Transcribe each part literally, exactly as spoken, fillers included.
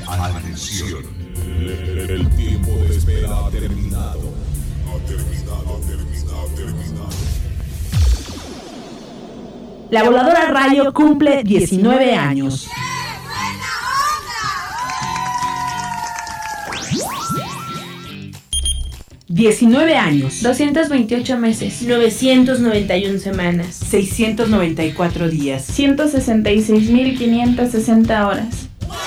Atención. El tiempo de espera ha terminado. Ha terminado, ha terminado, ha terminado. La Voladora Radio cumple diecinueve años. diecinueve años, doscientos veintiocho meses, novecientas noventa y una semanas, seiscientos noventa y cuatro días, ciento sesenta y seis mil quinientas sesenta horas.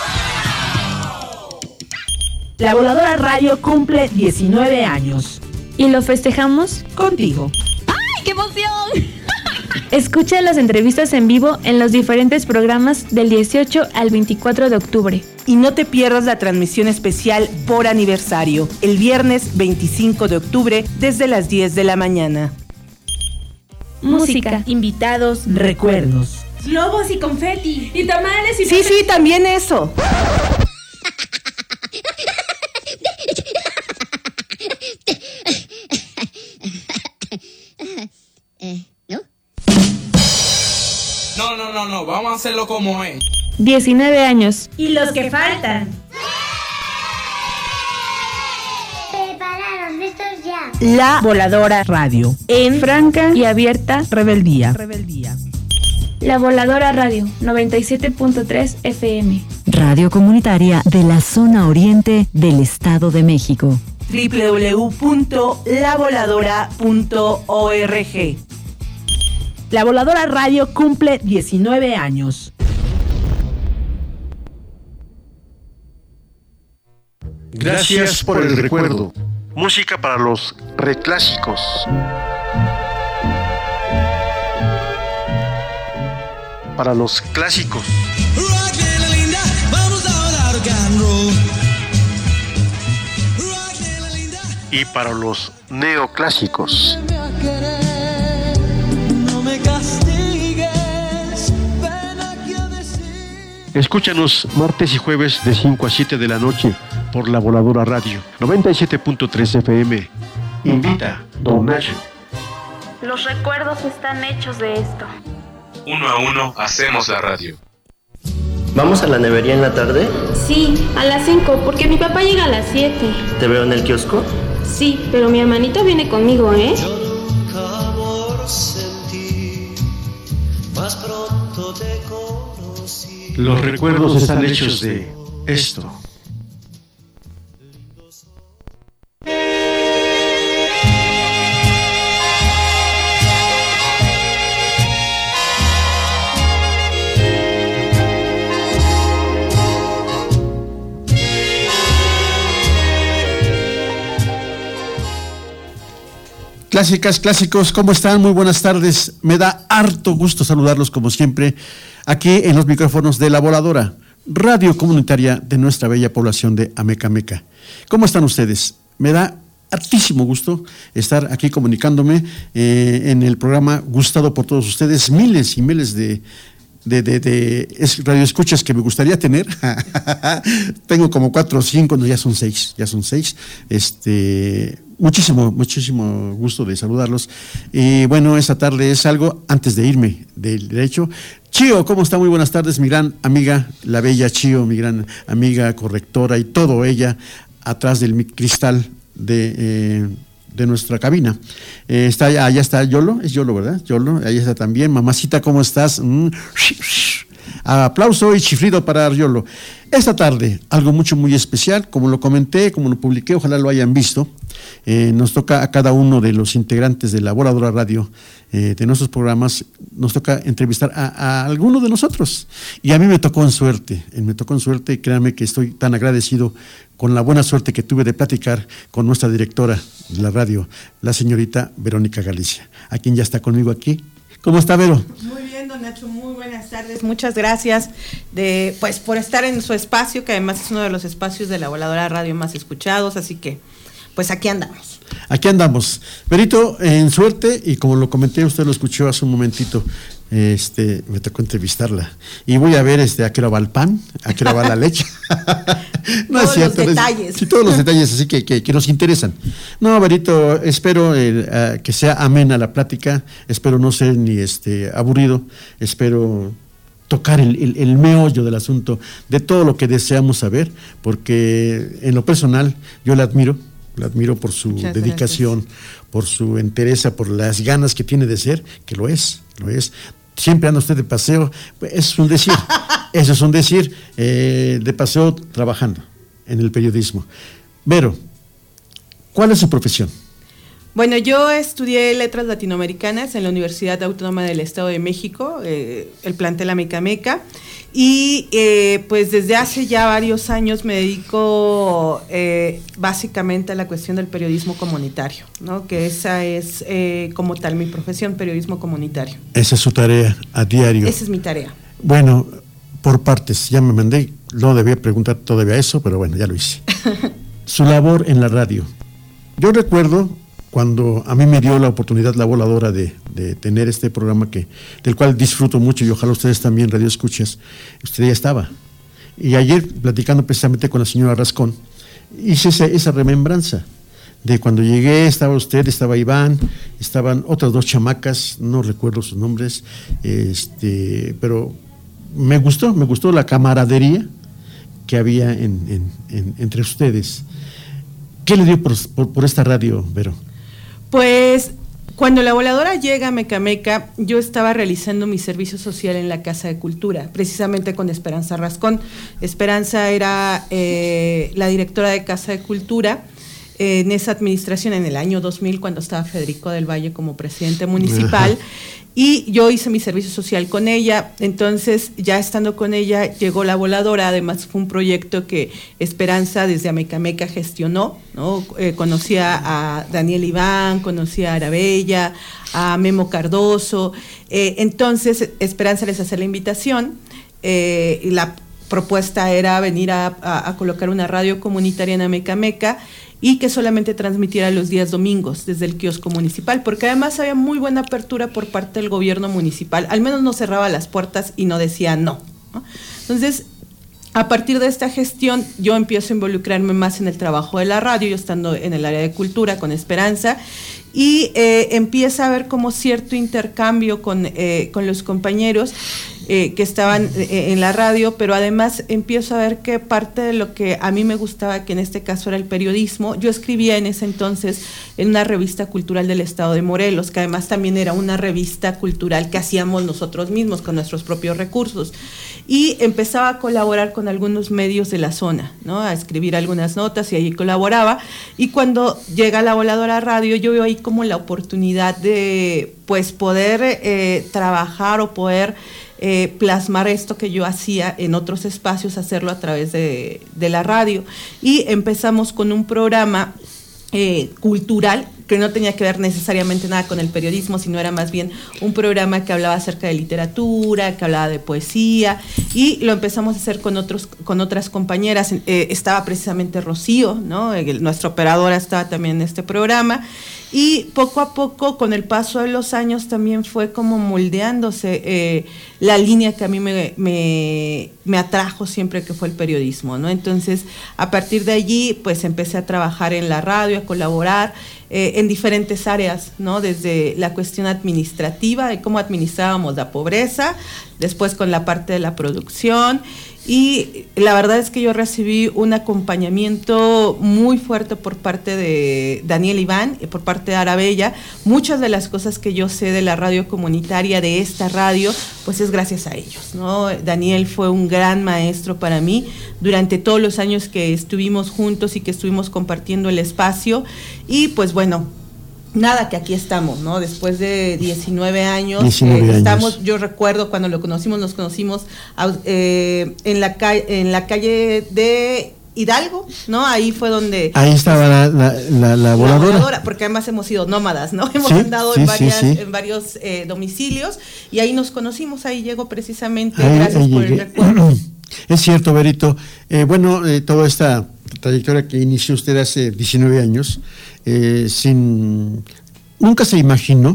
La Voladora Radio cumple diecinueve años. ¿Y lo festejamos? Contigo. ¡Ay, qué emoción! Escucha las entrevistas en vivo en los diferentes programas del dieciocho al veinticuatro de octubre. Y no te pierdas la transmisión especial por aniversario, el viernes veinticinco de octubre desde las diez de la mañana. Música, invitados, recuerdos, globos y confeti, y tamales y... Sí, sí, también eso. No, no, no, no, vamos a hacerlo como es. diecinueve años. Y los que faltan. Prepararon, listos ya. La Voladora Radio. En franca y abierta rebeldía. Rebeldía. La Voladora Radio, noventa y siete punto tres F M. Radio comunitaria de la zona oriente del Estado de México. doble u doble u doble u punto la voladora punto org. La Voladora Radio cumple diecinueve años. Gracias por el recuerdo. Música para los reclásicos. Para los clásicos. Y para los neoclásicos. Escúchanos martes y jueves de cinco a siete de la noche por La Voladora Radio, noventa y siete punto tres F M. Invita Don Nacho. Los recuerdos están hechos de esto. Uno a uno hacemos la radio. ¿Vamos a la nevería en la tarde? Sí, a las cinco, porque mi papá llega a las siete. ¿Te veo en el kiosco? Sí, pero mi hermanita viene conmigo, ¿eh? Yo nunca amor sentí, más pronto te conocí. Los recuerdos están hechos de esto. Clásicas, clásicos, ¿cómo están? Muy buenas tardes. Me da harto gusto saludarlos como siempre aquí en los micrófonos de La Voladora, radio comunitaria de nuestra bella población de Amecameca. ¿Cómo están ustedes? Me da hartísimo gusto estar aquí comunicándome eh, en el programa gustado por todos ustedes, miles y miles de de, de, de radioescuchas que me gustaría tener. Tengo como cuatro o cinco, no, ya son seis, ya son seis. Este, muchísimo, muchísimo gusto de saludarlos. Y bueno, esta tarde es algo, antes de irme del derecho. Chío, ¿cómo está? Muy buenas tardes, mi gran amiga, la bella Chío, mi gran amiga correctora y todo ella atrás del cristal de... Eh, de nuestra cabina. Eh, está allá, allá está Yolo, es Yolo, ¿verdad? Yolo, ahí está también. Mamacita, ¿cómo estás? Mm. Aplauso y chiflido para Yolo. Esta tarde, algo mucho, muy especial, como lo comenté, como lo publiqué, ojalá lo hayan visto. Eh, nos toca a cada uno de los integrantes de la Voladora Radio, eh, de nuestros programas, nos toca entrevistar a, a alguno de nosotros. Y a mí me tocó en suerte, eh, me tocó en suerte, y créanme que estoy tan agradecido con la buena suerte que tuve de platicar con nuestra directora de la radio, la señorita Verónica Galicia, a quien ya está conmigo aquí. ¿Cómo está, Vero? Muy bien, don Nacho, muy buenas tardes, muchas gracias de, pues, por estar en su espacio, que además es uno de los espacios de la Voladora Radio más escuchados, así que, pues aquí andamos. Aquí andamos. Verito, en suerte, y como lo comenté, usted lo escuchó hace un momentito, este, me tocó entrevistarla. Y voy a ver este, a qué hora va el pan, a qué hora va la leche. No todos es cierto, los detalles. Sí, todos los detalles así que, que, que nos interesan. No, Verito, espero eh, uh, que sea amena la plática, espero no ser ni este aburrido, espero tocar el, el, el meollo del asunto, de todo lo que deseamos saber, porque en lo personal yo la admiro, la admiro por su Muchas dedicación, gracias. Por su entereza, por las ganas que tiene de ser, que lo es, lo es. Siempre anda usted de paseo, eso es un decir, eso es un decir, eh, de paseo trabajando en el periodismo. Vero, ¿cuál es su profesión? Bueno, yo estudié Letras Latinoamericanas en la Universidad Autónoma del Estado de México, eh, el plantel Amecameca, y eh, pues desde hace ya varios años me dedico eh, básicamente a la cuestión del periodismo comunitario, ¿no? Que esa es eh, como tal mi profesión, periodismo comunitario. Esa es su tarea a diario. Esa es mi tarea. Bueno, por partes, ya me mandé, no debía preguntar todavía eso, pero bueno, ya lo hice. Su labor en la radio. Yo recuerdo cuando a mí me dio la oportunidad la voladora de, de tener este programa que del cual disfruto mucho y ojalá ustedes también, Radio Escuchas, usted ya estaba. Y ayer, platicando precisamente con la señora Rascón, hice esa, esa remembranza de cuando llegué, estaba usted, estaba Iván, estaban otras dos chamacas, no recuerdo sus nombres, este, pero me gustó, me gustó la camaradería que había en, en, en, entre ustedes. ¿Qué le dio por, por, por esta radio, Vero? Pues cuando la voladora llega a Mecameca, yo estaba realizando mi servicio social en la Casa de Cultura, precisamente con Esperanza Rascón. Esperanza era eh, la directora de Casa de Cultura eh, en esa administración en el año dos mil, cuando estaba Federico del Valle como presidente municipal. Ajá. Y yo hice mi servicio social con ella, entonces ya estando con ella llegó la voladora, además fue un proyecto que Esperanza desde Amecameca gestionó, ¿no? Eh, conocía a Daniel Iván, conocía a Arabella, a Memo Cardoso, eh, entonces Esperanza les hace la invitación, eh, y la propuesta era venir a, a, a colocar una radio comunitaria en Amecameca, y que solamente transmitiera los días domingos desde el kiosco municipal, porque además había muy buena apertura por parte del gobierno municipal, al menos no cerraba las puertas y no decía no, ¿no? Entonces, a partir de esta gestión, yo empiezo a involucrarme más en el trabajo de la radio, yo estando en el área de cultura con Esperanza, y eh, empieza a haber como cierto intercambio con, eh, con los compañeros eh, que estaban eh, en la radio, pero además empiezo a ver que parte de lo que a mí me gustaba, que en este caso era el periodismo, yo escribía en ese entonces en una revista cultural del estado de Morelos, que además también era una revista cultural que hacíamos nosotros mismos con nuestros propios recursos, y empezaba a colaborar con algunos medios de la zona, ¿no? A escribir algunas notas y ahí colaboraba, y cuando llega la voladora radio, yo veo ahí como la oportunidad de pues poder eh, trabajar o poder eh, plasmar esto que yo hacía en otros espacios, hacerlo a través de, de la radio, y empezamos con un programa eh, cultural que no tenía que ver necesariamente nada con el periodismo, sino era más bien un programa que hablaba acerca de literatura, que hablaba de poesía, y lo empezamos a hacer con otros, con otras compañeras. Eh, estaba precisamente Rocío, ¿no? El, nuestra operadora estaba también en este programa, y poco a poco, con el paso de los años, también fue como moldeándose eh, la línea que a mí me, me, me atrajo siempre, que fue el periodismo, ¿no? Entonces, a partir de allí, pues empecé a trabajar en la radio, a colaborar eh, en diferentes áreas, ¿no? Desde la cuestión administrativa, de cómo administrábamos la pobreza, después con la parte de la producción, y la verdad es que yo recibí un acompañamiento muy fuerte por parte de Daniel Iván y por parte de Arabella. Muchas de las cosas que yo sé de la radio comunitaria, de esta radio, pues es gracias a ellos, ¿no? Daniel fue un gran maestro para mí durante todos los años que estuvimos juntos y que estuvimos compartiendo el espacio, y pues bueno, nada, que aquí estamos, ¿no? Después de diecinueve años, diecinueve eh, estamos, años. Yo recuerdo cuando lo conocimos, nos conocimos eh, en la calle, en la calle de Hidalgo, ¿no? Ahí fue donde... Ahí estaba la, la, la, la voladora. La voladora, porque además hemos sido nómadas, ¿no? Hemos sí, andado sí, en, varias, sí, sí. en varios eh, domicilios, y ahí nos conocimos, ahí llegó precisamente, ahí, gracias ahí por llegué. el recuerdo. Es cierto, Berito. Eh, bueno, eh, toda esta trayectoria que inició usted hace diecinueve años, eh, sin... Nunca se imaginó,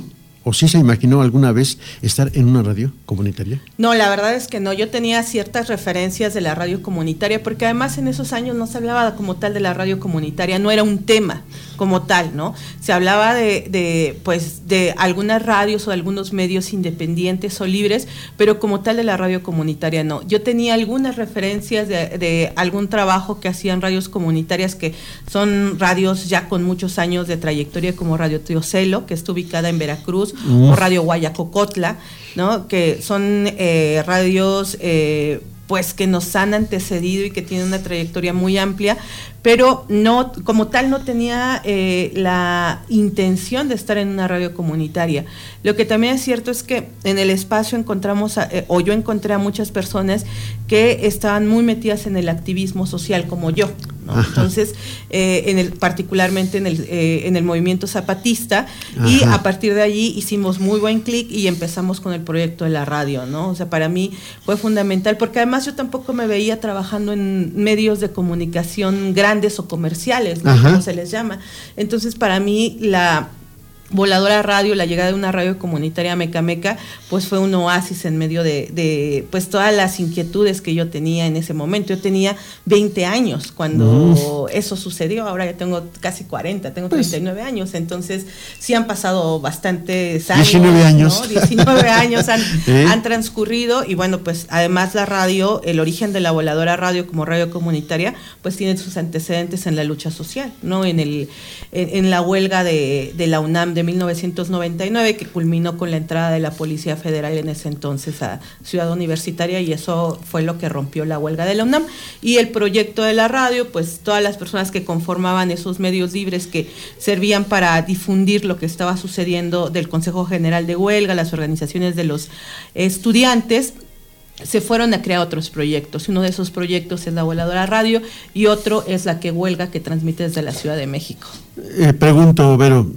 o sí se imaginó alguna vez estar en una radio comunitaria? No, la verdad es que no. Yo tenía ciertas referencias de la radio comunitaria, porque además en esos años no se hablaba como tal de la radio comunitaria, no era un tema como tal, ¿no? Se hablaba de, de pues, de algunas radios o de algunos medios independientes o libres, pero como tal de la radio comunitaria no. Yo tenía algunas referencias de, de algún trabajo que hacían radios comunitarias, que son radios ya con muchos años de trayectoria, como Radio Teocelo, que está ubicada en Veracruz, uh. o Radio Guayacocotla, ¿no? Que son eh, radios eh, pues que nos han antecedido y que tienen una trayectoria muy amplia, pero no, como tal no tenía eh, la intención de estar en una radio comunitaria. Lo que también es cierto es que en el espacio encontramos, a, eh, o yo encontré a muchas personas que estaban muy metidas en el activismo social, como yo, ¿no? Entonces, eh, en el, particularmente en el, eh, en el movimiento zapatista, Ajá. y a partir de allí hicimos muy buen clic y empezamos con el proyecto de la radio, ¿no? O sea, para mí fue fundamental, porque además yo tampoco me veía trabajando en medios de comunicación grandes o comerciales, ¿no? Como se les llama. Entonces, para mí, la Voladora Radio, la llegada de una radio comunitaria a Mecameca, pues fue un oasis en medio de, de pues todas las inquietudes que yo tenía en ese momento. Yo tenía veinte años cuando mm. eso sucedió, ahora ya tengo casi cuarenta, tengo pues, treinta y nueve años, entonces sí han pasado bastantes años. diecinueve años. ¿no? diecinueve años han, ¿Eh? han transcurrido, y bueno, pues además la radio, el origen de la Voladora Radio como radio comunitaria, pues tiene sus antecedentes en la lucha social, ¿no? En el en, en la huelga de, de la UNAM de mil novecientos noventa y nueve, que culminó con la entrada de la Policía Federal en ese entonces a Ciudad Universitaria, y eso fue lo que rompió la huelga de la UNAM. Y el proyecto de la radio, pues todas las personas que conformaban esos medios libres que servían para difundir lo que estaba sucediendo del Consejo General de Huelga, las organizaciones de los estudiantes, se fueron a crear otros proyectos. Uno de esos proyectos es la Voladora Radio y otro es la Que Huelga, que transmite desde la Ciudad de México. Eh, pregunto, Vero,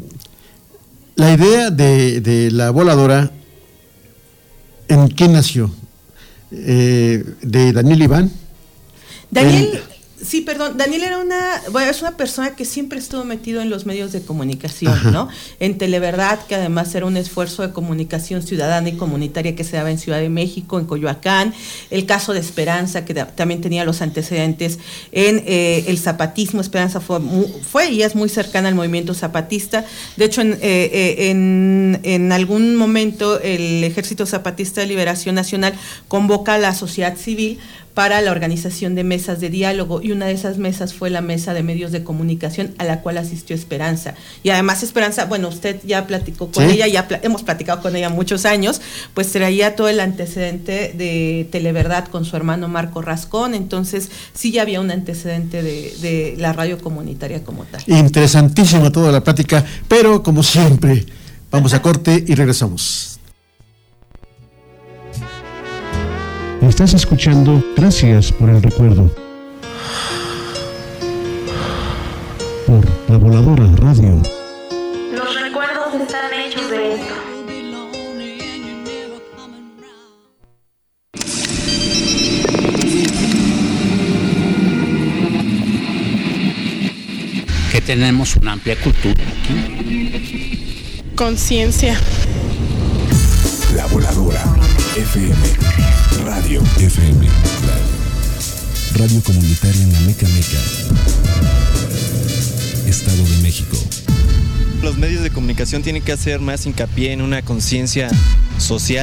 la idea de, de la Voladora, ¿en quién nació? Eh, ¿De Daniel Iván? Daniel, El... sí, perdón, Daniel era una, bueno, es una persona que siempre estuvo metido en los medios de comunicación, Ajá. ¿no? En Televerdad, que además era un esfuerzo de comunicación ciudadana y comunitaria que se daba en Ciudad de México, en Coyoacán. El caso de Esperanza, que da, también tenía los antecedentes en eh, el zapatismo. Esperanza fue, muy, fue y es muy cercana al movimiento zapatista. De hecho, en, eh, en, en algún momento el Ejército Zapatista de Liberación Nacional convoca a la sociedad civil para la organización de mesas de diálogo, y una de esas mesas fue la mesa de medios de comunicación, a la cual asistió Esperanza. Y además Esperanza, bueno, usted ya platicó con ¿Sí? ella, ya pl- hemos platicado con ella muchos años, pues traía todo el antecedente de Televerdad con su hermano Marco Rascón, entonces sí ya había un antecedente de, de la radio comunitaria como tal. Interesantísima toda la plática, pero como siempre, vamos a corte y regresamos. Estás escuchando Gracias por el Recuerdo por La Voladora Radio. Los recuerdos están hechos de esto. Que tenemos una amplia cultura aquí. Conciencia. La Voladora F M. Radio F M. Radio comunitaria en la Mecameca, Estado de México. Los medios de comunicación tienen que hacer más hincapié en una conciencia social.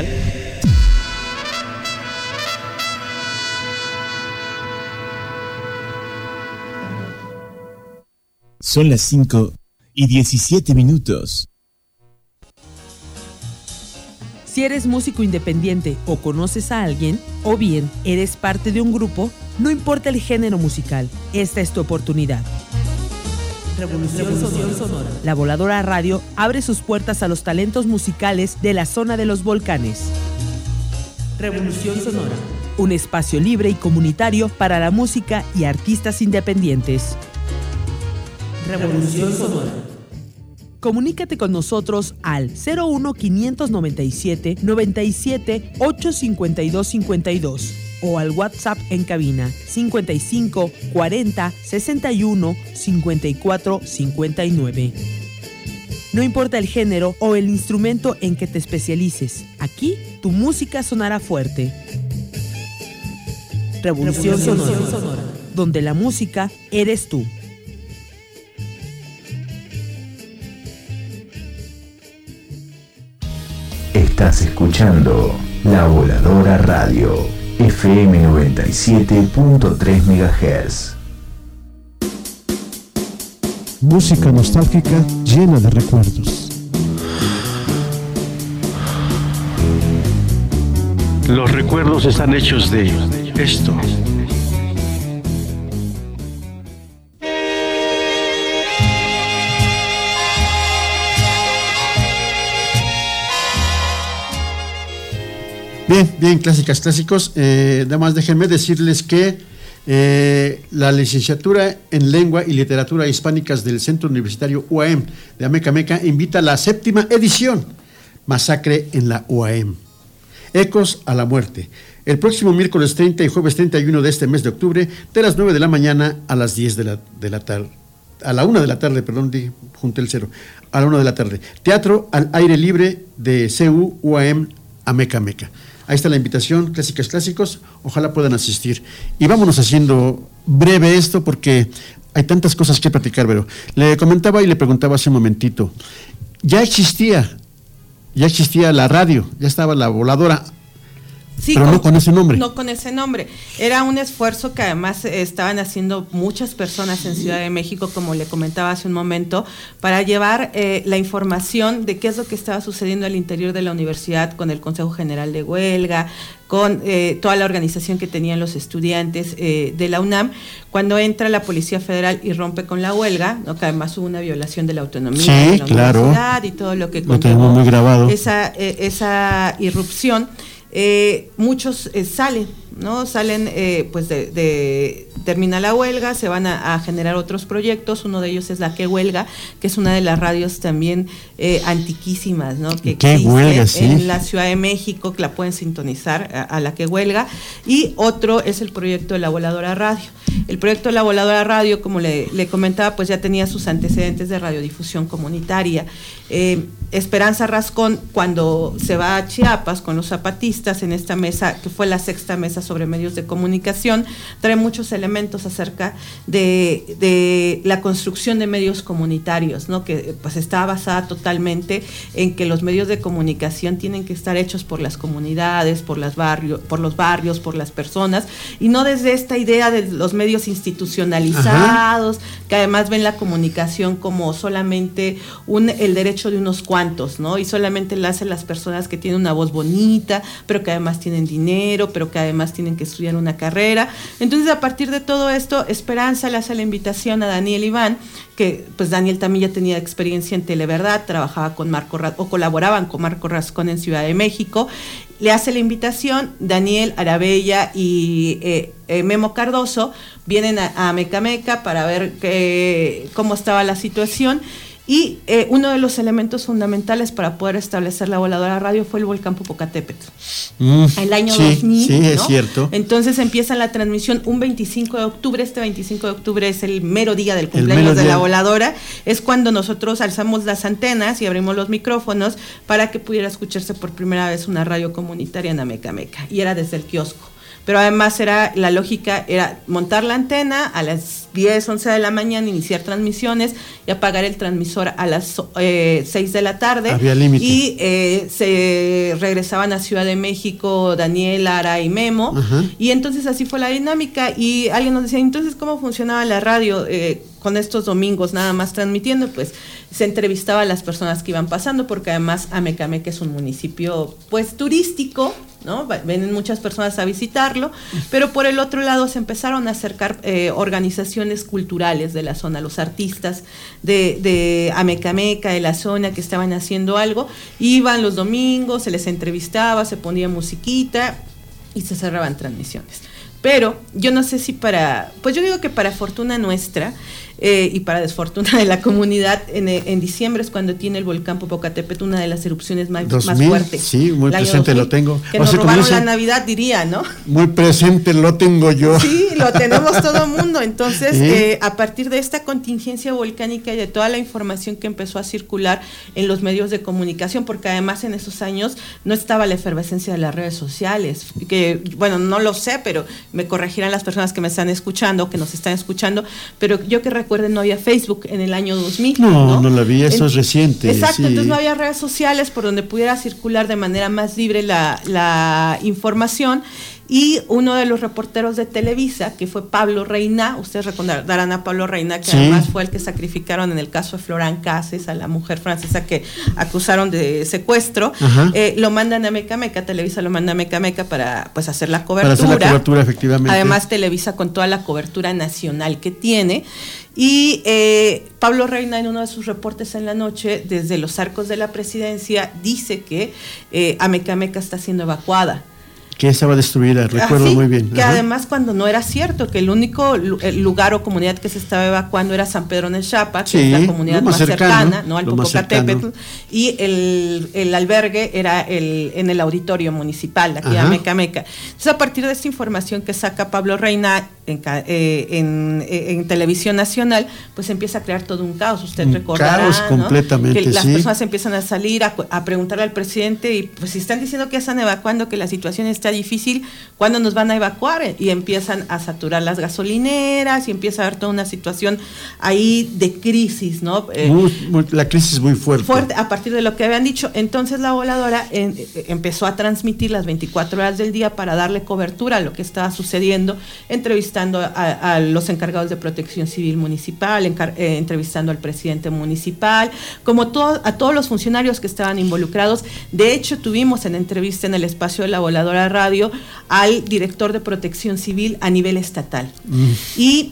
Son las cinco y diecisiete minutos. Si eres músico independiente o conoces a alguien, o bien eres parte de un grupo, no importa el género musical, esta es tu oportunidad. Revolución, Revolución Sonora. La Voladora Radio abre sus puertas a los talentos musicales de la zona de los volcanes. Revolución Sonora. Un espacio libre y comunitario para la música y artistas independientes. Revolución Sonora. Comunícate con nosotros al cero uno quinientos noventa y siete noventa y siete ocho cincuenta y dos cincuenta y dos o al WhatsApp en cabina cincuenta y cinco cuarenta sesenta y uno cincuenta y cuatro cincuenta y nueve. No importa el género o el instrumento en que te especialices, aquí tu música sonará fuerte. Revolución, Revolución Sonora, Sonora, donde la música eres tú. Estás escuchando La Voladora Radio, F M noventa y siete punto tres megahertz. Música nostálgica llena de recuerdos. Los recuerdos están hechos de esto. Bien, bien, clásicas, clásicos. Eh, nada más déjenme decirles que eh, la licenciatura en Lengua y Literatura Hispánicas del Centro Universitario U A M de Amecameca invita a la séptima edición, Masacre en la U A M. Ecos a la muerte. El próximo miércoles treinta y jueves treinta y uno de este mes de octubre, de las nueve de la mañana a las diez de la, de la tarde. A la una de la tarde, perdón, di, junté el cero. A la una de la tarde. Teatro al aire libre de C U U A M Amecameca. Ahí está la invitación, clásicas, clásicos, ojalá puedan asistir. Y vámonos haciendo breve esto porque hay tantas cosas que platicar, pero le comentaba y le preguntaba hace un momentito, ya existía, ya existía la radio, ya estaba la voladora, sí, pero con, no con ese nombre. No con ese nombre. Era un esfuerzo que además eh, estaban haciendo muchas personas en Ciudad de México, como le comentaba hace un momento, para llevar eh, la información de qué es lo que estaba sucediendo al interior de la universidad con el Consejo General de Huelga, con eh, toda la organización que tenían los estudiantes eh, de la UNAM, cuando entra la Policía Federal y rompe con la huelga, ¿no? Que además hubo una violación de la autonomía sí, de la claro. universidad y todo lo que lo tenemos muy grabado. Esa, eh, esa irrupción. Eh, muchos eh, salen, ¿no? Salen, eh, pues de, de termina la huelga, se van a, a generar otros proyectos. Uno de ellos es la Que Huelga, que es una de las radios también eh, antiquísimas, ¿no? Que ¿Qué existe huelga, sí? en la Ciudad de México, que la pueden sintonizar a, a la Que Huelga. Y otro es el proyecto de la Voladora Radio. El proyecto de la Voladora Radio, como le, le comentaba, pues ya tenía sus antecedentes de radiodifusión comunitaria. Eh, Esperanza Rascón, cuando se va a Chiapas con los zapatistas en esta mesa, que fue la sexta mesa sobre medios de comunicación, trae muchos elementos acerca de, de la construcción de medios comunitarios, ¿no? Que pues está basada totalmente en que los medios de comunicación tienen que estar hechos por las comunidades, por, las barrios, por los barrios, por las personas, y no desde esta idea de los medios institucionalizados, ajá, que además ven la comunicación como solamente un, el derecho de unos cuantos, ¿no? Y solamente la hacen las personas que tienen una voz bonita, pero que además tienen dinero, pero que además tienen que estudiar una carrera. Entonces, a partir de todo esto, Esperanza le hace la invitación a Daniel Iván, que pues Daniel también ya tenía experiencia en Televerdad, trabajaba con Marco Rascón, o colaboraban con Marco Rascón en Ciudad de México. Le hace la invitación, Daniel, Arabella y eh, eh, Memo Cardoso vienen a, a Amecameca para ver que, cómo estaba la situación. Y eh, uno de los elementos fundamentales para poder establecer la Voladora Radio fue el volcán Popocatépetl. Mm, el año sí, dos mil, sí, ¿no? Es cierto. Entonces empieza la transmisión un veinticinco de octubre. Este veinticinco de octubre es el mero día del cumpleaños de la Voladora. Es cuando nosotros alzamos las antenas y abrimos los micrófonos para que pudiera escucharse por primera vez una radio comunitaria en Amecameca. Y era desde el kiosco. Pero además era la lógica era montar la antena a las diez, once de la mañana, iniciar transmisiones y apagar el transmisor a las eh, seis de la tarde. Había límite. Y eh, se regresaban a Ciudad de México Daniel, Ara y Memo. Ajá. Y entonces así fue la dinámica. Y alguien nos decía, entonces, ¿cómo funcionaba la radio eh, con estos domingos nada más transmitiendo? Pues se entrevistaba a las personas que iban pasando, porque además Amecameca es un municipio pues turístico, ¿no? Vienen muchas personas a visitarlo, pero por el otro lado se empezaron a acercar eh, organizaciones culturales de la zona, los artistas de, de Amecameca, de la zona, que estaban haciendo algo, iban los domingos, se les entrevistaba, se ponía musiquita y se cerraban transmisiones. Pero yo no sé si para, pues yo digo que para fortuna nuestra, eh, y para desfortuna de la comunidad, en, en diciembre es cuando tiene el volcán Popocatépetl una de las erupciones más, dos mil, más fuertes. Sí, muy presente lo tengo. Que o nos sea, robaron dice, la Navidad, diría, ¿no? Muy presente lo tengo yo. Sí, lo tenemos todo el mundo. Entonces, ¿sí? eh, a partir de esta contingencia volcánica y de toda la información que empezó a circular en los medios de comunicación, porque además en esos años no estaba la efervescencia de las redes sociales, que, bueno, no lo sé, pero me corregirán las personas que me están escuchando, que nos están escuchando, pero yo que recuerde no había Facebook en el año dos mil. No, no, no la vi, eso en, es reciente. Exacto, sí. Entonces no había redes sociales por donde pudiera circular de manera más libre la, la información. Y uno de los reporteros de Televisa, que fue Pablo Reina, ustedes recordarán a Pablo Reina, que sí. además fue el que sacrificaron en el caso de Florán Cases, a la mujer francesa que acusaron de secuestro, eh, lo mandan a Mecameca, Televisa lo manda a Mecameca para pues hacer la cobertura. Para hacer la cobertura, efectivamente. Además Televisa con toda la cobertura nacional que tiene. Y eh, Pablo Reina en uno de sus reportes en la noche, desde los arcos de la presidencia, dice que eh, Amecameca está siendo evacuada. Que estaba destruida, recuerdo ah, sí, muy bien. Que Ajá. además cuando no era cierto, que el único el lugar o comunidad que se estaba evacuando era San Pedro Nexapa, que sí, es la comunidad más, más cercano, cercana, ¿no? Al Popocatépetl, y el, el albergue era el en el auditorio municipal, aquí a Mecameca. Entonces, a partir de esta información que saca Pablo Reina en, eh, en, en Televisión Nacional, pues empieza a crear todo un caos, usted un recordará, caos ¿no? completamente, que las sí. personas empiezan a salir a, a preguntarle al presidente, y pues si están diciendo que están evacuando, que la situación está difícil, ¿cuándo nos van a evacuar? Y empiezan a saturar las gasolineras y empieza a haber toda una situación ahí de crisis, ¿no? Eh, muy, muy, la crisis es muy fuerte. Fuerte, a partir de lo que habían dicho. Entonces la voladora en, eh, empezó a transmitir las veinticuatro horas del día para darle cobertura a lo que estaba sucediendo, entrevistando a, a los encargados de protección civil municipal, encar, eh, entrevistando al presidente municipal, como todo, a todos los funcionarios que estaban involucrados. De hecho, tuvimos en entrevista en el espacio de la Voladora Radio al director de protección civil a nivel estatal. Mm. Y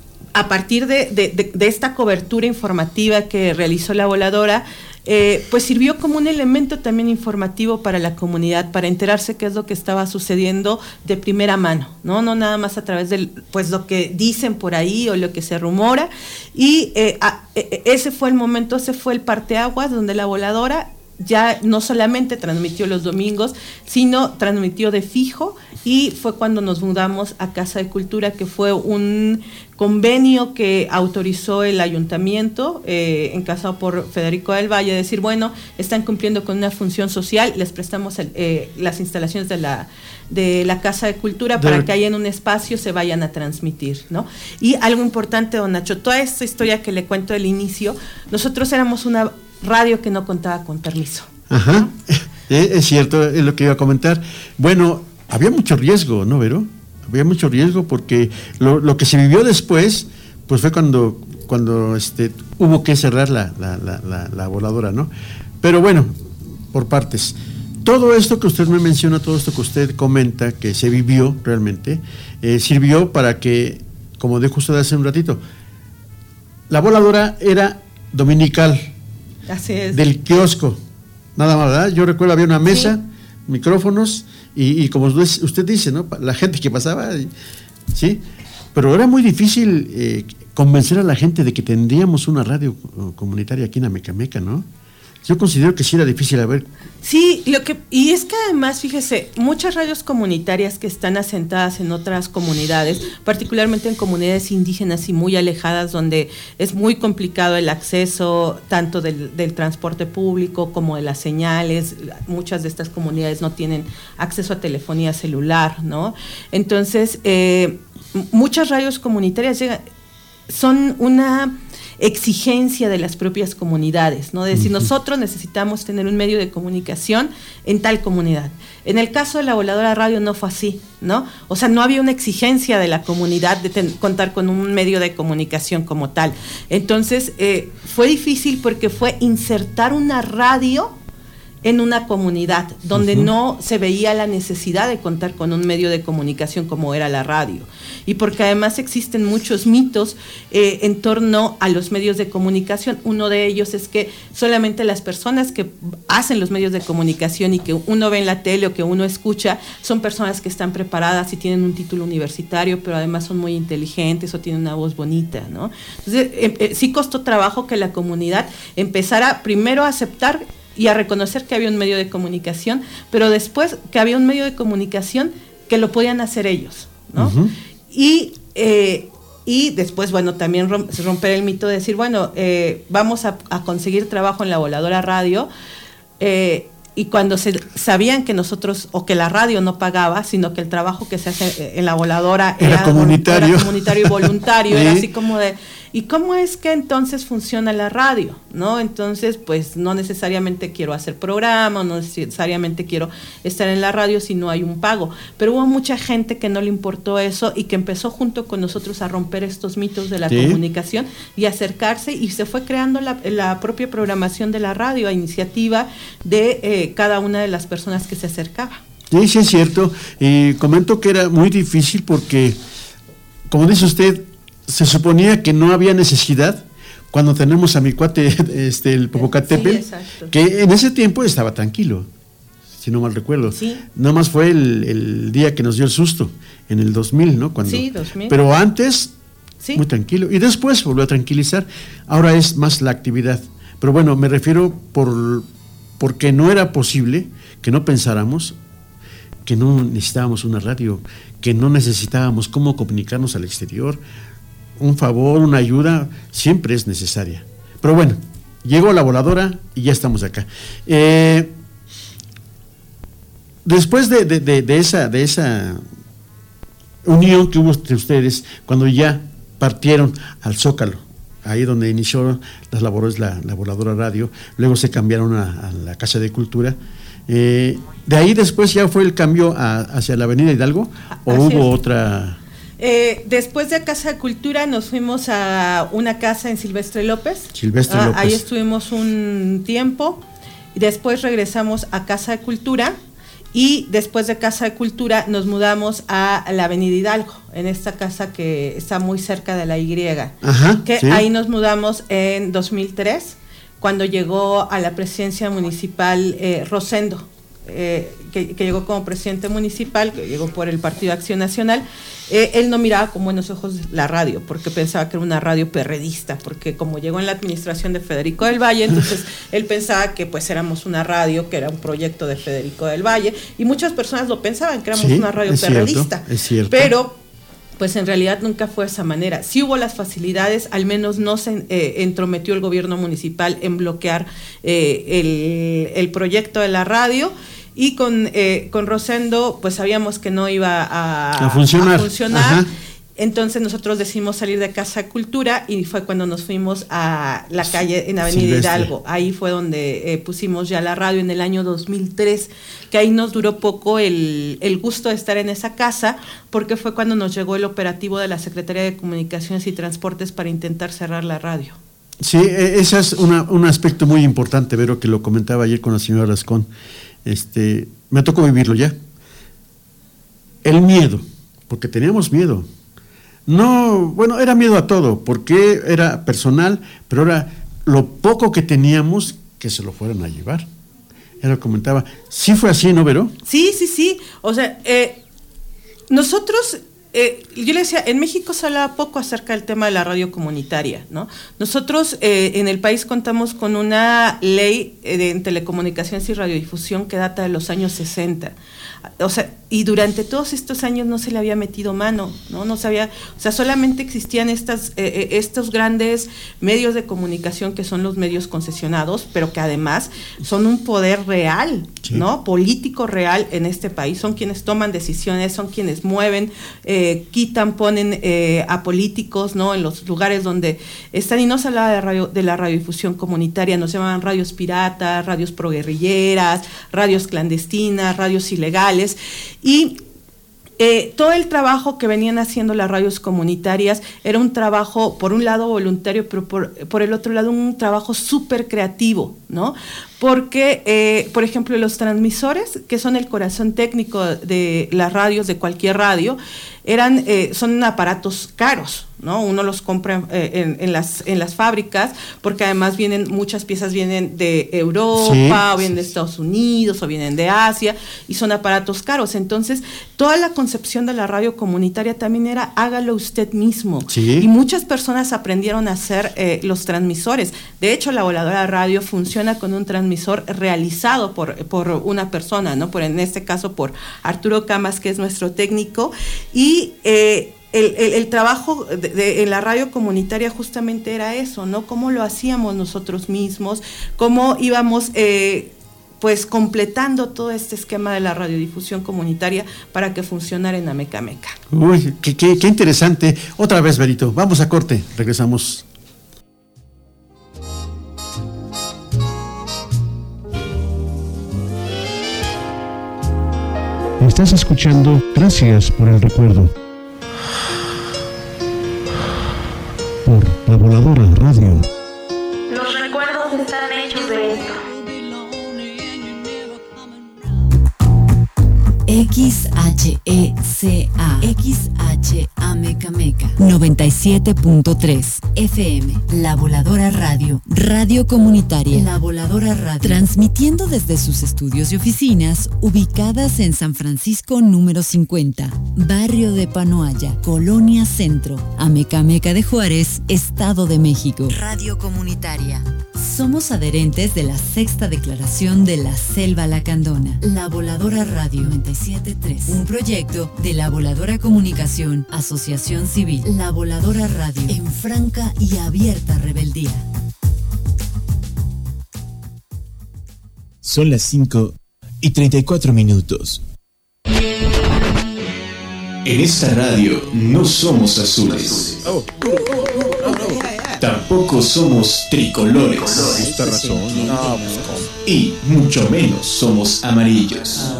a partir de, de, de, de esta cobertura informativa que realizó la voladora, eh, pues sirvió como un elemento también informativo para la comunidad, para enterarse qué es lo que estaba sucediendo de primera mano, no, no nada más a través de pues lo que dicen por ahí o lo que se rumora. Y eh, a, eh, ese fue el momento, ese fue el parteaguas donde la voladora ya no solamente transmitió los domingos, sino transmitió de fijo, y fue cuando nos mudamos a Casa de Cultura, que fue un convenio que autorizó el ayuntamiento, eh, encabezado por Federico del Valle, decir, bueno, están cumpliendo con una función social, les prestamos el, eh, las instalaciones de la de la Casa de Cultura de... para que ahí en un espacio se vayan a transmitir, ¿no? Y algo importante, don Nacho, toda esta historia que le cuento del inicio, nosotros éramos una radio que no contaba con permiso. Ajá, ¿no? Es cierto, es lo que iba a comentar. Bueno, había mucho riesgo, ¿no, Vero? Había mucho riesgo porque lo, lo que se vivió después, pues fue cuando, cuando este, hubo que cerrar la, la, la, la, la voladora, ¿no? Pero bueno, por partes. Todo esto que usted me menciona, todo esto que usted comenta, que se vivió realmente, eh, sirvió para que, como dijo usted hace un ratito, la voladora era dominical. Así es. Del kiosco, nada más, ¿verdad? Yo recuerdo había una mesa, sí, micrófonos, y, y como usted dice, ¿no? La gente que pasaba, ¿sí? Pero era muy difícil eh, convencer a la gente de que tendríamos una radio comunitaria aquí en Amecameca, ¿no? Yo considero que sí era difícil, a ver. Sí, lo que y es que además, fíjese, muchas radios comunitarias que están asentadas en otras comunidades, particularmente en comunidades indígenas y muy alejadas, donde es muy complicado el acceso tanto del, del transporte público como de las señales. Muchas de estas comunidades no tienen acceso a telefonía celular, ¿no? Entonces, eh, muchas radios comunitarias llegan, son una exigencia de las propias comunidades, ¿no? De decir, uh-huh, nosotros necesitamos tener un medio de comunicación en tal comunidad. En el caso de la Voladora Radio no fue así, ¿no? O sea, no había una exigencia de la comunidad de ten, contar con un medio de comunicación como tal. Entonces, eh, fue difícil porque fue insertar una radio en una comunidad donde Uh-huh. no se veía la necesidad de contar con un medio de comunicación como era la radio, y porque además existen muchos mitos eh, en torno a los medios de comunicación. Uno de ellos es que solamente las personas que hacen los medios de comunicación y que uno ve en la tele o que uno escucha son personas que están preparadas y tienen un título universitario, pero además son muy inteligentes o tienen una voz bonita, ¿no? Entonces eh, eh, sí costó trabajo que la comunidad empezara primero a aceptar y a reconocer que había un medio de comunicación, pero después que había un medio de comunicación que lo podían hacer ellos, ¿no? Uh-huh. Y, eh, y después, bueno, también rom- romper el mito de decir, bueno, eh, vamos a, a conseguir trabajo en la Voladora Radio, eh, y cuando se sabían que nosotros, o que la radio no pagaba, sino que el trabajo que se hace en la Voladora era, era comunitario, era comunitario y voluntario, ¿Sí? Era así como de... ¿Y cómo es que entonces funciona la radio? ¿No? Entonces, pues no necesariamente quiero hacer programa, no necesariamente quiero estar en la radio si no hay un pago. Pero hubo mucha gente que no le importó eso y que empezó junto con nosotros a romper estos mitos de la ¿Sí? comunicación y acercarse, y se fue creando la, la propia programación de la radio a iniciativa de eh, cada una de las personas que se acercaba. Sí, sí es cierto. Y comento que era muy difícil porque, como dice usted, se suponía que no había necesidad cuando tenemos a mi cuate, este, el Popocatépetl, sí, que en ese tiempo estaba tranquilo, si no mal recuerdo. Sí. Nada más fue el, el día que nos dio el susto, en el dos mil, ¿no? Cuando, sí, dos mil. Pero antes, sí. muy tranquilo. Y después volvió a tranquilizar. Ahora es más la actividad. Pero bueno, me refiero por porque no era posible que no pensáramos que no necesitábamos una radio, que no necesitábamos cómo comunicarnos al exterior. Un favor, una ayuda, siempre es necesaria. Pero bueno, llegó la Voladora y ya estamos acá. Eh, después de, de, de, de, esa, de esa unión que hubo entre ustedes, cuando ya partieron al Zócalo, ahí donde inició las labores la, la Voladora Radio, luego se cambiaron a, a la Casa de Cultura. Eh, de ahí después ya fue el cambio a, hacia la Avenida Hidalgo, o Así hubo es. otra... Eh, después de Casa de Cultura nos fuimos a una casa en Silvestre López. Silvestre ah, López. Ahí estuvimos un tiempo y después regresamos a Casa de Cultura, y después de Casa de Cultura nos mudamos a la Avenida Hidalgo, en esta casa que está muy cerca de la Y. Ajá, que sí. Ahí nos mudamos en dos mil tres, cuando llegó a la presidencia municipal eh, Rosendo. Eh, que, que llegó como presidente municipal, que llegó por el Partido Acción Nacional. Eh, él no miraba con buenos ojos la radio, porque pensaba que era una radio perredista, porque como llegó en la administración de Federico del Valle, entonces él pensaba que pues éramos una radio, que era un proyecto de Federico del Valle, y muchas personas lo pensaban, que éramos Sí, una radio es perredista. cierto, es cierto. Pero pues en realidad nunca fue de esa manera. Sí hubo las facilidades, al menos no se eh, entrometió el gobierno municipal en bloquear eh, el, el proyecto de la radio. Y con, eh, con Rosendo, pues sabíamos que no iba a, a funcionar. A funcionar. Entonces nosotros decidimos salir de Casa Cultura y fue cuando nos fuimos a la calle en Avenida Silvestre. Hidalgo. Ahí fue donde eh, pusimos ya la radio en el año dos mil tres, que ahí nos duró poco el, el gusto de estar en esa casa, porque fue cuando nos llegó el operativo de la Secretaría de Comunicaciones y Transportes para intentar cerrar la radio. Sí, ese es una, un aspecto muy importante, Vero, que lo comentaba ayer con la señora Rascón. Este, me tocó vivirlo ya. El miedo, porque teníamos miedo. No, bueno, era miedo a todo, porque era personal, pero era lo poco que teníamos que se lo fueran a llevar. Ya lo comentaba. ¿Sí fue así, no, Vero? Sí, sí, sí. O sea, eh, nosotros... Eh, yo le decía, en México se habla poco acerca del tema de la radio comunitaria, ¿no? Nosotros eh, en el país contamos con una ley eh, de en telecomunicaciones y radiodifusión que data de los años sesenta. O sea, y durante todos estos años no se le había metido mano, ¿no? No se había, o sea, solamente existían estas, eh, estos grandes medios de comunicación que son los medios concesionados, pero que además son un poder real, sí. ¿no? Político real en este país. Son quienes toman decisiones, son quienes mueven, eh, quitan, ponen eh, a políticos, ¿no? En los lugares donde están, y no se hablaba de, radio, de la radiodifusión comunitaria, nos llamaban radios piratas, radios proguerrilleras, radios clandestinas, radios ilegales. Y Eh, todo el trabajo que venían haciendo las radios comunitarias era un trabajo, por un lado voluntario, pero por, por el otro lado un trabajo súper creativo, ¿no? Porque, eh, por ejemplo, los transmisores, que son el corazón técnico de las radios, de cualquier radio, eran, eh, son aparatos caros, ¿no? Uno los compra eh, en, en, las, en las fábricas, porque además vienen, muchas piezas vienen de Europa, sí, o vienen de Estados Unidos, o vienen de Asia, y son aparatos caros. Entonces, toda la concepción de la radio comunitaria también era, hágalo usted mismo. Sí. Y muchas personas aprendieron a hacer eh, los transmisores. De hecho, la Voladora Radio funciona con un transmisor realizado por, por una persona, ¿no? Por, en este caso, por Arturo Camas, que es nuestro técnico, y eh, El, el, el trabajo de, de, en la radio comunitaria justamente era eso, ¿no? Cómo lo hacíamos nosotros mismos, cómo íbamos eh, pues completando todo este esquema de la radiodifusión comunitaria para que funcionara en Amecameca. Uy, qué, qué, qué interesante. Otra vez, Berito, vamos a corte, regresamos. Estás escuchando Gracias por el Recuerdo, por La Voladora Radio. Los recuerdos están hechos de esto. X H E C A X H Amecameca noventa y siete punto tres F M. La Voladora Radio, radio comunitaria. La Voladora Radio, transmitiendo desde sus estudios y oficinas ubicadas en San Francisco número cincuenta, barrio de Panoaya, Colonia Centro, Amecameca de Juárez, Estado de México. Radio comunitaria. Somos adherentes de la sexta declaración de la Selva Lacandona. La Voladora Radio noventa y siete punto tres, un proyecto de La Voladora Comunicación, Asociación Civil. La Voladora Radio, en franca y abierta rebeldía. Son las cinco y treinta y cuatro minutos. En esta radio no somos azules. Oh. Tampoco somos tricolores. Justa razón. No, pues, y mucho menos somos amarillos.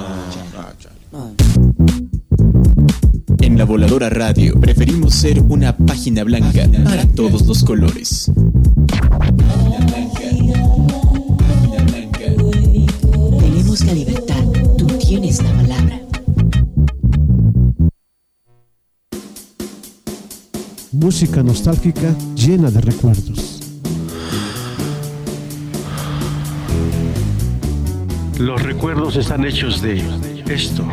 En La Voladora Radio preferimos ser una página blanca para todos los colores. Tenemos la libertad, tú tienes la palabra. Música nostálgica llena de recuerdos. Los recuerdos están hechos de esto.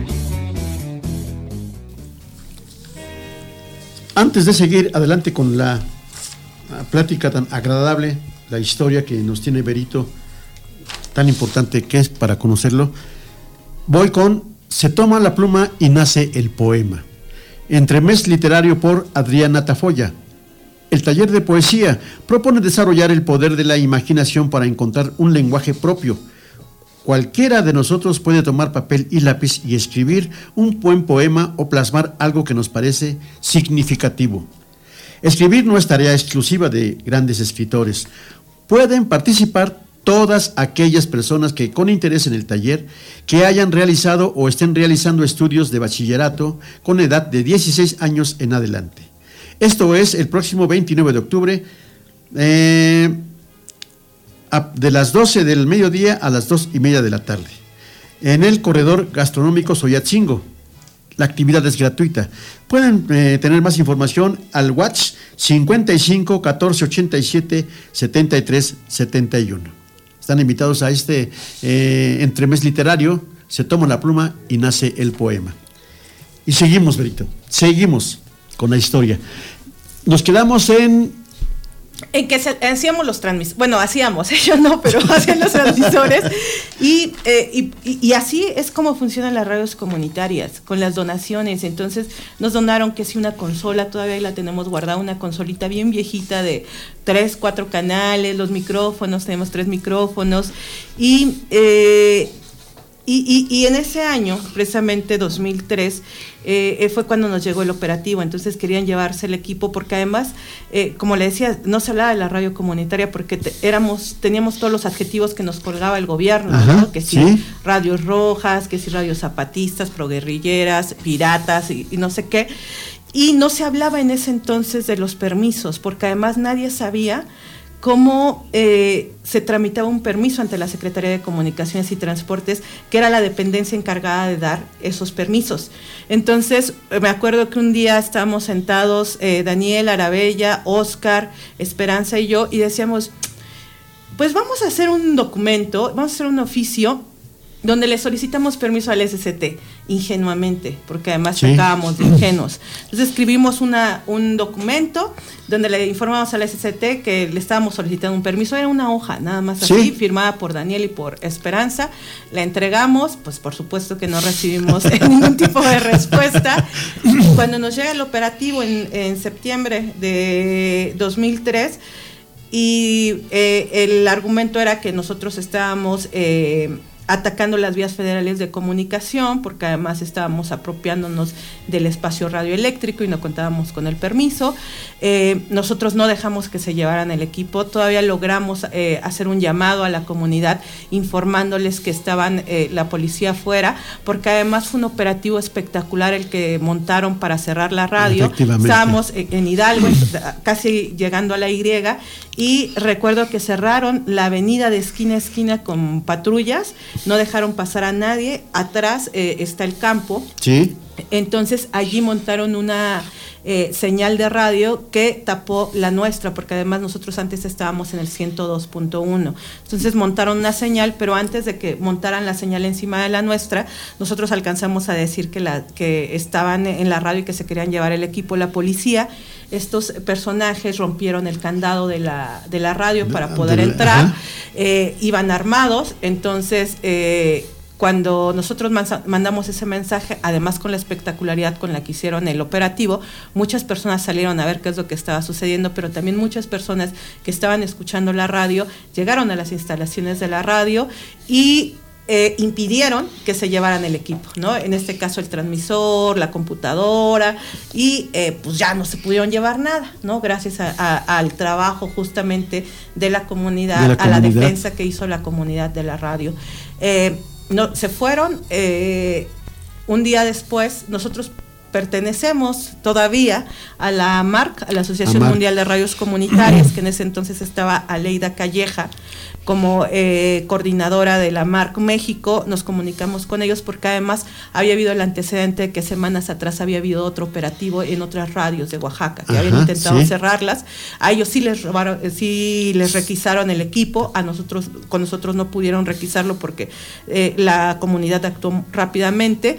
Antes de seguir adelante con la plática tan agradable, la historia que nos tiene Berito, tan importante que es para conocerlo, voy con Se toma la pluma y nace el poema. Entremés literario por Adriana Tafoya. El taller de poesía propone desarrollar el poder de la imaginación para encontrar un lenguaje propio. Cualquiera de nosotros puede tomar papel y lápiz y escribir un buen poema o plasmar algo que nos parece significativo. Escribir no es tarea exclusiva de grandes escritores. Pueden participar todas aquellas personas que con interés en el taller, que hayan realizado o estén realizando estudios de bachillerato con edad de dieciséis años en adelante. Esto es el próximo veintinueve de octubre, eh, de las doce del mediodía a las dos y media de la tarde, en el corredor gastronómico Soyatzingo. La actividad es gratuita. Pueden eh, tener más información al WhatsApp cincuenta y cinco, catorce, ochenta y siete, setenta y tres, setenta y uno. Están invitados a este eh, entremés literario. Se toma la pluma y nace el poema. Y seguimos, Berito, seguimos con la historia. Nos quedamos en... En que se, hacíamos los transmisores, bueno, hacíamos, ellos no, pero hacían los transmisores, y, eh, y, y así es como funcionan las radios comunitarias, con las donaciones. Entonces nos donaron que si una consola, todavía la tenemos guardada, una consolita bien viejita de tres, cuatro canales, los micrófonos, tenemos tres micrófonos, y... Eh, Y, y, y en ese año, precisamente dos mil tres, eh, fue cuando nos llegó el operativo. Entonces querían llevarse el equipo porque además, eh, como le decía, no se hablaba de la radio comunitaria porque te, éramos, teníamos todos los adjetivos que nos colgaba el gobierno, Ajá, ¿no? Que si sí. radios rojas, que si radios zapatistas, proguerrilleras, piratas y, y no sé qué. Y no se hablaba en ese entonces de los permisos, porque además nadie sabía cómo eh, se tramitaba un permiso ante la Secretaría de Comunicaciones y Transportes, que era la dependencia encargada de dar esos permisos. Entonces, me acuerdo que un día estábamos sentados, eh, Daniel, Arabella, Oscar, Esperanza y yo, y decíamos, pues vamos a hacer un documento, vamos a hacer un oficio donde le solicitamos permiso al S C T, ingenuamente, porque además Sí. sacábamos de ingenuos. Entonces escribimos una, un documento donde le informamos al S C T que le estábamos solicitando un permiso, era una hoja, nada más así, Sí. firmada por Daniel y por Esperanza, la entregamos, pues por supuesto que no recibimos ningún tipo de respuesta. Cuando nos llega el operativo en, en septiembre de dos mil tres, y eh, el argumento era que nosotros estábamos eh, atacando las vías federales de comunicación, porque además estábamos apropiándonos del espacio radioeléctrico y no contábamos con el permiso. Eh, nosotros no dejamos que se llevaran el equipo, todavía logramos eh, hacer un llamado a la comunidad informándoles que estaban eh, la policía afuera, porque además fue un operativo espectacular el que montaron para cerrar la radio. Estábamos en Hidalgo, casi llegando a la Y, y recuerdo que cerraron la avenida de esquina a esquina con patrullas, no dejaron pasar a nadie, atrás eh, está el campo. Sí. Entonces allí montaron una eh, señal de radio que tapó la nuestra, porque además nosotros antes estábamos en el ciento dos punto uno. Entonces montaron una señal, pero antes de que montaran la señal encima de la nuestra, nosotros alcanzamos a decir que, la, que estaban en la radio y que se querían llevar el equipo. La policía, estos personajes rompieron el candado de la, de la radio para poder de la, entrar, eh, iban armados, entonces eh, cuando nosotros mandamos ese mensaje, además con la espectacularidad con la que hicieron el operativo, muchas personas salieron a ver qué es lo que estaba sucediendo, pero también muchas personas que estaban escuchando la radio llegaron a las instalaciones de la radio y Eh, impidieron que se llevaran el equipo, ¿no? En este caso el transmisor, la computadora, y eh, pues ya no se pudieron llevar nada, ¿no? Gracias a, a, al trabajo justamente de la comunidad, de la a la comunidad. defensa que hizo la comunidad de la radio. Eh, no, se fueron, eh, un día después, nosotros pertenecemos todavía a la A M A R C, a la Asociación A M A R C. Mundial de Radios Comunitarias, que en ese entonces estaba Aleida Calleja como eh, coordinadora de la A M A R C México. Nos comunicamos con ellos porque además había habido el antecedente de que semanas atrás había habido otro operativo en otras radios de Oaxaca, que Ajá, habían intentado sí. cerrarlas. A ellos sí les robaron, sí les requisaron el equipo, a nosotros, con nosotros no pudieron requisarlo porque eh, la comunidad actuó rápidamente.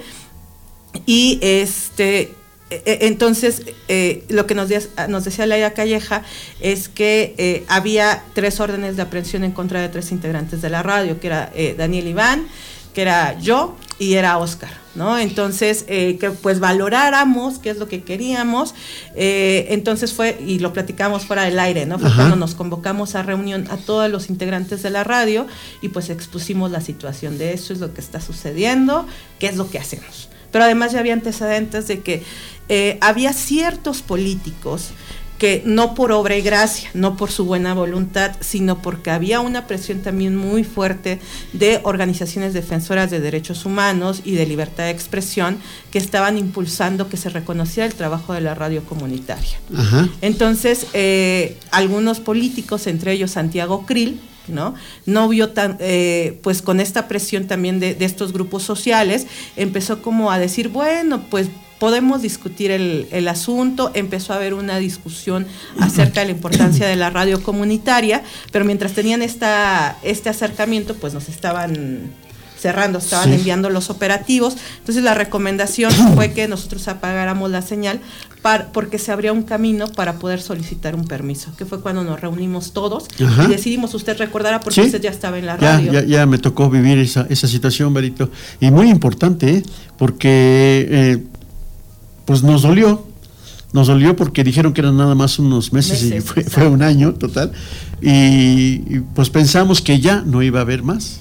Y este entonces eh, lo que nos, de, nos decía Aleida Calleja es que eh, había tres órdenes de aprehensión en contra de tres integrantes de la radio, que era eh, Daniel Iván, que era yo y era Oscar, ¿no? Entonces eh, que pues valoráramos qué es lo que queríamos. Eh, entonces fue, y lo platicamos fuera del aire, ¿no? Fue Ajá. cuando nos convocamos a reunión a todos los integrantes de la radio y pues expusimos la situación de eso es lo que está sucediendo, qué es lo que hacemos. Pero además ya había antecedentes de que eh, había ciertos políticos que no por obra y gracia, no por su buena voluntad, sino porque había una presión también muy fuerte de organizaciones defensoras de derechos humanos y de libertad de expresión que estaban impulsando que se reconociera el trabajo de la radio comunitaria. Ajá. Entonces, eh, algunos políticos, entre ellos Santiago Krill, ¿no? No vio tan, eh, pues con esta presión también de, de estos grupos sociales, empezó como a decir, bueno, pues podemos discutir el, el asunto, empezó a haber una discusión acerca de la importancia de la radio comunitaria, pero mientras tenían esta, este acercamiento, pues nos estaban cerrando, estaban sí. enviando los operativos. Entonces la recomendación fue que nosotros apagáramos la señal para, porque se abría un camino para poder solicitar un permiso, que fue cuando nos reunimos todos. Ajá. Y decidimos, usted recordará porque ¿sí? usted ya estaba en la radio. Ya, ya, ya me tocó vivir esa, esa situación, Berito, y muy importante, ¿eh? porque eh, pues nos dolió, nos dolió porque dijeron que eran nada más unos meses, meses y fue, fue un año total, y, y pues pensamos que ya no iba a haber más,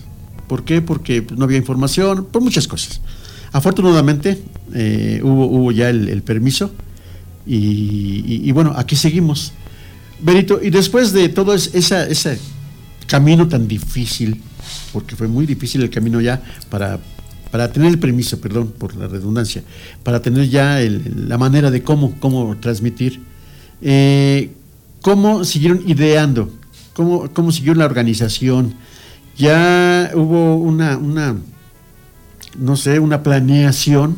¿Por qué? Porque no había información, por muchas cosas. Afortunadamente eh, hubo, hubo ya el, el permiso y, y, y bueno, aquí seguimos. Benito, y después de todo esa, ese camino tan difícil, porque fue muy difícil el camino ya para, para tener el permiso, perdón por la redundancia, para tener ya el, la manera de cómo, cómo transmitir, eh, ¿cómo siguieron ideando? ¿Cómo, cómo siguió la organización? Ya hubo una, una, no sé, una planeación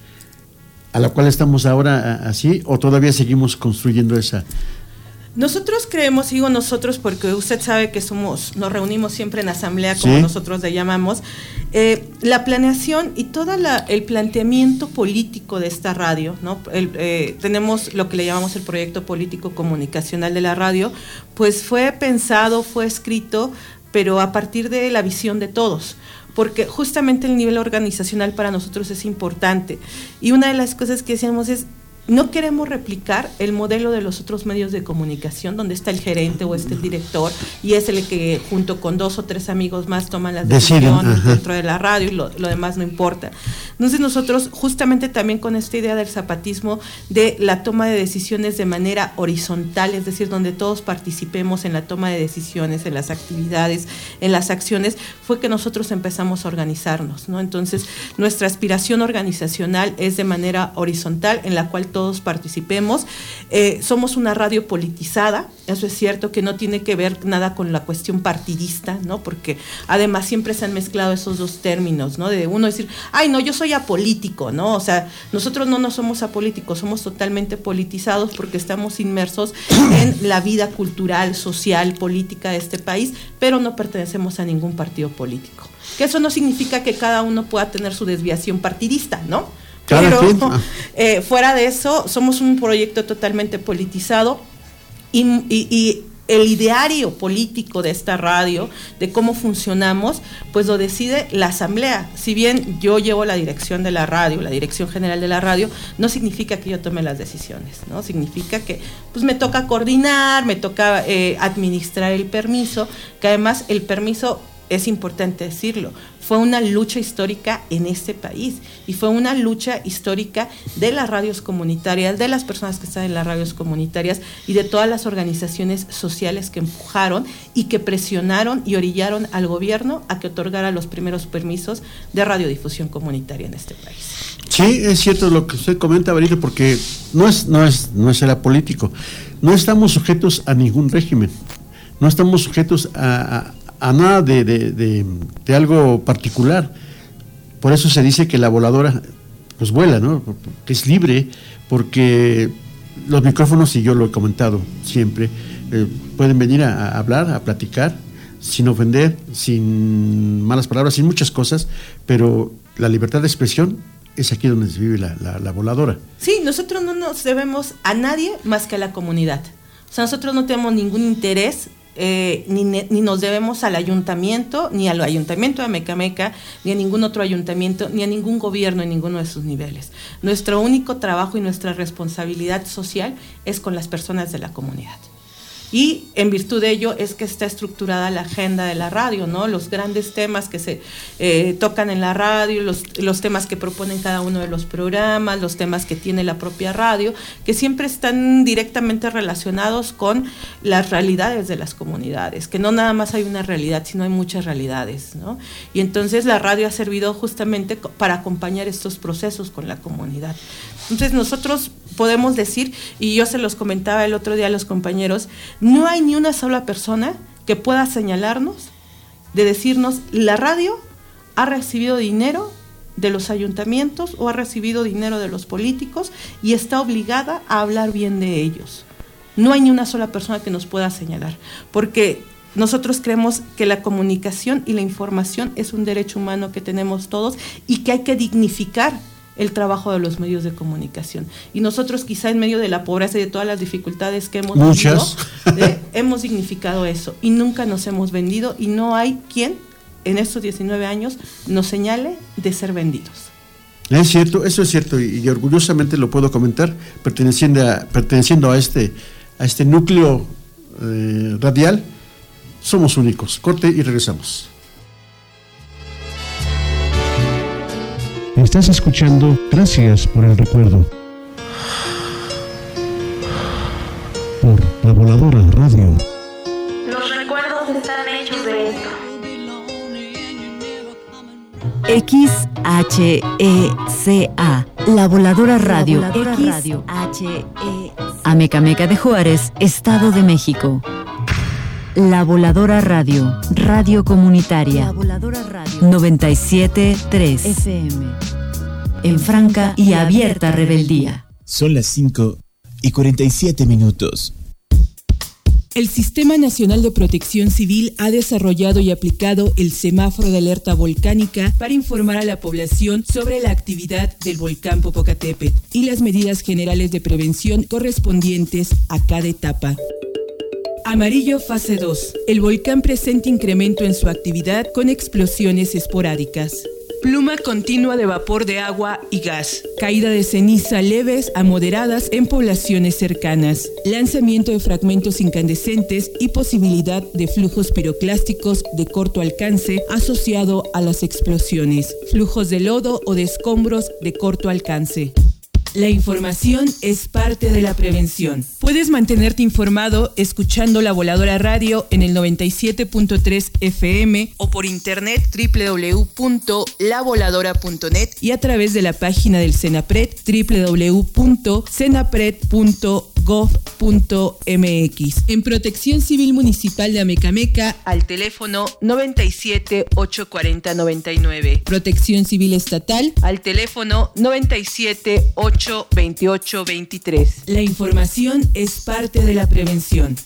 a la cual estamos ahora así, o todavía seguimos construyendo esa. Nosotros creemos, digo nosotros porque usted sabe que somos, nos reunimos siempre en asamblea, como ¿sí? nosotros le llamamos, eh, la planeación y todo el planteamiento político de esta radio, ¿no? El, eh, tenemos lo que le llamamos el proyecto político comunicacional de la radio, pues fue pensado, fue escrito, pero a partir de la visión de todos, porque justamente el nivel organizacional para nosotros es importante. Y una de las cosas que decíamos es, no queremos replicar el modelo de los otros medios de comunicación, donde está el gerente o está el director, y es el que junto con dos o tres amigos más toman las decisiones dentro de la radio y lo, lo demás no importa. Entonces nosotros justamente también con esta idea del zapatismo de la toma de decisiones de manera horizontal, es decir, donde todos participemos en la toma de decisiones, en las actividades, en las acciones, fue que nosotros empezamos a organizarnos, ¿no? Entonces nuestra aspiración organizacional es de manera horizontal, en la cual todos participemos. Eh, somos una radio politizada, eso es cierto, que no tiene que ver nada con la cuestión partidista, ¿no? Porque además siempre se han mezclado esos dos términos, ¿no? De uno decir, ay, no, yo soy apolítico, ¿no? O sea, nosotros no, no somos apolíticos, somos totalmente politizados porque estamos inmersos en la vida cultural, social, política de este país, pero no pertenecemos a ningún partido político. Que eso no significa que cada uno pueda tener su desviación partidista, ¿no? Pero eh, fuera de eso, somos un proyecto totalmente politizado y, y, y el ideario político de esta radio, de cómo funcionamos, pues lo decide la asamblea. Si bien yo llevo la dirección de la radio, la dirección general de la radio, no significa que yo tome las decisiones, ¿no? Significa que pues me toca coordinar, me toca eh, administrar el permiso, que además el permiso, es importante decirlo, fue una lucha histórica en este país y fue una lucha histórica de las radios comunitarias, de las personas que están en las radios comunitarias y de todas las organizaciones sociales que empujaron y que presionaron y orillaron al gobierno a que otorgara los primeros permisos de radiodifusión comunitaria en este país. Sí, es cierto lo que usted comenta, Benito, porque no es, no es, no es era político, no estamos sujetos a ningún régimen, no estamos sujetos a, a a nada de, de, de, de algo particular. Por eso se dice que la voladora pues vuela, ¿no? Que es libre, porque los micrófonos, y yo lo he comentado siempre, eh, pueden venir a, a hablar, a platicar, sin ofender, sin malas palabras, sin muchas cosas, pero la libertad de expresión es aquí donde se vive la, la, la voladora. Sí, nosotros no nos debemos a nadie más que a la comunidad. O sea, nosotros no tenemos ningún interés Eh, ni, ni nos debemos al ayuntamiento, ni al ayuntamiento de Amecameca, ni a ningún otro ayuntamiento, ni a ningún gobierno en ninguno de sus niveles. Nuestro único trabajo y nuestra responsabilidad social es con las personas de la comunidad. Y en virtud de ello es que está estructurada la agenda de la radio, ¿no? Los grandes temas que se eh, tocan en la radio, los, los temas que proponen cada uno de los programas, los temas que tiene la propia radio, que siempre están directamente relacionados con las realidades de las comunidades, que no nada más hay una realidad, sino hay muchas realidades, ¿no? Y entonces la radio ha servido justamente para acompañar estos procesos con la comunidad. Entonces nosotros podemos decir, y yo se los comentaba el otro día a los compañeros, no hay ni una sola persona que pueda señalarnos, de decirnos, la radio ha recibido dinero de los ayuntamientos o ha recibido dinero de los políticos y está obligada a hablar bien de ellos. No hay ni una sola persona que nos pueda señalar, porque nosotros creemos que la comunicación y la información es un derecho humano que tenemos todos y que hay que dignificar el trabajo de los medios de comunicación. Y nosotros quizá en medio de la pobreza y de todas las dificultades que hemos Muchas. vivido, eh, hemos dignificado eso y nunca nos hemos vendido y no hay quien en estos diecinueve años nos señale de ser vendidos. Es cierto, eso es cierto y, y orgullosamente lo puedo comentar perteneciendo a, perteneciendo a este a este núcleo eh, radial. Somos únicos. Corte y regresamos. Estás escuchando Gracias por el Recuerdo. Por La Voladora Radio. Los recuerdos están hechos de esto. X H E C A, La Voladora Radio. La Voladora Radio. H E Amecameca de Juárez, Estado de México. La Voladora Radio, radio comunitaria. La Voladora Radio. noventa y siete punto tres F M. En franca y abierta rebeldía. Son las cinco y cuarenta y siete minutos. El Sistema Nacional de Protección Civil ha desarrollado y aplicado el semáforo de alerta volcánica para informar a la población sobre la actividad del volcán Popocatépetl y las medidas generales de prevención correspondientes a cada etapa. Amarillo fase dos. El volcán presenta incremento en su actividad con explosiones esporádicas. Pluma continua de vapor de agua y gas. Caída de ceniza leves a moderadas en poblaciones cercanas. Lanzamiento de fragmentos incandescentes y posibilidad de flujos piroclásticos de corto alcance asociado a las explosiones. Flujos de lodo o de escombros de corto alcance. La información es parte de la prevención. Puedes mantenerte informado escuchando La Voladora Radio en el noventa y siete punto tres F M o por internet doble u doble u doble u punto la voladora punto net y a través de la página del CENAPRED doble u doble u doble u punto cenapred punto gov punto m x. En Protección Civil Municipal de Amecameca al teléfono noventa y siete, ochocientos cuarenta, noventa y nueve. Protección Civil Estatal al teléfono noventa y siete, ochocientos veintiocho, veintitrés. La información es parte de la prevención.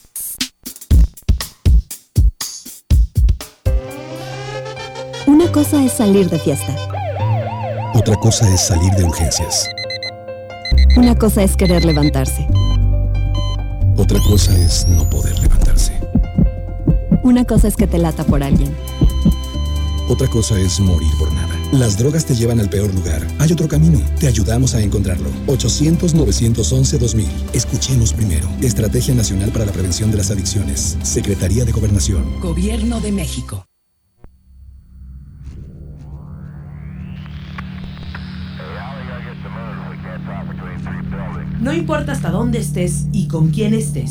Una cosa es salir de fiesta. Otra cosa es salir de urgencias. Una cosa es querer levantarse. Otra cosa es no poder levantarse. Una cosa es que te lata por alguien. Otra cosa es morir por nada. Las drogas te llevan al peor lugar. Hay otro camino. Te ayudamos a encontrarlo. ochocientos, novecientos once, dos mil. Escuchemos primero. Estrategia Nacional para la Prevención de las Adicciones. Secretaría de Gobernación. Gobierno de México. No importa hasta dónde estés y con quién estés.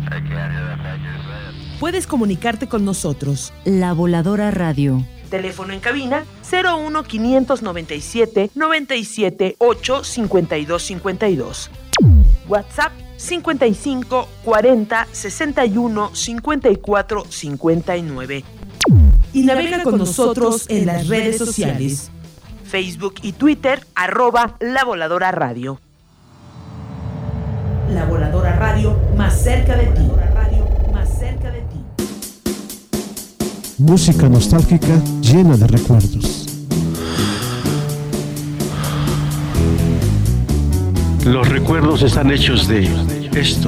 Puedes comunicarte con nosotros. La Voladora Radio. Teléfono en cabina cero uno, quinientos noventa y siete, noventa y siete, ocho, cincuenta y dos, cincuenta y dos. WhatsApp cincuenta y cinco, cuarenta, sesenta y uno, cincuenta y cuatro, cincuenta y nueve. Y navega con nosotros en las redes sociales. Facebook y Twitter, arroba La Voladora Radio. La Voladora Radio, más cerca de ti. Más cerca de ti. Música nostálgica llena de recuerdos. Los recuerdos están hechos de esto.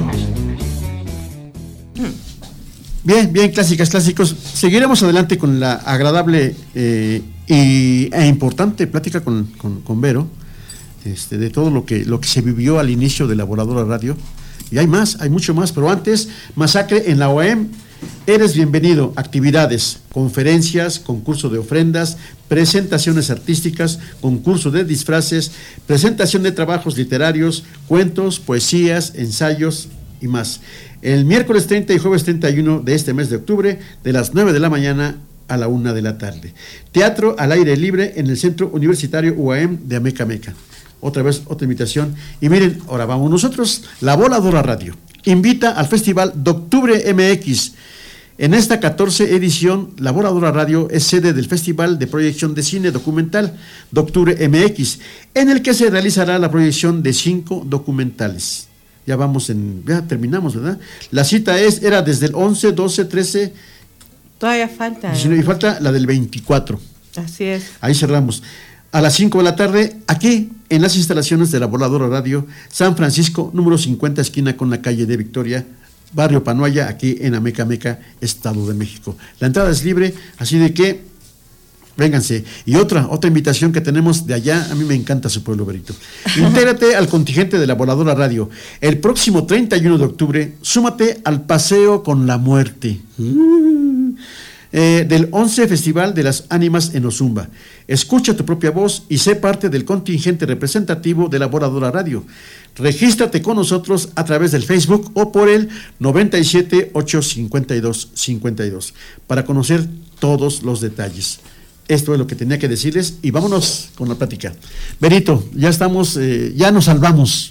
Bien, bien, clásicas, clásicos. Seguiremos adelante con la agradable eh, y, e importante plática con, con, con Vero, este, de todo lo que, lo que se vivió al inicio de La Voladora Radio. Y hay más, hay mucho más, pero antes, masacre en la O E M. Eres bienvenido. Actividades, conferencias, concurso de ofrendas, presentaciones artísticas, concurso de disfraces, presentación de trabajos literarios, cuentos, poesías, ensayos y más. El miércoles treinta y jueves treinta y uno de este mes de octubre, de las nueve de la mañana a la una de la tarde. Teatro al aire libre en el Centro Universitario U A M de Amecameca. Otra vez, otra invitación. Y miren, ahora vamos nosotros, La Voladora Radio invita al Festival Doctubre M X. En esta catorce edición, La Voladora Radio es sede del Festival de Proyección de Cine Documental Doctubre M X, en el que se realizará la proyección de cinco documentales. Ya vamos en, ya terminamos, ¿verdad? La cita es, era desde el once, doce, trece. Todavía falta. diecinueve, y falta la del veinticuatro. Así es. Ahí cerramos. A las cinco de la tarde, aquí, en las instalaciones de La Voladora Radio, San Francisco, número cincuenta, esquina con la calle de Victoria, Barrio Panoaya, aquí en Amecameca, Estado de México. La entrada es libre, así de que vénganse. Y otra, otra invitación que tenemos de allá, a mí me encanta su pueblo, Berito. Intégrate al contingente de La Voladora Radio. El próximo treinta y uno de octubre, súmate al paseo con la muerte. Mm. eh, del once Festival de las Ánimas en Ozumba. Escucha tu propia voz y sé parte del contingente representativo de la Voladora Radio. Regístrate con nosotros a través del Facebook o por el noventa y siete, ochocientos cincuenta y dos, cincuenta y dos para conocer todos los detalles. Esto es lo que tenía que decirles y vámonos con la plática. Berito, ya estamos, eh, ya nos salvamos,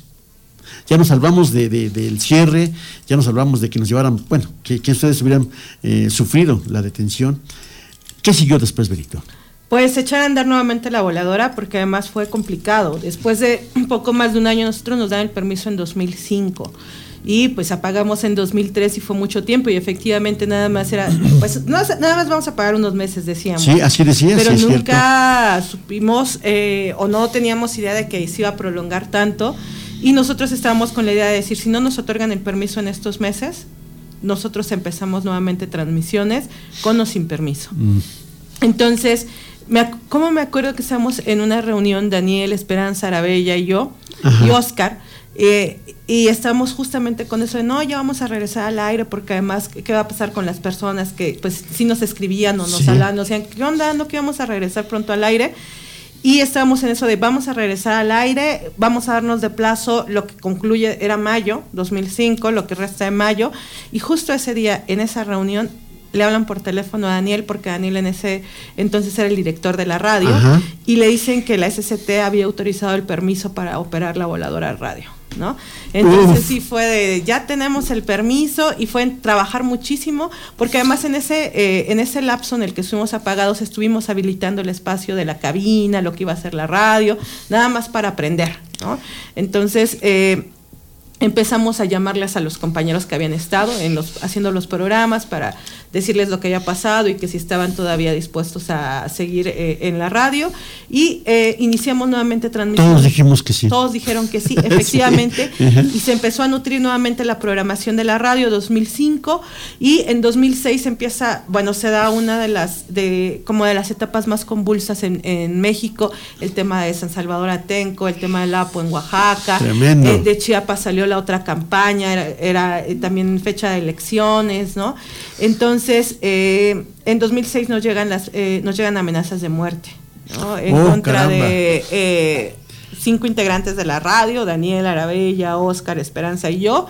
ya nos salvamos de, de, del cierre, ya nos salvamos de que nos llevaran, bueno, que, que ustedes hubieran eh, sufrido la detención. ¿Qué siguió después, Berito? Pues echar a andar nuevamente la voladora, porque además fue complicado. Después de un poco más de un año, nosotros nos dan el permiso en dos mil cinco. Y pues apagamos en dos mil tres y fue mucho tiempo y efectivamente nada más era, pues no, nada más vamos a pagar unos meses, decíamos. Sí, así decía. Pero sí, nunca supimos eh, o no teníamos idea de que se iba a prolongar tanto y nosotros estábamos con la idea de decir, si no nos otorgan el permiso en estos meses, nosotros empezamos nuevamente transmisiones con o sin permiso. Mm. Entonces, me, ¿cómo me acuerdo que estábamos en una reunión, Daniel, Esperanza, Arabella y yo, Ajá. y Oscar, eh, y estamos justamente con eso de, no, ya vamos a regresar al aire, porque además, ¿qué va a pasar con las personas que, pues, sí nos escribían o nos sí. hablaban, nos decían, ¿qué onda? ¿No que vamos a regresar pronto al aire? Y estábamos en eso de, vamos a regresar al aire, vamos a darnos de plazo, lo que concluye era mayo, dos mil cinco, lo que resta de mayo, y justo ese día, en esa reunión, le hablan por teléfono a Daniel, porque Daniel en ese entonces era el director de la radio, Ajá. y le dicen que la S C T había autorizado el permiso para operar la voladora radio, ¿no? Entonces Uf. sí fue de, ya tenemos el permiso, y fue en trabajar muchísimo, porque además en ese, eh, en ese lapso en el que estuvimos apagados, estuvimos habilitando el espacio de la cabina, lo que iba a ser la radio, nada más para aprender, ¿no? Entonces, eh, empezamos a llamarles a los compañeros que habían estado en los, haciendo los programas para decirles lo que había pasado y que si estaban todavía dispuestos a seguir eh, en la radio, y eh, iniciamos nuevamente transmisiones. Todos dijimos que sí. Todos dijeron que sí, efectivamente, sí. y se empezó a nutrir nuevamente la programación de la radio dos mil cinco, y en dos mil seis empieza, bueno, se da una de las, de como de las etapas más convulsas en, en México, el tema de San Salvador Atenco, el tema del Apo en Oaxaca. Tremendo. Eh, de Chiapas salió la otra campaña, era, era eh, también fecha de elecciones, ¿no? Entonces, eh, en dos mil seis nos llegan las, eh, nos llegan amenazas de muerte, ¿no? En oh, contra caramba. de eh, cinco integrantes de la radio, Daniel, Arabella, Oscar, Esperanza y yo,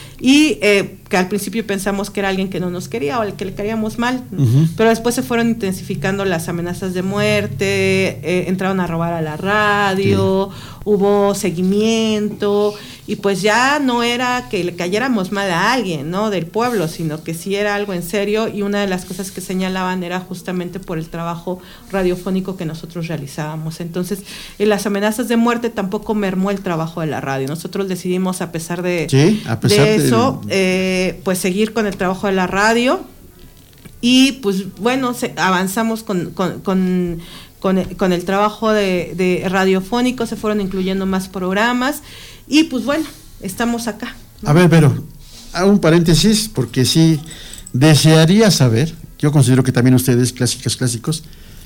y eh, que al principio pensamos que era alguien que no nos quería o al que le queríamos mal, uh-huh. pero después se fueron intensificando las amenazas de muerte, eh, entraron a robar a la radio, sí. hubo seguimiento, y pues ya no era que le cayéramos mal a alguien, ¿no?, del pueblo, sino que sí era algo en serio, y una de las cosas que señalaban era justamente por el trabajo radiofónico que nosotros realizábamos. Entonces, en las amenazas de muerte tampoco mermó el trabajo de la radio. Nosotros decidimos, a pesar de, sí, a pesar de eso, de... Eh, pues seguir con el trabajo de la radio, y pues bueno, se, avanzamos con, con, con Con el, con el trabajo de, de radiofónico, se fueron incluyendo más programas, y pues bueno, estamos acá, ¿no? A ver, pero hago un paréntesis, porque sí desearía saber, yo considero que también ustedes, clásicas, clásicos,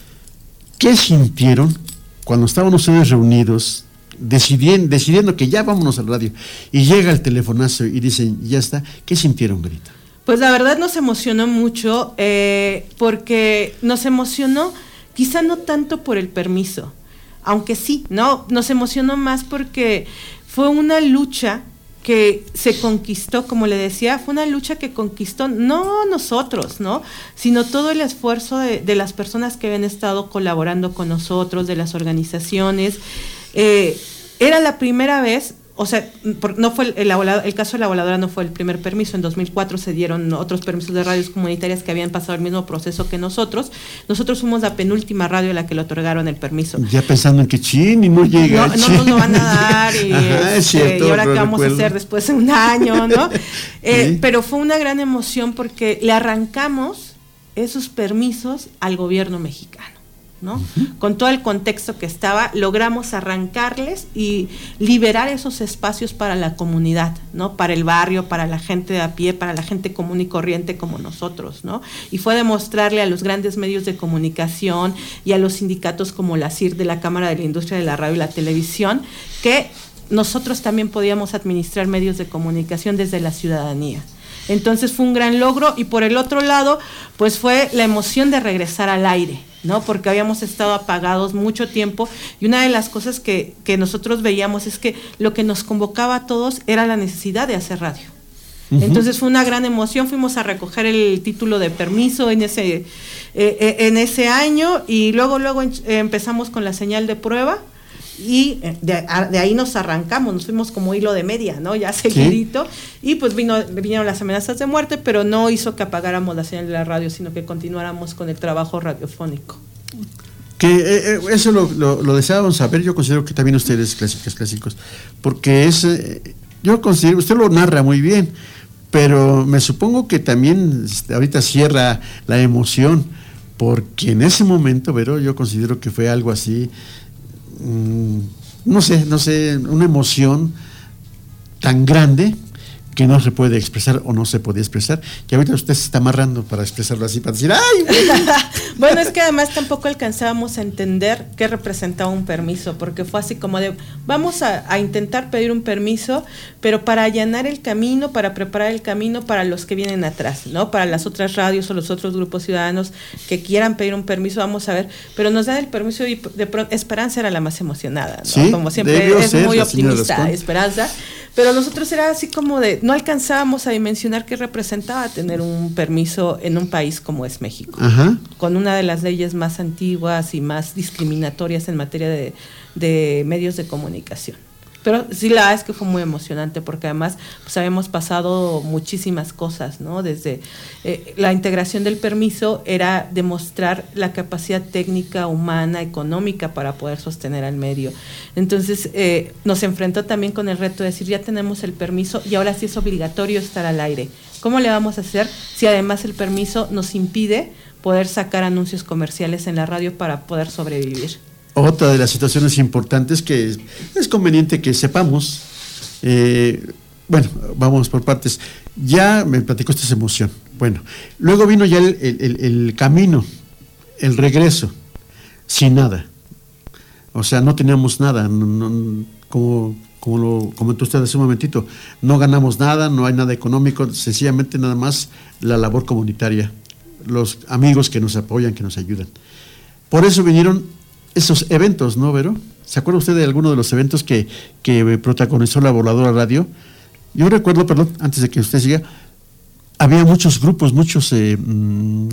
¿qué sintieron cuando estaban ustedes reunidos, decidiendo, decidiendo que ya vámonos a la radio, y llega el telefonazo y dicen, ya está? ¿Qué sintieron, Grita? Pues la verdad nos emocionó mucho, eh, porque nos emocionó quizá no tanto por el permiso, aunque sí, ¿no? Nos emocionó más porque fue una lucha que se conquistó, como le decía, fue una lucha que conquistó no nosotros, ¿no?, sino todo el esfuerzo de, de las personas que habían estado colaborando con nosotros, de las organizaciones. Eh, era la primera vez, o sea, no fue el, el, el caso de la voladora no fue el primer permiso. En dos mil cuatro se dieron otros permisos de radios comunitarias que habían pasado el mismo proceso que nosotros. Nosotros fuimos la penúltima radio a la que le otorgaron el permiso. Ya pensando en que chin, y no llega. No, no nos lo van a dar, y, Ajá, es cierto, y ahora qué vamos recuerdo. a hacer después de un año, ¿no? eh, ¿Sí? Pero fue una gran emoción porque le arrancamos esos permisos al gobierno mexicano, ¿no? Uh-huh. Con todo el contexto que estaba, logramos arrancarles y liberar esos espacios para la comunidad, ¿no?, para el barrio, para la gente de a pie, para la gente común y corriente como nosotros, ¿no? Y fue demostrarle a los grandes medios de comunicación y a los sindicatos como la C I R de la Cámara de la Industria de la Radio y la Televisión que nosotros también podíamos administrar medios de comunicación desde la ciudadanía. Entonces fue un gran logro, y por el otro lado, pues fue la emoción de regresar al aire, ¿no? Porque habíamos estado apagados mucho tiempo, y una de las cosas que, que nosotros veíamos es que lo que nos convocaba a todos era la necesidad de hacer radio. Uh-huh. Entonces fue una gran emoción, fuimos a recoger el título de permiso en ese, eh, eh, en ese año, y luego, luego eh, empezamos con la señal de prueba, y de, de ahí nos arrancamos, nos fuimos como hilo de media, ¿no? Ya seguidito, ¿sí? Y pues vino, vinieron las amenazas de muerte, pero no hizo que apagáramos la señal de la radio, sino que continuáramos con el trabajo radiofónico. Que eh, eso lo, lo, lo deseábamos saber. Yo considero que también ustedes, clásicos, clásicos, porque es, eh, yo considero, usted lo narra muy bien, pero me supongo que también ahorita cierra la emoción, porque en ese momento, Vero, yo considero que fue algo así, mmm, no sé, no sé, una emoción tan grande que no se puede expresar o no se podía expresar, que ahorita usted se está amarrando para expresarlo así, para decir ¡ay! Bueno, es que además tampoco alcanzábamos a entender qué representaba un permiso, porque fue así como de, vamos a, a intentar pedir un permiso, pero para allanar el camino, para preparar el camino para los que vienen atrás, ¿no? Para las otras radios o los otros grupos ciudadanos que quieran pedir un permiso, vamos a ver, pero nos dan el permiso y de pronto, Esperanza era la más emocionada, ¿no? Sí, como siempre es muy optimista, Esperanza, pero nosotros era así como de, no alcanzábamos a dimensionar qué representaba tener un permiso en un país como es México. Ajá. Con una de las leyes más antiguas y más discriminatorias en materia de, de medios de comunicación. Pero sí, la verdad es que fue muy emocionante, porque además pues habíamos pasado muchísimas cosas, ¿no? Desde eh, la integración del permiso era demostrar la capacidad técnica, humana, económica para poder sostener al medio. Entonces eh, nos enfrentó también con el reto de decir, ya tenemos el permiso y ahora sí es obligatorio estar al aire. ¿Cómo le vamos a hacer si además el permiso nos impide poder sacar anuncios comerciales en la radio para poder sobrevivir? Otra de las situaciones importantes que es, es conveniente que sepamos, eh, bueno, vamos por partes. Ya me platicó esta emoción. Bueno, luego vino ya el, el, el camino, el regreso, sin nada. O sea, no teníamos nada, no, no, como, como lo comentó usted hace un momentito, no ganamos nada, no hay nada económico, sencillamente nada más la labor comunitaria, los amigos que nos apoyan, que nos ayudan. Por eso vinieron esos eventos, ¿no, Vero? ¿Se acuerda usted de alguno de los eventos que, que protagonizó la Voladora Radio? Yo recuerdo, perdón, antes de que usted siga, había muchos grupos, muchos eh, mmm,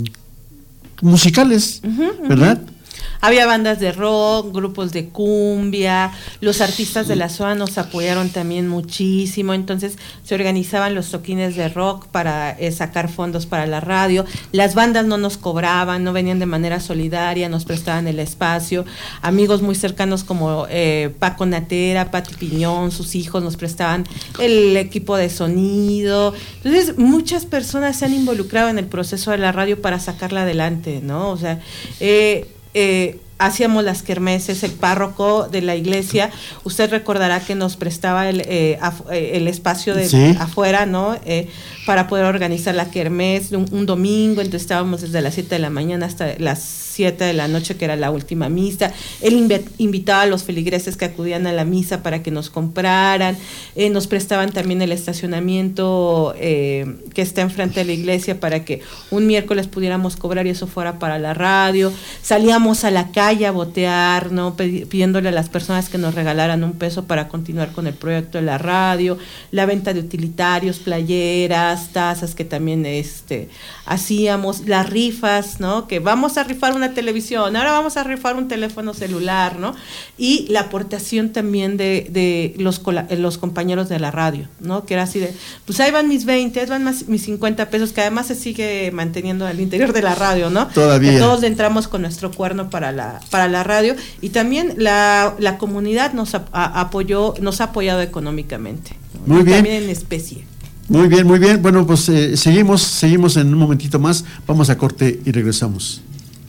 musicales, uh-huh, ¿verdad? Uh-huh. Había bandas de rock, grupos de cumbia, los artistas de la zona nos apoyaron también muchísimo, entonces se organizaban los toquines de rock para eh, sacar fondos para la radio, las bandas no nos cobraban, no venían de manera solidaria, nos prestaban el espacio, amigos muy cercanos como eh, Paco Natera, Pati Piñón, sus hijos nos prestaban el equipo de sonido, entonces muchas personas se han involucrado en el proceso de la radio para sacarla adelante, ¿no? O sea, eh, Eh, hacíamos las kermeses, el párroco de la iglesia, usted recordará que nos prestaba el, eh, af, eh, el espacio de ¿sí? afuera, ¿no? Eh, para poder organizar la kermés un, un domingo, entonces estábamos desde las siete de la mañana hasta las siete de la noche, que era la última misa. Él inv- invitaba a los feligreses que acudían a la misa para que nos compraran, eh, nos prestaban también el estacionamiento eh, que está enfrente de la iglesia para que un miércoles pudiéramos cobrar y eso fuera para la radio. Salíamos a la calle a botear, ¿no? Pidiéndole a las personas que nos regalaran un peso para continuar con el proyecto de la radio, la venta de utilitarios, playeras, tazas que también este, hacíamos, las rifas, ¿no? Que vamos a rifar una televisión, ahora vamos a rifar un teléfono celular, ¿no? Y la aportación también de, de los, los compañeros de la radio, ¿no? Que era así de, pues ahí van mis veinte, ahí van más, mis cincuenta pesos, que además se sigue manteniendo al interior de la radio, ¿no? Todavía. Que todos entramos con nuestro cuerno para la, para la radio, y también la, la comunidad nos a, a, apoyó, nos ha apoyado económicamente, ¿no? Muy Y bien. también en especie. Muy bien, muy bien. Bueno, pues eh, seguimos, seguimos en un momentito más, vamos a corte y regresamos.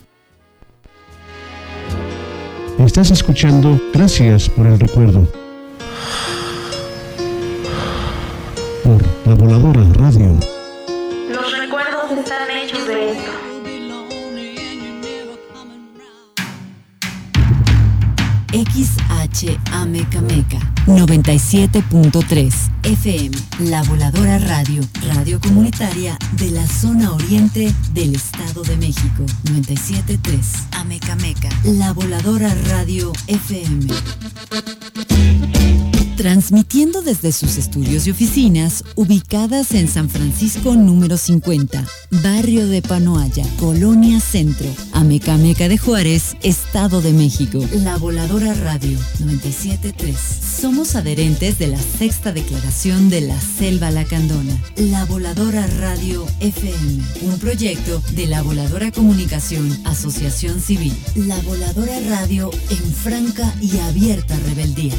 Estás escuchando Gracias por el Recuerdo por La Voladora Radio. Los recuerdos están hechos de esto. X H A Mecameca noventa y siete punto tres F M, La Voladora Radio, radio comunitaria de la zona oriente del Estado de México. noventa y siete punto tres Amecameca, La Voladora Radio F M. Transmitiendo desde sus estudios y oficinas ubicadas en San Francisco número cincuenta, barrio de Panoaya, Colonia Centro, Amecameca de Juárez, Estado de México. La Voladora Radio noventa y siete punto tres. Somos adherentes de la sexta declaración de la Selva Lacandona. La Voladora Radio F M, un proyecto de La Voladora Comunicación, Asociación Civil. La Voladora Radio en franca y abierta rebeldía.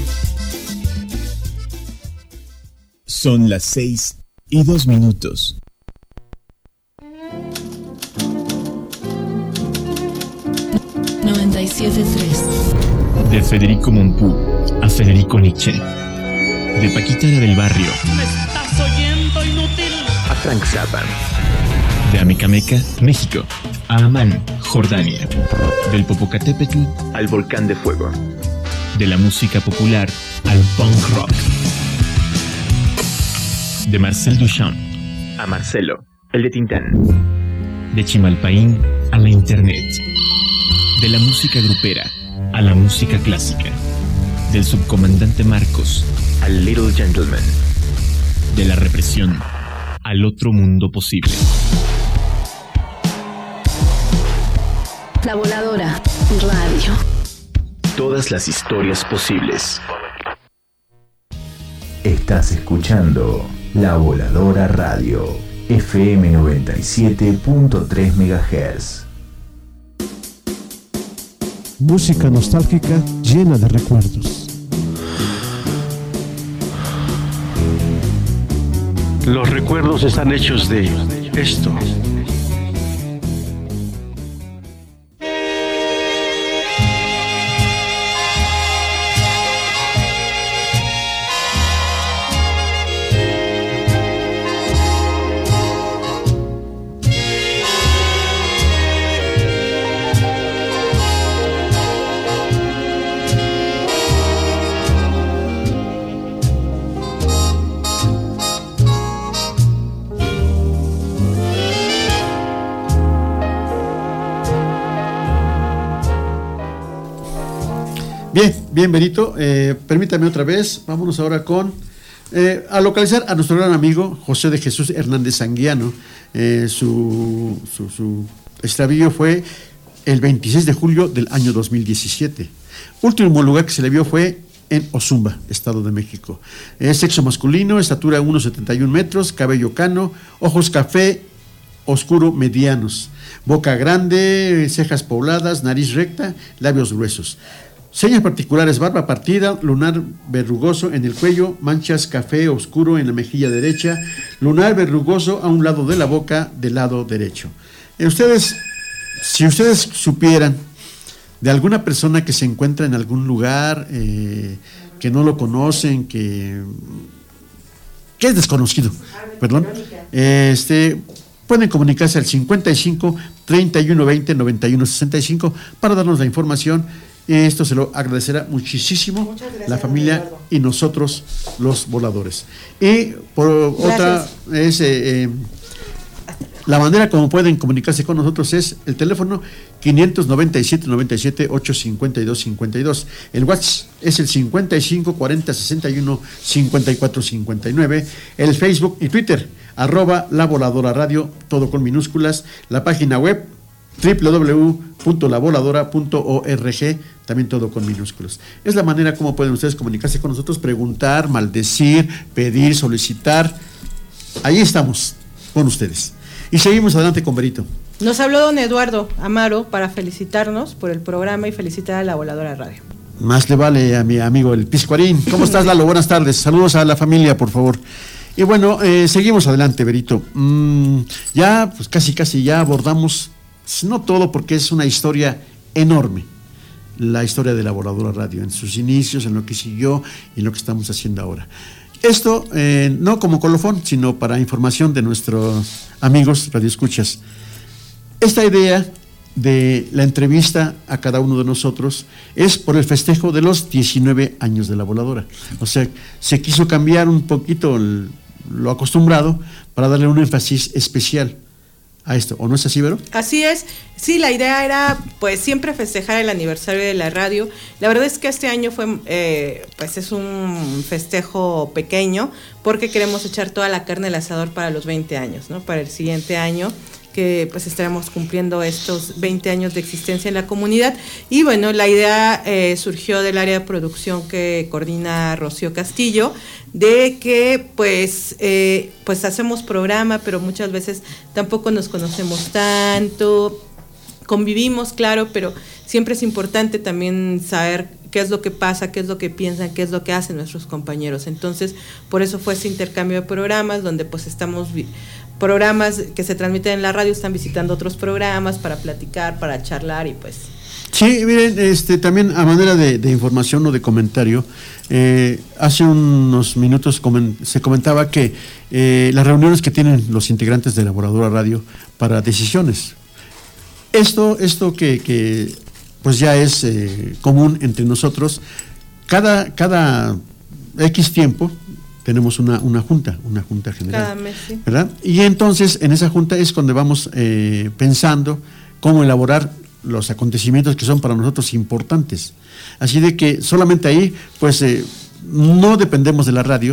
Son las seis y dos minutos. noventa y siete punto tres. De Federico Mompou a Federico Nietzsche. De Paquitara del Barrio. ¿Me estás oyendo, inútil? A Frank Zappa. De Amecameca, México, a Amán, Jordania. Del Popocatépetl al Volcán de Fuego. De la música popular al punk rock. De Marcel Duchamp a Marcelo, el de Tintán. De Chimalpaín a la internet. De la música grupera a la música clásica. Del subcomandante Marcos al Little Gentleman. De la represión al otro mundo posible. La Voladora Radio. Todas las historias posibles. Estás escuchando La Voladora Radio, F M noventa y siete punto tres megahertz. Música nostálgica llena de recuerdos. Los recuerdos están hechos de esto. Bien, bien, Benito, eh, permítame otra vez, vámonos ahora con, eh, a localizar a nuestro gran amigo José de Jesús Hernández Anguiano. Eh, su, su, su extravío fue el veintiséis de julio del año dos mil diecisiete. Último lugar que se le vio fue en Ozumba, Estado de México. Es sexo masculino, estatura uno setenta y un metros, cabello cano, ojos café oscuro medianos, boca grande, cejas pobladas, nariz recta, labios gruesos. Señas particulares: barba partida, lunar verrugoso en el cuello, manchas café oscuro en la mejilla derecha, lunar verrugoso a un lado de la boca del lado derecho. Eh, ustedes, si ustedes supieran de alguna persona que se encuentra en algún lugar, eh, que no lo conocen, que, que es desconocido, perdón, este, pueden comunicarse al cincuenta y cinco, treinta y uno veinte, noventa y uno sesenta y cinco para darnos la información. Esto se lo agradecerá muchísimo la familia Eduardo y nosotros los voladores. Y por gracias. Otra es eh, eh, la manera como pueden comunicarse con nosotros es el teléfono quinientos noventa y siete, noventa y siete, ochocientos cincuenta y dos, cincuenta y dos. El WhatsApp es el cincuenta y cinco, cuarenta, sesenta y uno, cincuenta y cuatro, cincuenta y nueve. El Facebook y Twitter, arroba La Voladora Radio, todo con minúsculas. La página web doble u doble u doble u punto la voladora punto org, también todo con minúsculas. Es la manera como pueden ustedes comunicarse con nosotros, preguntar, maldecir, pedir, solicitar. Ahí estamos con ustedes. Y seguimos adelante con Berito. Nos habló don Eduardo Amaro para felicitarnos por el programa y felicitar a La Voladora Radio. Más le vale a mi amigo el Piscuarín. ¿Cómo estás, Lalo? Buenas tardes. Saludos a la familia, por favor. Y bueno, eh, seguimos adelante, Berito. Mm, ya, pues casi, casi ya abordamos, no todo, porque es una historia enorme, la historia de La Voladora Radio, en sus inicios, en lo que siguió y en lo que estamos haciendo ahora. Esto eh, no como colofón, sino para información de nuestros amigos radioescuchas. Esta idea de la entrevista a cada uno de nosotros es por el festejo de los diecinueve años de la voladora. O sea, se quiso cambiar un poquito el, lo acostumbrado para darle un énfasis especial a esto, ¿o no es así, Vero? Así es, sí, la idea era pues siempre festejar el aniversario de la radio. La verdad es que este año fue, eh, pues es un festejo pequeño porque queremos echar toda la carne al asador para los veinte años, ¿no? Para el siguiente año, que pues estaremos cumpliendo estos veinte años de existencia en la comunidad. Y bueno, la idea eh, surgió del área de producción que coordina Rocío Castillo, de que pues, eh, pues hacemos programa, pero muchas veces tampoco nos conocemos tanto, convivimos, claro, pero siempre es importante también saber qué es lo que pasa, qué es lo que piensan, qué es lo que hacen nuestros compañeros. Entonces, por eso fue ese intercambio de programas, donde pues estamos... Vi- programas que se transmiten en la radio, están visitando otros programas para platicar, para charlar y pues... Sí, miren, este, también a manera de, de información o de comentario, eh, hace unos minutos comen, se comentaba que eh, las reuniones que tienen los integrantes de la Voladora Radio para decisiones, esto, esto que, que pues ya es eh, común entre nosotros, cada, cada X tiempo tenemos una, una junta, una junta general, cada mes, sí. ¿verdad? Y entonces en esa junta es donde vamos eh, pensando cómo elaborar los acontecimientos que son para nosotros importantes. Así de que solamente ahí, pues eh, no dependemos de la radio,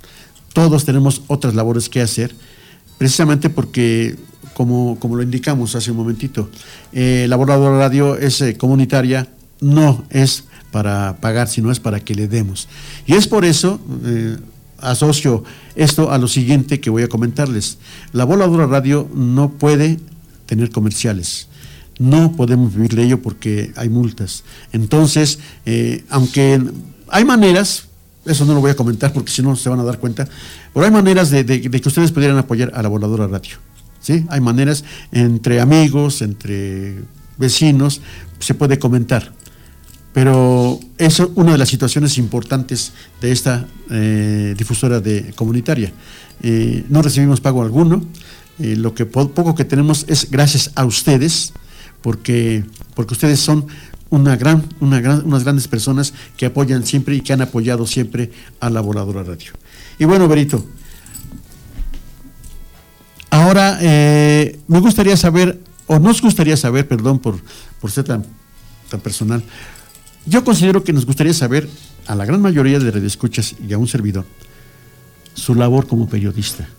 todos tenemos otras labores que hacer, precisamente porque, como, como lo indicamos hace un momentito, eh, la Voladora Radio es eh, comunitaria, no es para pagar, sino es para que le demos. Y es por eso... Eh, asocio esto a lo siguiente que voy a comentarles. La Voladora Radio no puede tener comerciales, no podemos vivir de ello porque hay multas. Entonces, eh, aunque hay maneras, eso no lo voy a comentar porque si no se van a dar cuenta, pero hay maneras de, de, de que ustedes pudieran apoyar a la Voladora Radio, ¿sí? Hay maneras entre amigos, entre vecinos, se puede comentar. Pero es una de las situaciones importantes de esta eh, difusora de comunitaria. Eh, no recibimos pago alguno, eh, lo que po- poco que tenemos es gracias a ustedes, porque, porque ustedes son una gran, una gran, unas grandes personas que apoyan siempre y que han apoyado siempre a la Voladora Radio. Y bueno, Berito, ahora eh, me gustaría saber, o nos gustaría saber, perdón por, por ser tan, tan personal, yo considero que nos gustaría saber, a la gran mayoría de radioescuchas y a un servidor, su labor como periodista.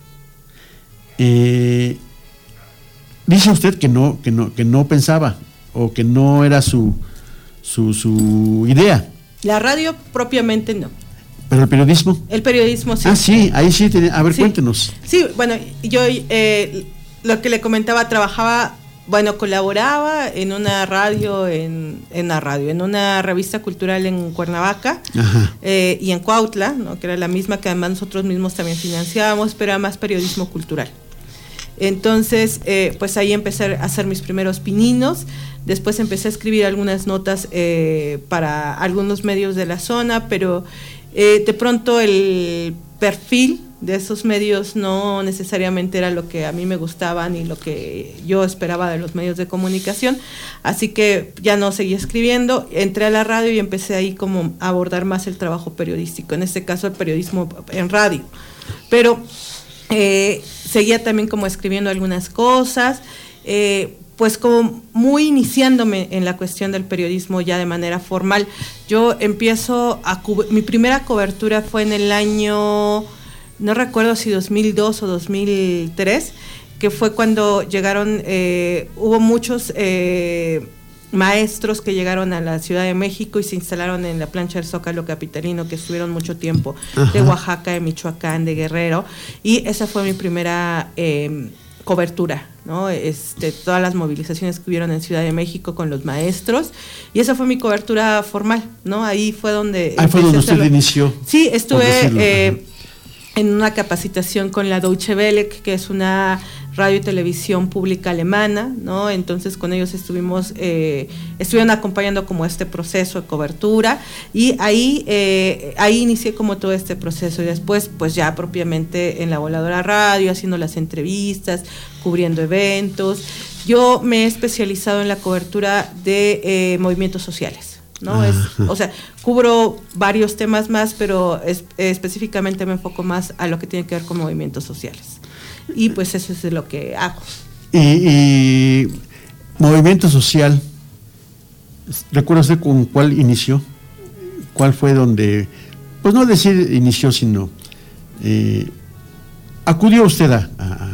Eh, dice usted que no, que no, que no pensaba o que no era su, su, su idea. La radio propiamente no. ¿Pero el periodismo? El periodismo sí. Ah, sí, ahí sí, tenía, a ver, sí. Cuéntenos. Sí, bueno, yo eh, lo que le comentaba, trabajaba... Bueno, colaboraba en una radio, en, en una radio, en una revista cultural en Cuernavaca eh, y en Cuautla, ¿no? Que era la misma que además nosotros mismos también financiábamos, pero era más periodismo cultural. Entonces, eh, pues ahí empecé a hacer mis primeros pininos, después empecé a escribir algunas notas eh, para algunos medios de la zona, pero eh, de pronto el perfil de esos medios no necesariamente era lo que a mí me gustaba ni lo que yo esperaba de los medios de comunicación, así que ya no seguí escribiendo, entré a la radio y empecé ahí como a abordar más el trabajo periodístico, en este caso el periodismo en radio, pero eh, seguía también como escribiendo algunas cosas, eh, pues como muy iniciándome en la cuestión del periodismo ya de manera formal. Yo empiezo a, mi primera cobertura fue en el año... no recuerdo si dos mil dos o dos mil tres, que fue cuando llegaron, eh, hubo muchos eh, maestros que llegaron a la Ciudad de México y se instalaron en la plancha del Zócalo capitalino, que estuvieron mucho tiempo, Ajá. de Oaxaca, de Michoacán, de Guerrero, y esa fue mi primera eh, cobertura, ¿no? Este, todas las movilizaciones que hubieron en Ciudad de México con los maestros, y esa fue mi cobertura formal, ¿no? Ahí fue donde... Ahí fue donde usted inició. Sí, estuve... en una capacitación con la Deutsche Welle, que es una Radio y Televisión Pública Alemana, ¿no? Entonces con ellos estuvimos, eh, estuvieron acompañando como este proceso de cobertura y ahí, eh, ahí inicié como todo este proceso y después pues ya propiamente en La Voladora Radio, haciendo las entrevistas, cubriendo eventos. Yo me he especializado en la cobertura de eh, movimientos sociales, ¿no? Es, o sea, cubro varios temas más, pero es, específicamente me enfoco más a lo que tiene que ver con movimientos sociales. Y pues eso es lo que hago. Y, y movimiento social, ¿recuerda usted con cuál inició? ¿Cuál fue donde, pues no decir inició, sino eh, acudió usted a, a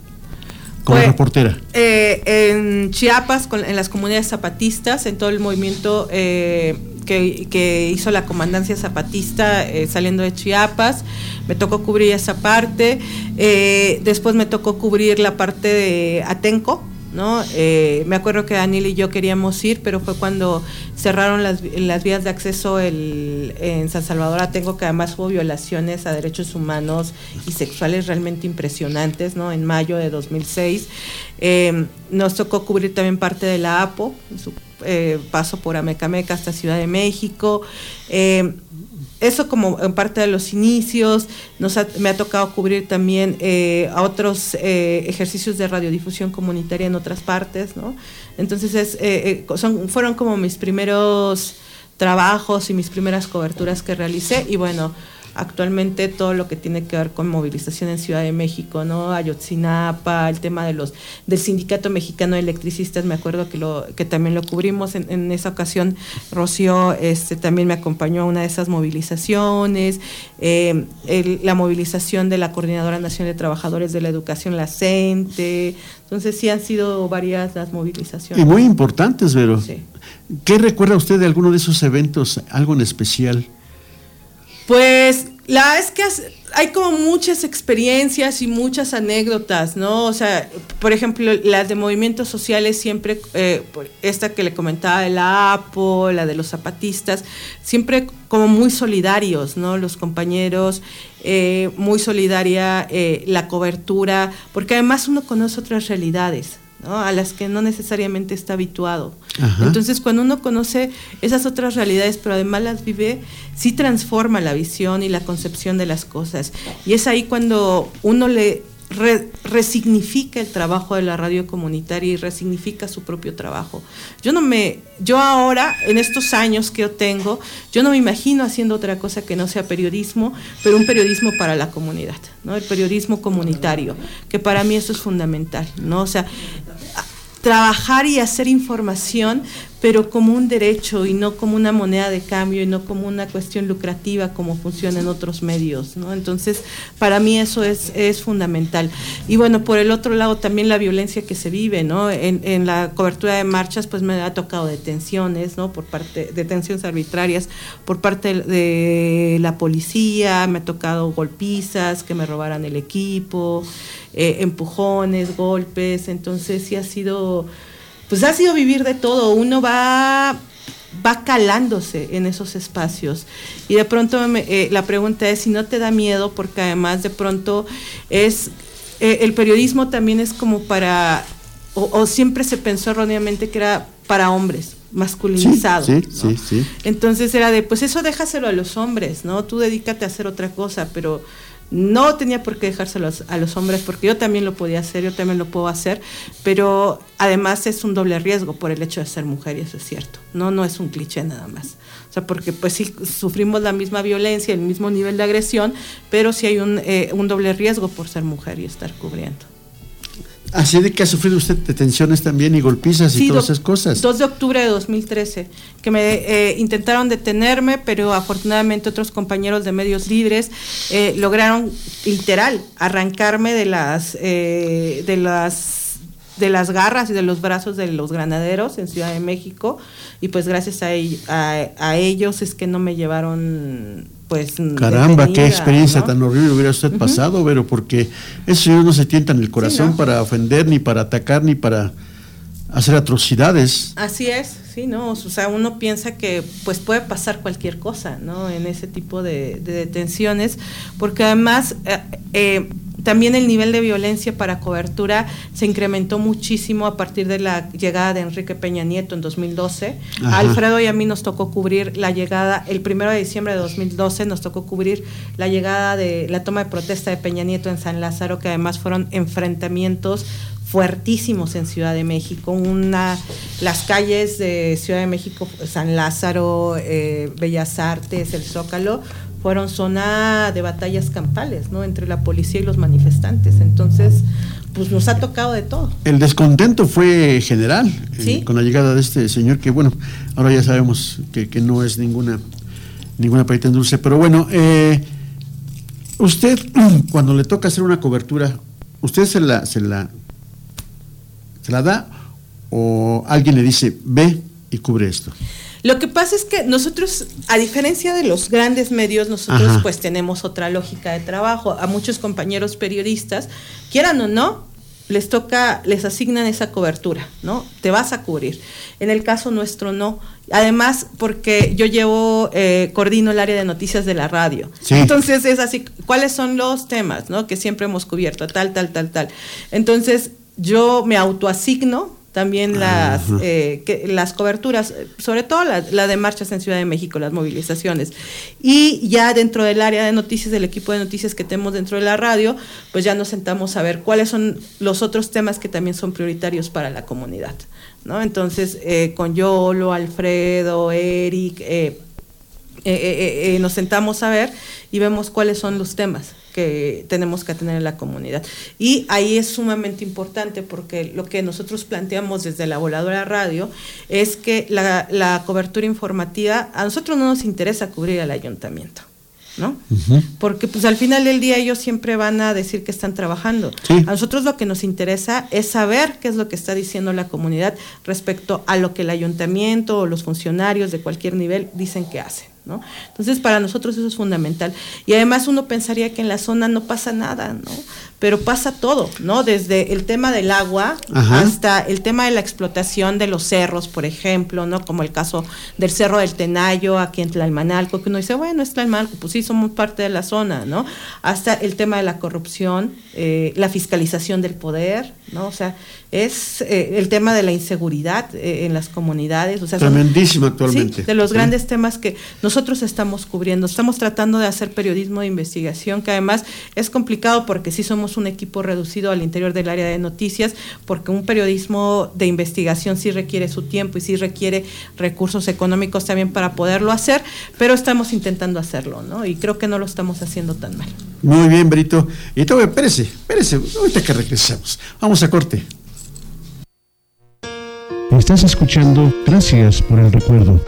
como pues, reportera? Eh, en Chiapas, con, en las comunidades zapatistas, en todo el movimiento eh, que, que hizo la comandancia zapatista eh, saliendo de Chiapas, me tocó cubrir esa parte. Eh, después me tocó cubrir la parte de Atenco, ¿no? Eh, me acuerdo que Daniel y yo queríamos ir, pero fue cuando cerraron las, las vías de acceso el, en San Salvador Atenco, que además hubo violaciones a derechos humanos y sexuales realmente impresionantes, ¿no? En mayo de dos mil seis. Eh, nos tocó cubrir también parte de la A P O, su eh, paso por Amecameca hasta Ciudad de México. Eh, Eso como en parte de los inicios, nos ha, me ha tocado cubrir también eh, a otros eh, ejercicios de radiodifusión comunitaria en otras partes, ¿no? Entonces es, eh, eh, son, fueron como mis primeros trabajos y mis primeras coberturas que realicé y bueno, actualmente todo lo que tiene que ver con movilización en Ciudad de México, ¿no? Ayotzinapa, el tema de los del Sindicato Mexicano de Electricistas, me acuerdo que lo que también lo cubrimos en, en esa ocasión. Rocío este, también me acompañó a una de esas movilizaciones, eh, el, la movilización de la Coordinadora Nacional de Trabajadores de la Educación, la CENTE. Entonces sí han sido varias las movilizaciones. Y muy importantes, Vero. Sí. ¿Qué recuerda usted de alguno de esos eventos, algo en especial? Pues la es que hay como muchas experiencias y muchas anécdotas, ¿no? O sea, por ejemplo, las de movimientos sociales siempre, eh, esta que le comentaba de la A P O, la de los zapatistas, siempre como muy solidarios, ¿no? Los compañeros, eh, muy solidaria eh, la cobertura, porque además uno conoce otras realidades, ¿no? A las que no necesariamente está habituado. Ajá. Entonces, cuando uno conoce esas otras realidades, pero además las vive, sí transforma la visión y la concepción de las cosas. Y es ahí cuando uno le re, resignifica el trabajo de la radio comunitaria y resignifica su propio trabajo. Yo no me, yo ahora, en estos años que yo tengo, yo no me imagino haciendo otra cosa que no sea periodismo, pero un periodismo para la comunidad, ¿no? El periodismo comunitario, que para mí eso es fundamental, ¿no? O sea, trabajar y hacer información, pero como un derecho y no como una moneda de cambio y no como una cuestión lucrativa como funciona en otros medios, ¿no? Entonces, para mí eso es, es fundamental. Y bueno, por el otro lado también la violencia que se vive, ¿no? En, en la cobertura de marchas, pues me ha tocado detenciones, ¿no? Por parte, detenciones arbitrarias por parte de la policía, me ha tocado golpizas, que me robaran el equipo, eh, empujones, golpes, entonces sí ha sido... Pues ha sido vivir de todo, uno va, va calándose en esos espacios y de pronto me, eh, la pregunta es si no te da miedo, porque además de pronto es, eh, el periodismo también es como para, o, o siempre se pensó erróneamente que era para hombres, masculinizado. Sí, sí, ¿no? sí, sí. Entonces era de, pues eso déjaselo a los hombres, ¿no? Tú dedícate a hacer otra cosa, pero... No tenía por qué dejárselo a los hombres, porque yo también lo podía hacer, yo también lo puedo hacer, pero además es un doble riesgo por el hecho de ser mujer, y eso es cierto, no, no es un cliché nada más. O sea, porque pues sí sufrimos la misma violencia, el mismo nivel de agresión, pero sí hay un, eh, un doble riesgo por ser mujer y estar cubriendo. Así de que ha sufrido usted detenciones también y golpizas y sí, todas do, esas cosas. dos de octubre de dos mil trece, que me eh, intentaron detenerme, pero afortunadamente otros compañeros de medios libres eh, lograron literal arrancarme de las eh, de las de las garras y de los brazos de los granaderos en Ciudad de México, y pues gracias a, a, a ellos es que no me llevaron... Pues, caramba, qué experiencia, ¿no? Tan horrible hubiera usted uh-huh. pasado, Vero, porque esos señores no se tientan el corazón, sí, ¿no? Para ofender, ni para atacar, ni para hacer atrocidades. Así es, sí, ¿no? O sea, uno piensa que pues puede pasar cualquier cosa, ¿no? En ese tipo de, de detenciones, porque además eh, eh, También el nivel de violencia para cobertura se incrementó muchísimo a partir de la llegada de Enrique Peña Nieto en dos mil doce. Ajá. A Alfredo y a mí nos tocó cubrir la llegada, el primero de diciembre de dos mil doce nos tocó cubrir la llegada de la toma de protesta de Peña Nieto en San Lázaro, que además fueron enfrentamientos fuertísimos en Ciudad de México. Una, las calles de Ciudad de México, San Lázaro, eh, Bellas Artes, el Zócalo, fueron zona de batallas campales, ¿no? Entre la policía y los manifestantes. Entonces, pues nos ha tocado de todo. El descontento fue general, ¿sí? eh, con la llegada de este señor, que bueno, ahora ya sabemos que, que no es ninguna ninguna perita en dulce, pero bueno, eh, usted cuando le toca hacer una cobertura, ¿usted se la se la se la da o alguien le dice ve y cubre esto? Lo que pasa es que nosotros, a diferencia de los grandes medios, nosotros Ajá. pues tenemos otra lógica de trabajo. A muchos compañeros periodistas, quieran o no, les toca, les asignan esa cobertura, ¿no? Te vas a cubrir. En el caso nuestro no. Además, porque yo llevo, eh, coordino el área de noticias de la radio. Sí. Entonces es así, ¿cuáles son los temas, ¿no? Que siempre hemos cubierto, tal, tal, tal, tal. Entonces yo me autoasigno también las eh, que, las coberturas, sobre todo la, la de marchas en Ciudad de México, las movilizaciones. Y ya dentro del área de noticias, del equipo de noticias que tenemos dentro de la radio, pues ya nos sentamos a ver cuáles son los otros temas que también son prioritarios para la comunidad, ¿no? Entonces, eh, con Yolo, Alfredo, Eric, eh, eh, eh, eh, nos sentamos a ver y vemos cuáles son los temas que tenemos que tener en la comunidad. Y ahí es sumamente importante porque lo que nosotros planteamos desde la Voladora Radio es que la, la cobertura informativa, a nosotros no nos interesa cubrir al ayuntamiento, ¿no? Uh-huh. Porque pues al final del día ellos siempre van a decir que están trabajando. Sí. A nosotros lo que nos interesa es saber qué es lo que está diciendo la comunidad respecto a lo que el ayuntamiento o los funcionarios de cualquier nivel dicen que hacen, ¿no? Entonces para nosotros eso es fundamental. Y además uno pensaría que en la zona no pasa nada, ¿no? Pero pasa todo, ¿no? Desde el tema del agua Ajá. hasta el tema de la explotación de los cerros, por ejemplo, ¿no? Como el caso del Cerro del Tenayo aquí en Tlalmanalco, que uno dice, bueno, es Tlalmanalco, pues sí, somos parte de la zona, ¿no? Hasta el tema de la corrupción, eh, la fiscalización del poder, ¿no? O sea, es eh, el tema de la inseguridad eh, en las comunidades. O sea, tremendísimo son, actualmente. Sí, de los sí. grandes temas que nosotros estamos cubriendo. Estamos tratando de hacer periodismo de investigación, que además es complicado porque sí somos un equipo reducido al interior del área de noticias, porque un periodismo de investigación sí requiere su tiempo y sí requiere recursos económicos también para poderlo hacer, pero estamos intentando hacerlo, ¿no? Y creo que no lo estamos haciendo tan mal. Muy bien, Brito. Y todo, espérese, espérese, ahorita que regresamos. Vamos a corte. Estás escuchando Gracias por el Recuerdo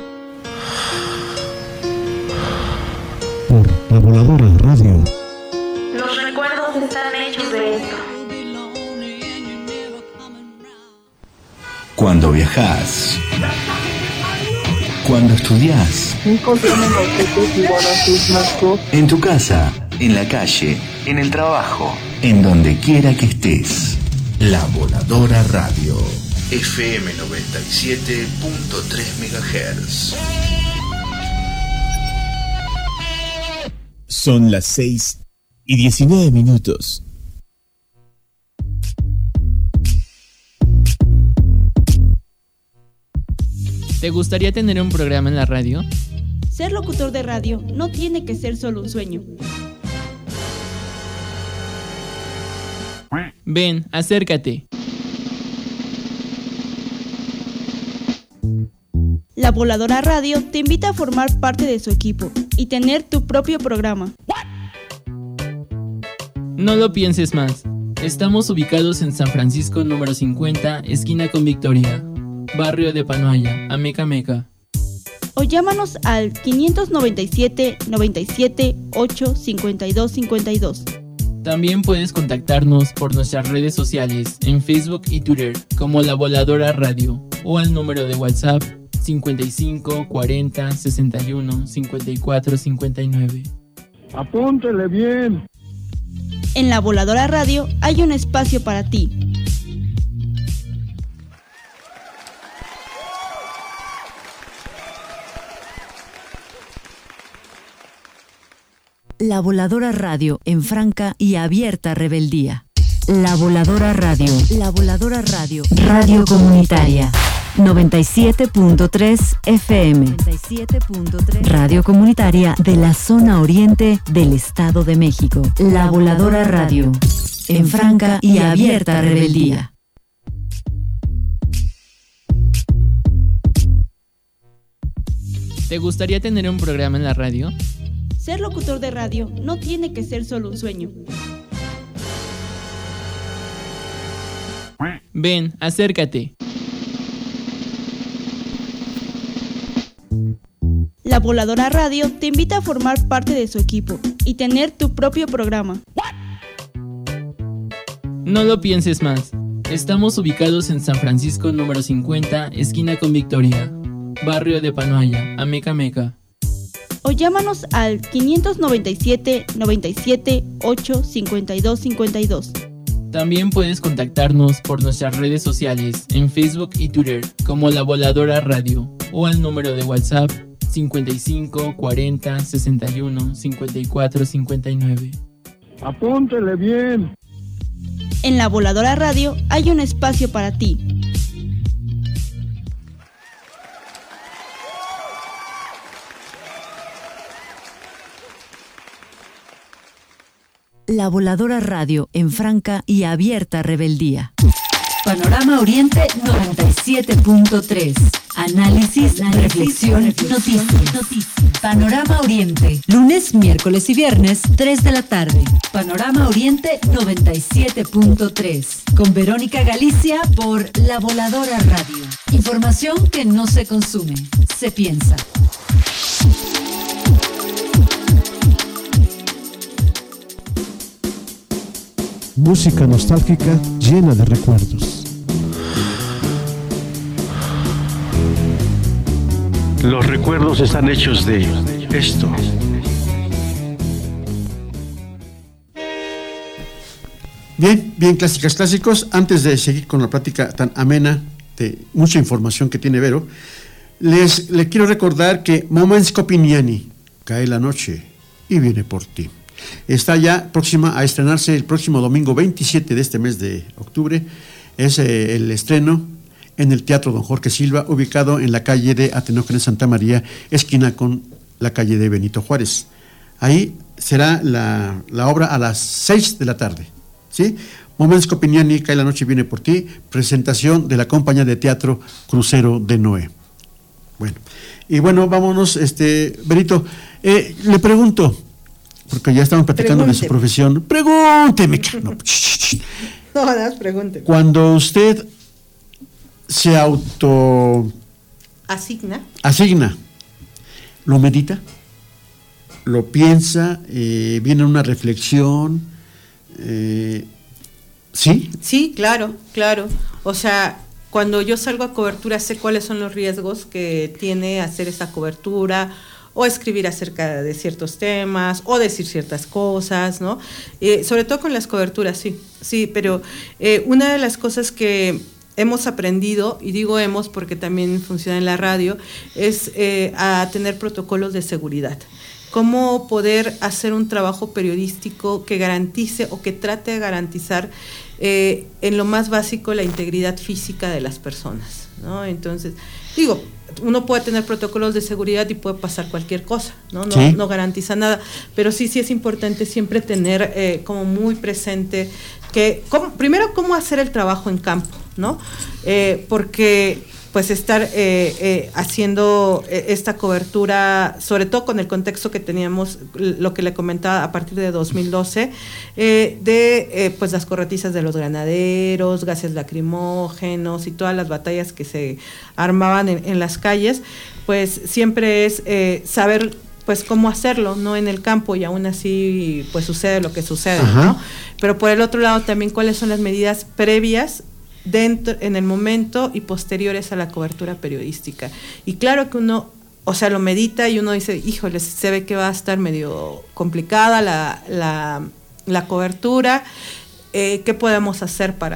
por La Voladora Radio. Los recuerdos están hechos de esto. Cuando viajas, cuando estudias, en tu casa, en la calle, en el trabajo, en donde quiera que estés. La Voladora Radio, F M noventa y siete punto tres megahertz. Son las seis y diecinueve minutos. ¿Te gustaría tener un programa en la radio? Ser locutor de radio no tiene que ser solo un sueño. Ven, acércate. La Voladora Radio te invita a formar parte de su equipo y tener tu propio programa. No lo pienses más. Estamos ubicados en San Francisco número cincuenta, esquina con Victoria, barrio de Panoaya, Amecameca. O llámanos al quinientos noventa y siete, noventa y siete, ocho, cincuenta y dos, cincuenta y dos. También puedes contactarnos por nuestras redes sociales en Facebook y Twitter como La Voladora Radio o al número de WhatsApp cincuenta y cinco, cuarenta, sesenta y uno, cincuenta y cuatro, cincuenta y nueve. Apúntele bien. En La Voladora Radio hay un espacio para ti. La Voladora Radio en franca y abierta rebeldía. La Voladora Radio. La Voladora Radio. Radio comunitaria. noventa y siete punto tres F M. noventa y siete punto tres. Radio comunitaria de la zona oriente del Estado de México. La Voladora Radio. En franca y abierta rebeldía. ¿Te gustaría tener un programa en la radio? Ser locutor de radio no tiene que ser solo un sueño. Ven, acércate. La Voladora Radio te invita a formar parte de su equipo y tener tu propio programa. No lo pienses más. Estamos ubicados en San Francisco número cincuenta, esquina con Victoria, barrio de Panoaya, Amecameca. O llámanos al quinientos noventa y siete, noventa y siete, ocho, cincuenta y dos, cincuenta y dos. También puedes contactarnos por nuestras redes sociales en Facebook y Twitter como La Voladora Radio o al número de WhatsApp cincuenta y cinco, cuarenta, sesenta y uno, cincuenta y cuatro, cincuenta y nueve. Apúntele bien. En La Voladora Radio hay un espacio para ti. La Voladora Radio en franca y abierta rebeldía. Panorama Oriente noventa y siete punto tres. Análisis, Análisis reflexión, noticias. Noticia. Panorama Oriente. Lunes, miércoles y viernes, tres de la tarde. Panorama Oriente noventa y siete punto tres. Con Verónica Galicia por La Voladora Radio. Información que no se consume, se piensa. Música nostálgica llena de recuerdos. Los recuerdos están hechos de esto. Bien, bien, clásicas, clásicos. Antes de seguir con la plática tan amena de mucha información que tiene Vero, les, les quiero recordar que Moments Copignani, cae la noche y viene por ti. Está ya próxima a estrenarse el próximo domingo veintisiete de este mes de octubre. Es eh, el estreno en el Teatro Don Jorge Silva, ubicado en la calle de Atenógenes Santa María, esquina con la calle de Benito Juárez. Ahí será la, la obra a las seis de la tarde, ¿sí? Moments Copignani, cae la noche y viene por ti, presentación de la compañía de teatro Crucero de Noé. Bueno, y bueno, vámonos, este, Benito, eh, le pregunto, porque ya estamos platicando de su profesión. Pregúnteme. No, no, das, pregúnteme. Cuando usted se auto asigna, asigna, ¿lo medita? ¿Lo piensa? Eh, ¿Viene una reflexión? Eh, ¿Sí? Sí, claro, claro. O sea, cuando yo salgo a cobertura sé cuáles son los riesgos que tiene hacer esa cobertura, o escribir acerca de ciertos temas, o decir ciertas cosas, ¿no? Eh, sobre todo con las coberturas, sí, sí, pero eh, una de las cosas que hemos aprendido, y digo hemos porque también funciona en la radio, es eh, a tener protocolos de seguridad. Cómo poder hacer un trabajo periodístico que garantice o que trate de garantizar eh, en lo más básico la integridad física de las personas, ¿no? Entonces, digo, uno puede tener protocolos de seguridad y puede pasar cualquier cosa, ¿no? No, ¿sí? No garantiza nada, pero sí, sí es importante siempre tener eh, como muy presente que, cómo, primero, cómo hacer el trabajo en campo, ¿no? Eh, porque pues estar eh, eh, haciendo eh, esta cobertura, sobre todo con el contexto que teníamos, lo que le comentaba a partir de dos mil doce, eh, de eh, pues las corretizas de los granaderos, gases lacrimógenos y todas las batallas que se armaban en, en las calles, pues siempre es eh, saber pues cómo hacerlo, ¿no? En el campo, y aún así pues sucede lo que sucede, ¿no? Pero por el otro lado también cuáles son las medidas previas dentro, en el momento y posteriores a la cobertura periodística. Y claro que uno, o sea, lo medita y uno dice, híjole, se ve que va a estar medio complicada la, la, la cobertura, eh, ¿qué podemos hacer para,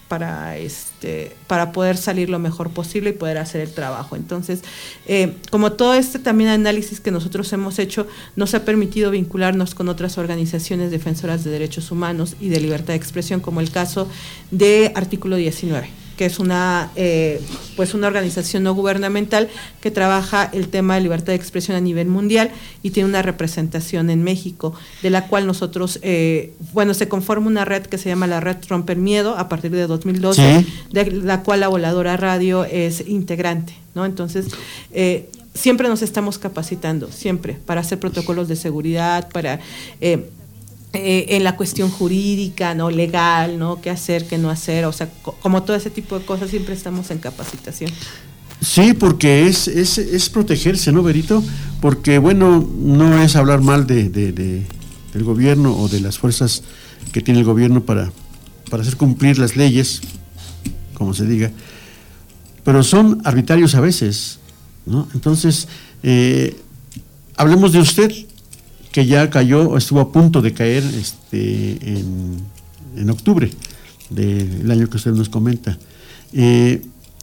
para este para poder salir lo mejor posible y poder hacer el trabajo. Entonces, eh, como todo este también análisis que nosotros hemos hecho nos ha permitido vincularnos con otras organizaciones defensoras de derechos humanos y de libertad de expresión, como el caso de Artículo diecinueve, que es una eh, pues una organización no gubernamental que trabaja el tema de libertad de expresión a nivel mundial y tiene una representación en México, de la cual nosotros, eh, bueno, se conforma una red que se llama la Red Rompe el Miedo a partir de dos mil doce, sí. De la cual la Voladora Radio es integrante, ¿no? Entonces, eh, siempre nos estamos capacitando, siempre, para hacer protocolos de seguridad, para... Eh, Eh, en la cuestión jurídica, ¿no? Legal, ¿no? Qué hacer, qué no hacer, o sea, co- como todo ese tipo de cosas, siempre estamos en capacitación. Sí, porque es, es, es protegerse, ¿no, Berito? Porque, bueno, no es hablar mal de, de, de, del gobierno o de las fuerzas que tiene el gobierno para, para hacer cumplir las leyes, como se diga, pero son arbitrarios a veces, ¿no? Entonces, eh, hablemos de usted, que ya cayó, estuvo a punto de caer este, en, en octubre del año que usted nos comenta. Eh,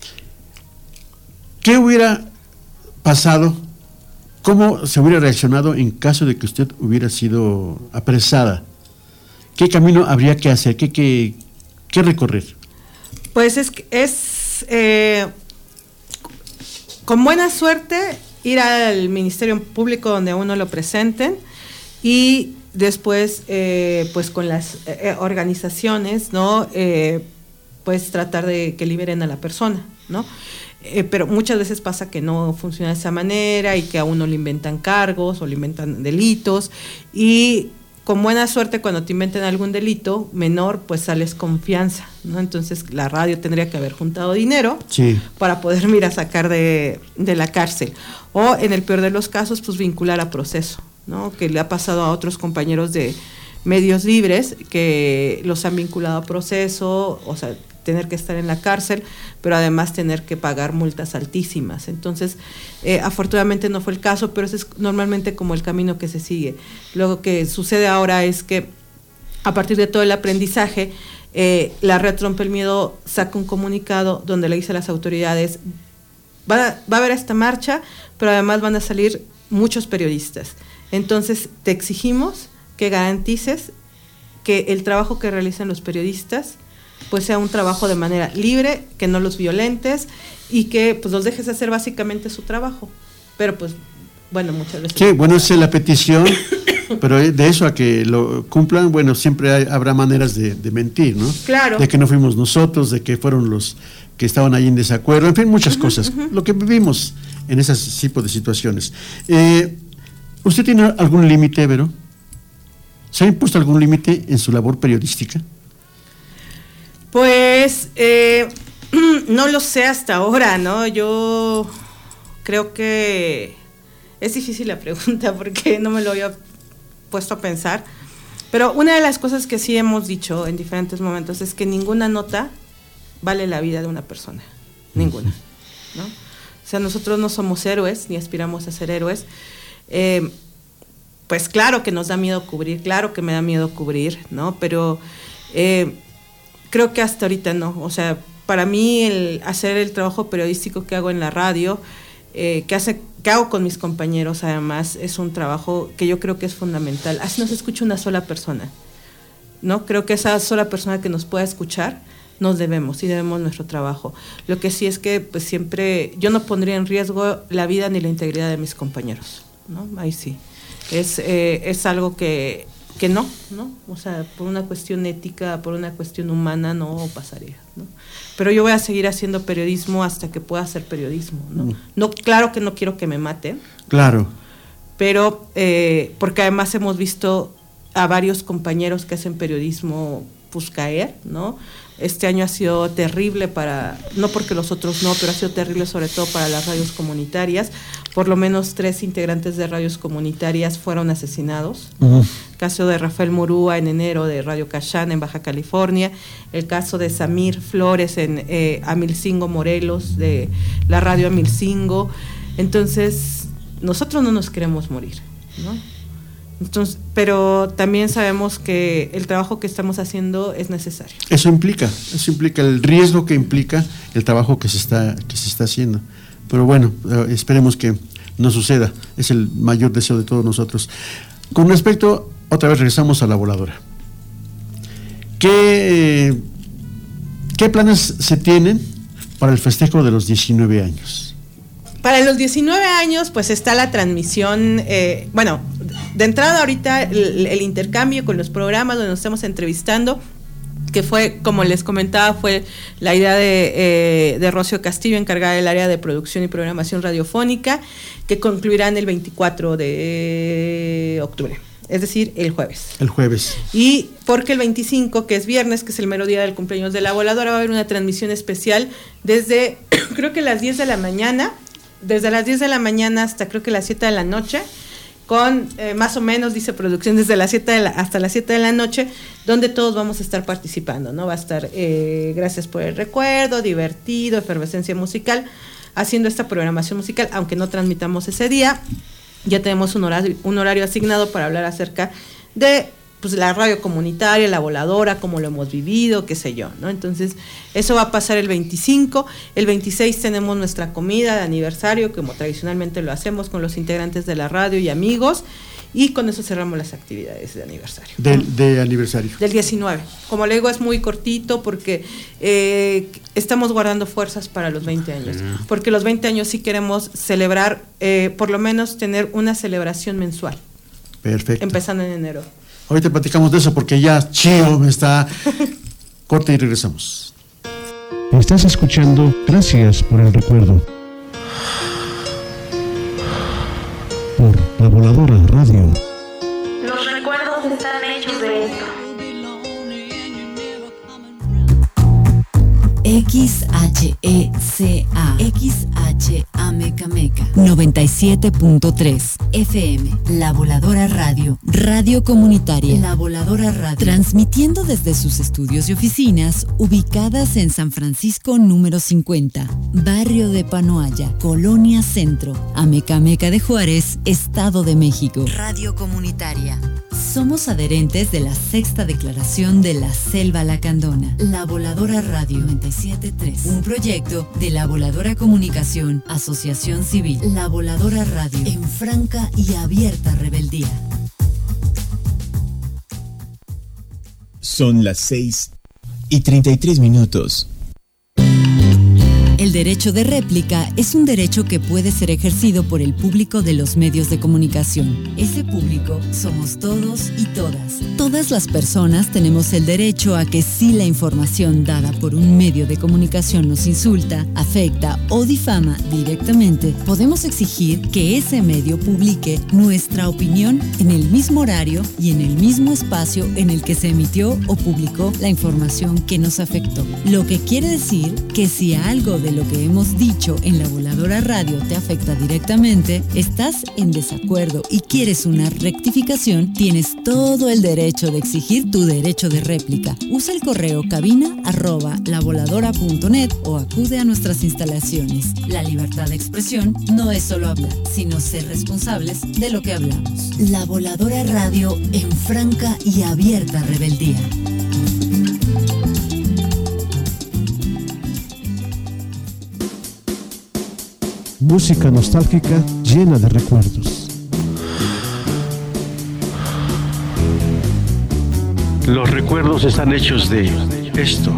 ¿Qué hubiera pasado? ¿Cómo se hubiera reaccionado en caso de que usted hubiera sido apresada? ¿Qué camino habría que hacer? ¿Qué, qué, qué recorrer? Pues es, es eh, con buena suerte ir al Ministerio Público donde a uno lo presenten, y después eh, pues con las eh, organizaciones, ¿no? Eh, pues tratar de que liberen a la persona, ¿no? Eh, pero muchas veces pasa que no funciona de esa manera y que a uno le inventan cargos o le inventan delitos, y con buena suerte cuando te inventen algún delito menor, pues sales con fianza, ¿no? Entonces la radio tendría que haber juntado dinero, sí, para poder, mira, sacar de, de la cárcel, o en el peor de los casos, pues vincular a proceso, ¿no? Que le ha pasado a otros compañeros de medios libres que los han vinculado a proceso, o sea, tener que estar en la cárcel, pero además tener que pagar multas altísimas. Entonces, eh, afortunadamente no fue el caso, pero ese es normalmente como el camino que se sigue. Lo que sucede ahora es que a partir de todo el aprendizaje, eh, la Red Rompe el Miedo saca un comunicado donde le dice a las autoridades, va a, va a haber esta marcha, pero además van a salir muchos periodistas. Entonces, te exigimos que garantices que el trabajo que realizan los periodistas pues sea un trabajo de manera libre, que no los violentes y que pues los dejes hacer básicamente su trabajo. Pero pues, bueno, muchas veces... Sí, bueno, esa es la petición, pero de eso a que lo cumplan, bueno, siempre hay, habrá maneras de, de mentir, ¿no? Claro. De que no fuimos nosotros, de que fueron los que estaban ahí en desacuerdo, en fin, muchas uh-huh, cosas, uh-huh. Lo que vivimos en ese tipo de situaciones. Eh, ¿Usted tiene algún límite, Vero? ¿Se ha impuesto algún límite en su labor periodística? Pues eh, no lo sé hasta ahora, ¿no? Yo creo que es difícil la pregunta porque no me lo había puesto a pensar, pero una de las cosas que sí hemos dicho en diferentes momentos es que ninguna nota vale la vida de una persona, ninguna, ¿no? O sea, nosotros no somos héroes ni aspiramos a ser héroes. Eh, pues claro que nos da miedo cubrir, claro que me da miedo cubrir, ¿no? Pero eh, creo que hasta ahorita no. O sea, para mí el hacer el trabajo periodístico que hago en la radio, eh, que, hace, que hago con mis compañeros además, es un trabajo que yo creo que es fundamental. Así nos escucha una sola persona, ¿no? Creo que esa sola persona que nos pueda escuchar, nos debemos y debemos nuestro trabajo. Lo que sí es que pues siempre, yo no pondría en riesgo la vida ni la integridad de mis compañeros, ¿no? Ahí sí. Es, eh, es algo que, que no, ¿no? O sea, por una cuestión ética, por una cuestión humana, no pasaría, ¿no? Pero yo voy a seguir haciendo periodismo hasta que pueda hacer periodismo, ¿no? Mm. No, claro que no quiero que me maten. Claro. Pero, eh, porque además hemos visto a varios compañeros que hacen periodismo, pues caer, ¿no? Este año ha sido terrible para, no porque los otros no, pero ha sido terrible sobre todo para las radios comunitarias. Por lo menos tres integrantes de radios comunitarias fueron asesinados. Uh-huh. El caso de Rafael Murúa en enero de Radio Cachán en Baja California. El caso de Samir Flores en eh, Amilcingo, Morelos, de la radio Amilcingo. Entonces, nosotros no nos queremos morir, ¿no? Entonces, pero también sabemos que el trabajo que estamos haciendo es necesario. Eso implica, eso implica el riesgo que implica el trabajo que se está, que se está haciendo. Pero bueno, esperemos que no suceda, es el mayor deseo de todos nosotros. Con respecto, otra vez regresamos a la voladora. ¿Qué, qué planes se tienen para el festejo de los diecinueve años? Para los diecinueve años, pues está la transmisión, eh, bueno, de entrada ahorita el, el intercambio con los programas donde nos estamos entrevistando, que fue, como les comentaba, fue la idea de, eh, de Rocío Castillo, encargada del área de producción y programación radiofónica, que concluirán el veinticuatro de octubre. Es decir, el jueves. El jueves. Y porque el veinticinco, que es viernes, que es el mero día del cumpleaños de la voladora, va a haber una transmisión especial desde, creo que las diez de la mañana, desde las diez de la mañana hasta creo que las siete de la noche, con eh, más o menos, dice producción, desde las siete de la, hasta las siete de la noche, donde todos vamos a estar participando, ¿no? Va a estar eh, Gracias por el Recuerdo, divertido, efervescencia musical, haciendo esta programación musical, aunque no transmitamos ese día. Ya tenemos un horario, un horario asignado para hablar acerca de pues la radio comunitaria, la voladora, cómo lo hemos vivido, qué sé yo, ¿no? Entonces, eso va a pasar el veinticinco, el veintiséis tenemos nuestra comida de aniversario, como tradicionalmente lo hacemos con los integrantes de la radio y amigos, y con eso cerramos las actividades de aniversario. De, de aniversario. Del diecinueve. Como le digo, es muy cortito porque eh, estamos guardando fuerzas para los veinte años, porque los veinte años sí queremos celebrar, eh, por lo menos tener una celebración mensual. Perfecto. Empezando en enero. Ahorita platicamos de eso porque ya Chío me está... Corte y regresamos. Estás escuchando Gracias por el Recuerdo por La Voladora Radio. Los recuerdos están hechos de esto. X H E C A X H A Meca Meca noventa y siete punto tres F M, La Voladora Radio, radio comunitaria, La Voladora Radio, transmitiendo desde sus estudios y oficinas ubicadas en San Francisco número cincuenta, barrio de Panoaya, Colonia Centro, Amecameca de Juárez, Estado de México. Radio comunitaria. Somos adherentes de la sexta declaración de la Selva Lacandona. La Voladora Radio noventa y siete punto tres, un proyecto de La Voladora Comunicación, Asociación Civil. La Voladora Radio, en franca y abierta rebeldía. Son las seis y treinta y tres minutos. El derecho de réplica es un derecho que puede ser ejercido por el público de los medios de comunicación. Ese público somos todos y todas. Todas las personas tenemos el derecho a que si la información dada por un medio de comunicación nos insulta, afecta o difama directamente, podemos exigir que ese medio publique nuestra opinión en el mismo horario y en el mismo espacio en el que se emitió o publicó la información que nos afectó. Lo que quiere decir que si algo de lo que hemos dicho en La Voladora Radio te afecta directamente, estás en desacuerdo y quieres una rectificación, tienes todo el derecho de exigir tu derecho de réplica. Usa el correo cabina arroba lavoladora punto net o acude a nuestras instalaciones. La libertad de expresión no es solo hablar, sino ser responsables de lo que hablamos. La Voladora Radio, en franca y abierta rebeldía. Música nostálgica llena de recuerdos. Los recuerdos están hechos de esto.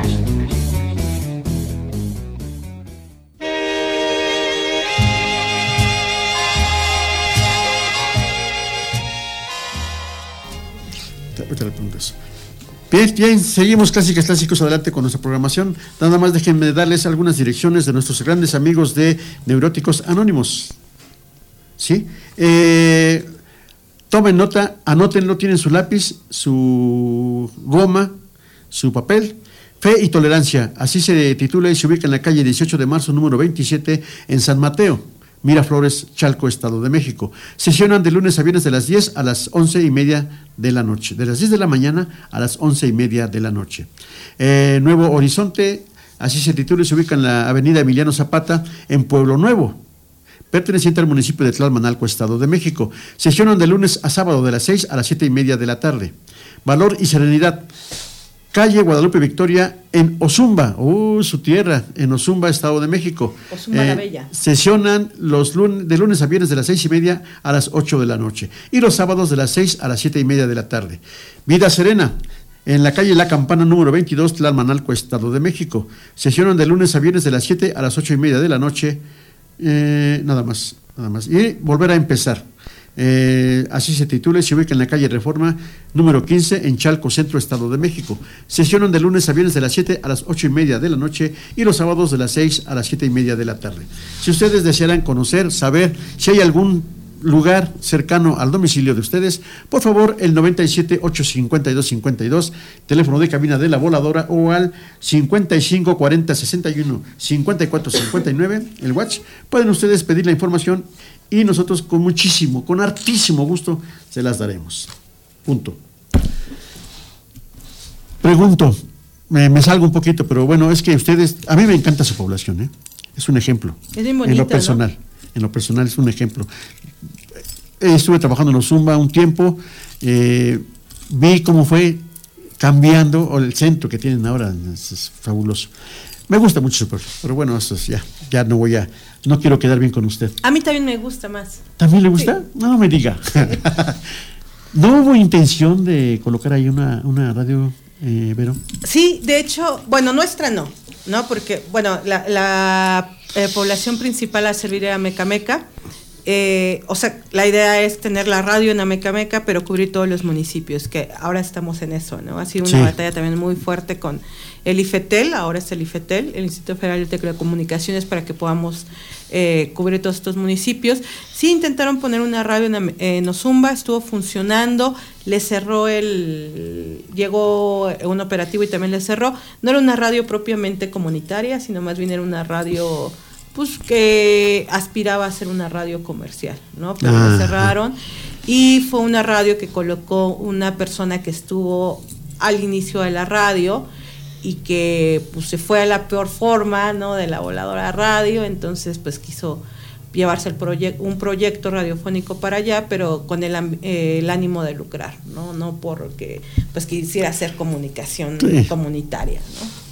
Ahorita le pregunto eso. Bien, bien, seguimos Clásicas Clásicos adelante con nuestra programación. Nada más déjenme darles algunas direcciones de nuestros grandes amigos de Neuróticos Anónimos. ¿Sí? Eh, tomen nota, anótenlo, tienen su lápiz, su goma, su papel. Fe y Tolerancia, así se titula y se ubica en la calle dieciocho de marzo, número veintisiete, en San Mateo, Miraflores, Chalco, Estado de México. Sesionan de lunes a viernes de las diez a las once y media de la noche. De las diez de la mañana a las once y media de la noche. Eh, Nuevo Horizonte, así se titula y se ubica en la avenida Emiliano Zapata, en Pueblo Nuevo. perteneciente al municipio de Tlalmanalco, Estado de México. Sesionan de lunes a sábado de las seis a las siete y media de la tarde. Valor y serenidad. Calle Guadalupe Victoria en Ozumba, uh, su tierra, en Ozumba, Estado de México. Ozumba eh, la Bella. Sesionan los lunes, de lunes a viernes de las seis y media a las ocho de la noche y los sábados de las seis a las siete y media de la tarde. Vida Serena, en la calle La Campana número veintidós, Tlalmanalco, Estado de México. Sesionan de lunes a viernes de las siete a las ocho y media de la noche, eh, nada más, nada más. Y volver a empezar. Eh, así se titula y se ubica en la calle Reforma número quince en Chalco Centro, Estado de México. Sesionan de lunes a viernes de las siete a las ocho y media de la noche y los sábados de las seis a las siete y media de la tarde. Si ustedes desearan conocer, saber si hay algún lugar cercano al domicilio de ustedes, por favor el noventa y siete, ochocientos cincuenta y dos, cincuenta y dos, teléfono de cabina de La Voladora, o al cincuenta y cinco, cuarenta, sesenta y uno, cincuenta y cuatro, cincuenta y nueve, el WhatsApp. Pueden ustedes pedir la información y nosotros con muchísimo, con hartísimo gusto se las daremos. Punto. Pregunto, me, me salgo un poquito, pero bueno, es que ustedes, a mí me encanta su población, ¿eh? Es un ejemplo. Es bien bonita, en lo personal, ¿no? En lo personal es un ejemplo. Estuve trabajando en Ozumba un tiempo, eh, vi cómo fue cambiando, o el centro que tienen ahora, es, es fabuloso. Me gusta mucho su pueblo, pero bueno, eso es ya, ya no voy a, no quiero quedar bien con usted. A mí también me gusta más. ¿También le gusta? Sí. No me diga. Sí. ¿No hubo intención de colocar ahí una, una radio, eh, Vero? Sí, de hecho, bueno, nuestra no, ¿no? Porque, bueno, la, la eh, población principal a servir era Mecameca. Eh, o sea, la idea es tener la radio en Amecameca, pero cubrir todos los municipios, que ahora estamos en eso, ¿no? Ha sido una sí. batalla también muy fuerte con el IFETEL, ahora es el IFETEL, el Instituto Federal de Telecomunicaciones, para que podamos eh, cubrir todos estos municipios. Sí intentaron poner una radio en, en Ozumba, estuvo funcionando, le cerró el, llegó un operativo y también le cerró. No era una radio propiamente comunitaria, sino más bien era una radio pues que aspiraba a ser una radio comercial, ¿no? Pero ah, la cerraron y fue una radio que colocó una persona que estuvo al inicio de la radio y que pues se fue a la peor forma, ¿no? De La Voladora Radio, entonces pues quiso llevarse el proye- un proyecto radiofónico para allá, pero con el, eh, el ánimo de lucrar, ¿no? No porque pues quisiera hacer comunicación sí. comunitaria, ¿no?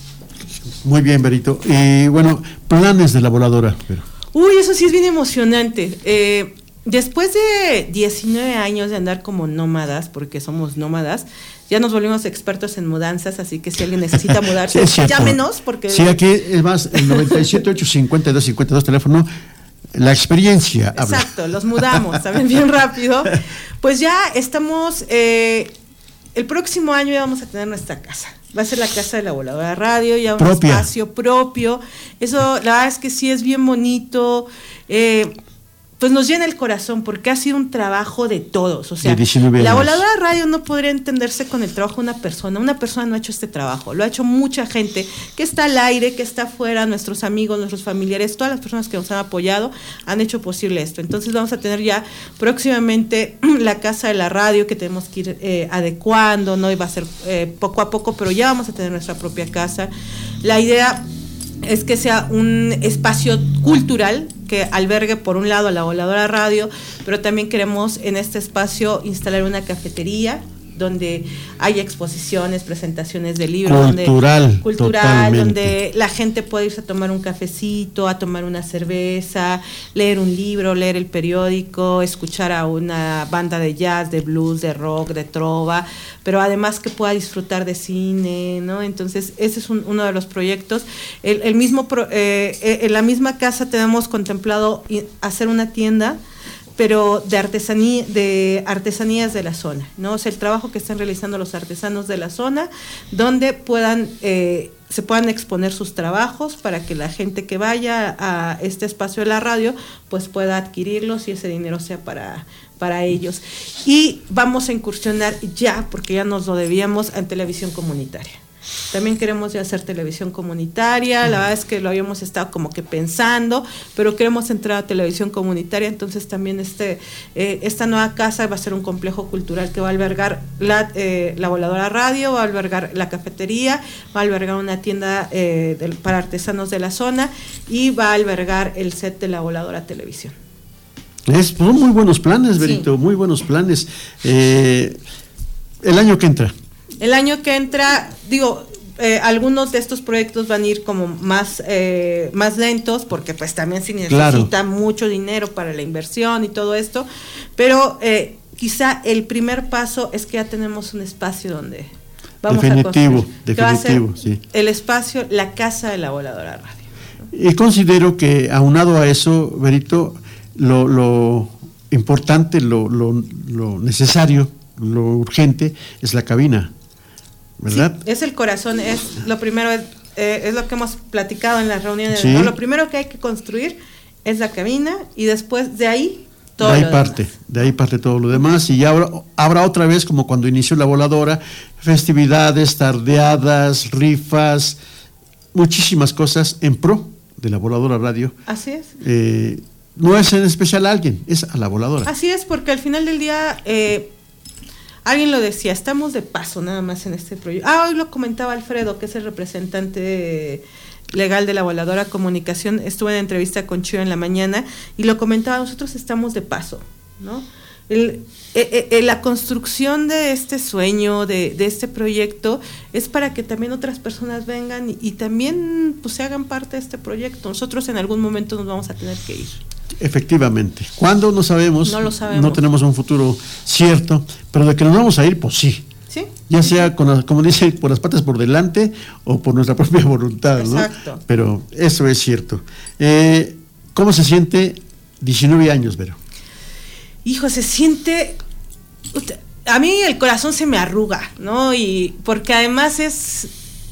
Muy bien, Berito. Y eh, bueno, planes de La Voladora. Pero. Uy, eso sí es bien emocionante. Eh, después de diecinueve años de andar como nómadas, porque somos nómadas, ya nos volvimos expertos en mudanzas, así que si alguien necesita mudarse, sí, llámenos. Porque sí, aquí es más, el noventa y siete, ochocientos cincuenta y dos, cincuenta y dos teléfono, la experiencia habla. Exacto, los mudamos también bien rápido. Pues ya estamos, eh, el próximo año ya vamos a tener nuestra casa. Va a ser la casa de La Voladora Radio, ya un propia. espacio propio. Eso, la verdad es que sí es bien bonito. Eh, pues nos llena el corazón porque ha sido un trabajo de todos. O sea, La Voladora Radio no podría entenderse con el trabajo de una persona. Una persona no ha hecho este trabajo, lo ha hecho mucha gente que está al aire, que está afuera, nuestros amigos, nuestros familiares, todas las personas que nos han apoyado han hecho posible esto. Entonces vamos a tener ya próximamente la casa de la radio que tenemos que ir eh, adecuando, ¿no? Y va a ser eh, poco a poco, pero ya vamos a tener nuestra propia casa. La idea es que sea un espacio cultural que albergue por un lado a La Voladora Radio, pero también queremos en este espacio instalar una cafetería donde haya exposiciones, presentaciones de libros, cultural, donde, cultural donde la gente puede irse a tomar un cafecito, a tomar una cerveza, leer un libro, leer el periódico, escuchar a una banda de jazz, de blues, de rock, de trova, pero además que pueda disfrutar de cine, ¿no? Entonces ese es un, uno de los proyectos. El, el mismo pro, eh, en la misma casa tenemos contemplado hacer una tienda, pero de artesanía, de artesanías de la zona, ¿no? O sea, el trabajo que están realizando los artesanos de la zona, donde puedan eh, se puedan exponer sus trabajos para que la gente que vaya a este espacio de la radio pues pueda adquirirlos y ese dinero sea para, para ellos. Y vamos a incursionar ya, porque ya nos lo debíamos, en televisión comunitaria. También queremos ya hacer televisión comunitaria, la verdad es que lo habíamos estado como que pensando, pero queremos entrar a televisión comunitaria, entonces también este eh, esta nueva casa va a ser un complejo cultural que va a albergar la, eh, la Voladora Radio, va a albergar la cafetería, va a albergar una tienda eh, de, para artesanos de la zona y va a albergar el set de La Voladora Televisión. Es, son muy buenos planes, Berito, sí. muy buenos planes. Eh, el año que entra. El año que entra, digo, eh, algunos de estos proyectos van a ir como más, eh, más lentos, porque pues también se necesita claro. mucho dinero para la inversión y todo esto, pero eh, quizá el primer paso es que ya tenemos un espacio donde vamos definitivo, a construir. Definitivo, va a ser sí. El espacio, la casa de la Voladora Radio. Y considero que aunado a eso, Berito, lo, lo importante, lo, lo, lo necesario, lo urgente es la cabina, ¿verdad? Sí, es el corazón, es lo primero, eh, es lo que hemos platicado en las reuniones. Sí. ¿no? Lo primero que hay que construir es la cabina y después de ahí todo de ahí lo parte, demás. de ahí parte todo lo demás y ya habrá, habrá otra vez como cuando inició la Voladora, festividades, tardeadas, rifas, muchísimas cosas en pro de la Voladora Radio. Así es. Eh, no es en especial a alguien, es a la Voladora. Así es, porque al final del día, eh, alguien lo decía, estamos de paso nada más en este proyecto. Ah, hoy lo comentaba Alfredo, que es el representante legal de la Voladora Comunicación, estuve en entrevista con Chio en la mañana y lo comentaba, nosotros estamos de paso, ¿no? El, eh, eh, la construcción de este sueño, de, de este proyecto, es para que también otras personas vengan y, y también pues se hagan parte de este proyecto. Nosotros en algún momento nos vamos a tener que ir. Efectivamente. ¿Cuándo? No sabemos. No lo sabemos. No tenemos un futuro cierto, pero de que nos vamos a ir, pues sí. Sí. Ya sea, con la, como dice, por las patas por delante o por nuestra propia voluntad, ¿no? Exacto. Pero eso es cierto. Eh, ¿Cómo se siente diecinueve años, Vero? Hijo, se siente, a mí el corazón se me arruga, ¿no? Y porque además es,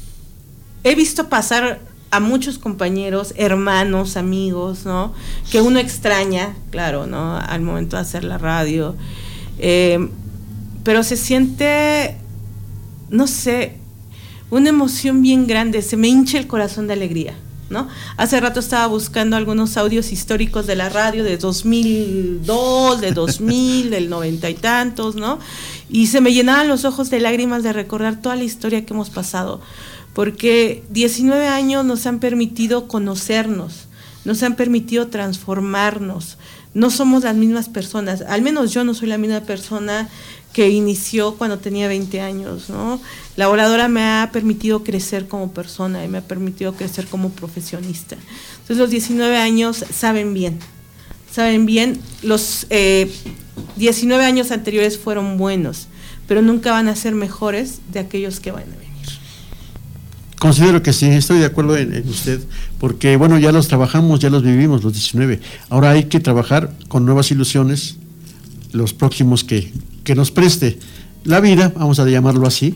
he visto pasar a muchos compañeros, hermanos, amigos, ¿no? Que uno extraña, claro, ¿no? Al momento de hacer la radio, eh, pero se siente, no sé, una emoción bien grande, se me hincha el corazón de alegría, ¿no? Hace rato estaba buscando algunos audios históricos de la radio de dos mil dos, de dos mil, del noventa y tantos, ¿no? Y se me llenaban los ojos de lágrimas de recordar toda la historia que hemos pasado, porque diecinueve años nos han permitido conocernos, nos han permitido transformarnos, no somos las mismas personas, al menos yo no soy la misma persona que inició cuando tenía veinte años, ¿no? La Voladora me ha permitido crecer como persona y me ha permitido crecer como profesionista. Entonces los diecinueve años saben bien, saben bien, los eh, diecinueve años anteriores fueron buenos, pero nunca van a ser mejores de aquellos que van a venir. Considero que sí, estoy de acuerdo en, en usted, porque bueno, ya los trabajamos, ya los vivimos, los diecinueve. Ahora hay que trabajar con nuevas ilusiones, los próximos que, que nos preste la vida, vamos a llamarlo así,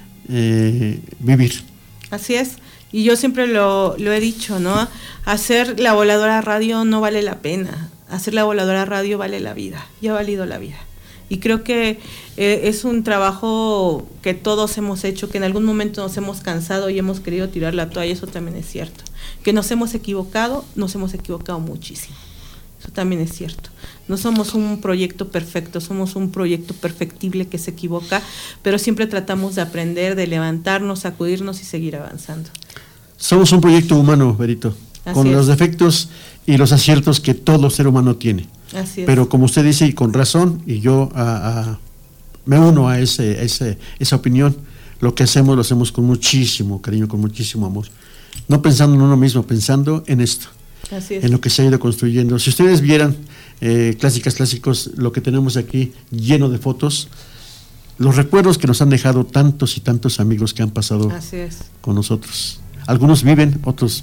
eh, vivir. Así es, y yo siempre lo, lo he dicho, ¿no? Hacer la Voladora Radio no vale la pena, hacer la Voladora Radio vale la vida, ya ha valido la vida. Y creo que eh, es un trabajo que todos hemos hecho, que en algún momento nos hemos cansado y hemos querido tirar la toalla, eso también es cierto. Que nos hemos equivocado, nos hemos equivocado muchísimo. Eso también es cierto. No somos un proyecto perfecto, somos un proyecto perfectible que se equivoca, pero siempre tratamos de aprender, de levantarnos, sacudirnos y seguir avanzando. Somos un proyecto humano, Berito, Así con es. los defectos y los aciertos que todo ser humano tiene. Así es. Pero como usted dice, y con razón, y yo a, a, me uno a ese, a ese, esa opinión, lo que hacemos lo hacemos con muchísimo cariño, con muchísimo amor. No pensando en uno mismo, pensando en esto. Así es. En lo que se ha ido construyendo. Si ustedes vieran eh, Clásicas Clásicos, lo que tenemos aquí lleno de fotos, los recuerdos que nos han dejado tantos y tantos amigos que han pasado Así es. con nosotros. Algunos viven, otros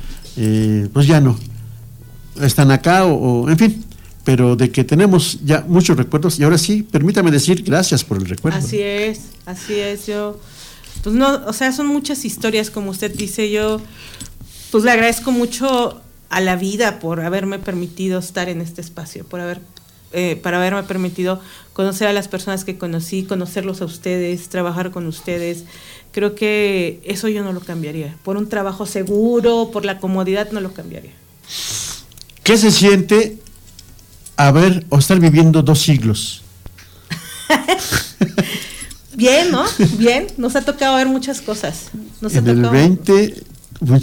eh, pues ya no. Están acá o, o en fin, pero de que tenemos ya muchos recuerdos. Y ahora sí, permítame decir gracias por el recuerdo. Así es, así es. Yo, pues no, o sea, son muchas historias, como usted dice. Yo, pues le agradezco mucho a la vida por haberme permitido estar en este espacio, por haber, eh, para haberme permitido conocer a las personas que conocí, conocerlos a ustedes, trabajar con ustedes. Creo que eso yo no lo cambiaría. Por un trabajo seguro, por la comodidad, no lo cambiaría. ¿Qué se siente haber o estar viviendo dos siglos? Bien, ¿no? Bien, nos ha tocado ver muchas cosas. Nos en ha el tocado... veinte,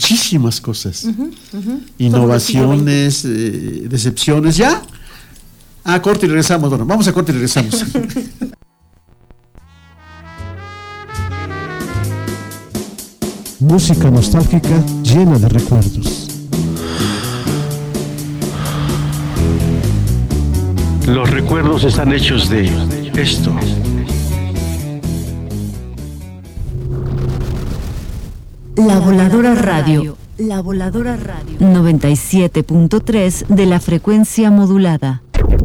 muchísimas cosas. Uh-huh, uh-huh. Innovaciones, eh, decepciones, ya. Ah, corte y regresamos. Bueno, vamos a corte y regresamos. Música nostálgica llena de recuerdos. Los recuerdos están hechos de esto. La Voladora Radio. La Voladora Radio. noventa y siete punto tres de la frecuencia modulada.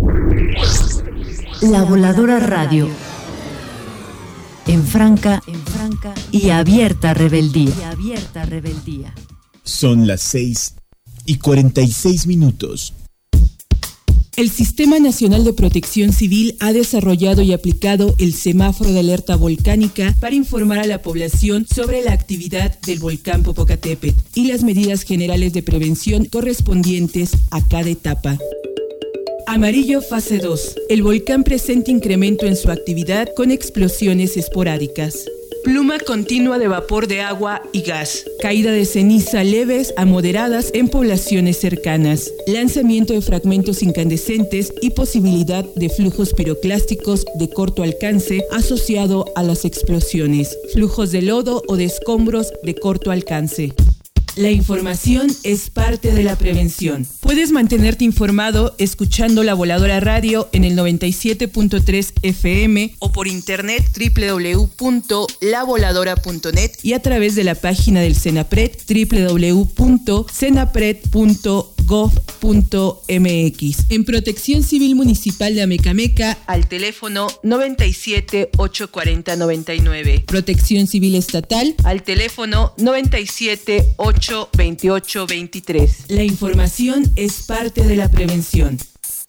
La Voladora Radio. En franca, en franca y abierta rebeldía. Y abierta rebeldía. Son las seis y cuarenta y seis minutos. El Sistema Nacional de Protección Civil ha desarrollado y aplicado el semáforo de alerta volcánica para informar a la población sobre la actividad del volcán Popocatépetl y las medidas generales de prevención correspondientes a cada etapa. Amarillo fase dos. El volcán presenta incremento en su actividad con explosiones esporádicas. Pluma continua de vapor de agua y gas. Caída de ceniza leves a moderadas en poblaciones cercanas. Lanzamiento de fragmentos incandescentes y posibilidad de flujos piroclásticos de corto alcance asociado a las explosiones. Flujos de lodo o de escombros de corto alcance. La información es parte de la prevención. Puedes mantenerte informado escuchando La Voladora Radio en el noventa y siete punto tres F M o por internet doble u doble u doble u punto la voladora punto net y a través de la página del CENAPRED doble u doble u doble u punto cenapred punto gov punto m x. En Protección Civil Municipal de Amecameca al teléfono noventa y siete, ochocientos cuarenta, noventa y nueve. Protección Civil Estatal al teléfono noventa y siete, ochocientos veintiocho, veintitrés. La información es parte de la prevención.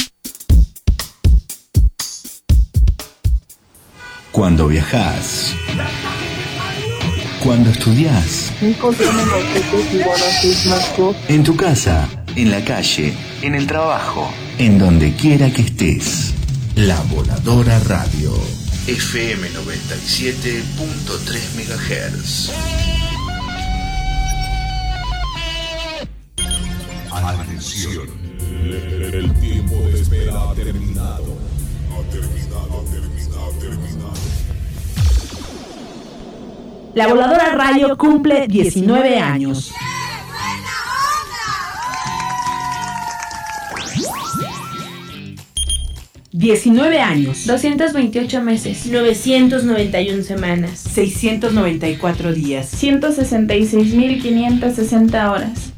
Cuando viajas, cuando estudias, en tu casa, en la calle, en el trabajo, en donde quiera que estés. La Voladora Radio, F M noventa y siete punto tres megahertz. Atención, el tiempo de espera ha terminado. Ha terminado, ha terminado, ha terminado. La Voladora Radio cumple diecinueve años. diecinueve años. doscientos veintiocho meses. novecientos noventa y una semanas. seiscientos noventa y cuatro días. ciento sesenta y seis mil quinientas sesenta horas.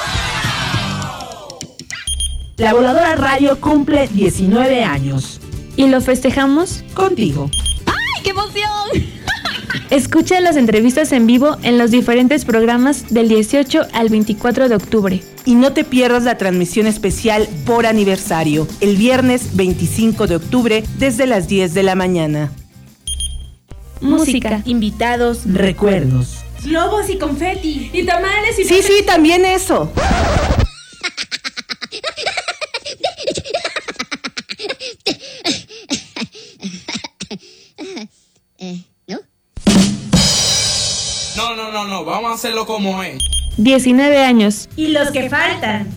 La Voladora Radio cumple diecinueve años. ¿Y lo festejamos? Contigo. ¡Ay, qué emoción! Escucha las entrevistas en vivo en los diferentes programas del dieciocho al veinticuatro de octubre. Y no te pierdas la transmisión especial por aniversario, el viernes veinticinco de octubre desde las diez de la mañana. Música, invitados, recuerdos, globos y confeti. Y tamales y... Sí, sí, también eso. No, no, no, no, vamos a hacerlo como es. diecinueve años. Y los que faltan.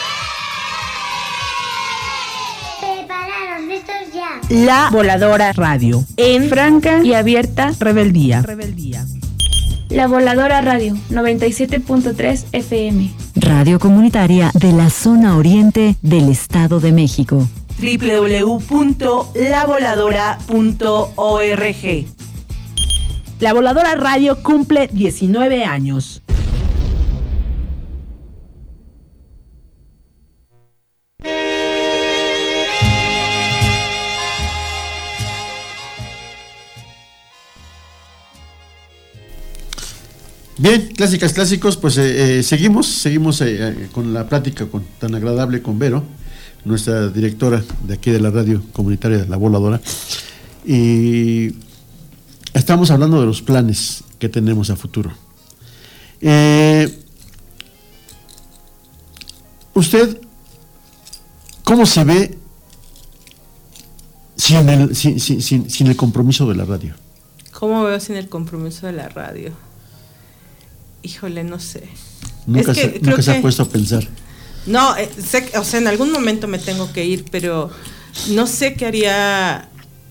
Preparados, listos ya. La Voladora Radio. En franca y abierta rebeldía. rebeldía. La Voladora Radio, noventa y siete punto tres F M. Radio comunitaria de la zona oriente del Estado de México. doble u doble u doble u punto la voladora punto org. La Voladora Radio cumple diecinueve años. Bien, clásicas, clásicos, pues eh, eh, seguimos, seguimos eh, eh, con la plática con, tan agradable con Vero, nuestra directora de aquí de la radio comunitaria de La Voladora, y estamos hablando de los planes que tenemos a futuro. Eh, ¿Usted cómo se ve sin el, sin, sin, sin, sin el compromiso de la radio? ¿Cómo veo sin el compromiso de la radio? Híjole, no sé. Nunca, es que se, nunca se que, ha puesto a pensar. No, eh, sé, o sea, en algún momento me tengo que ir, pero no sé qué haría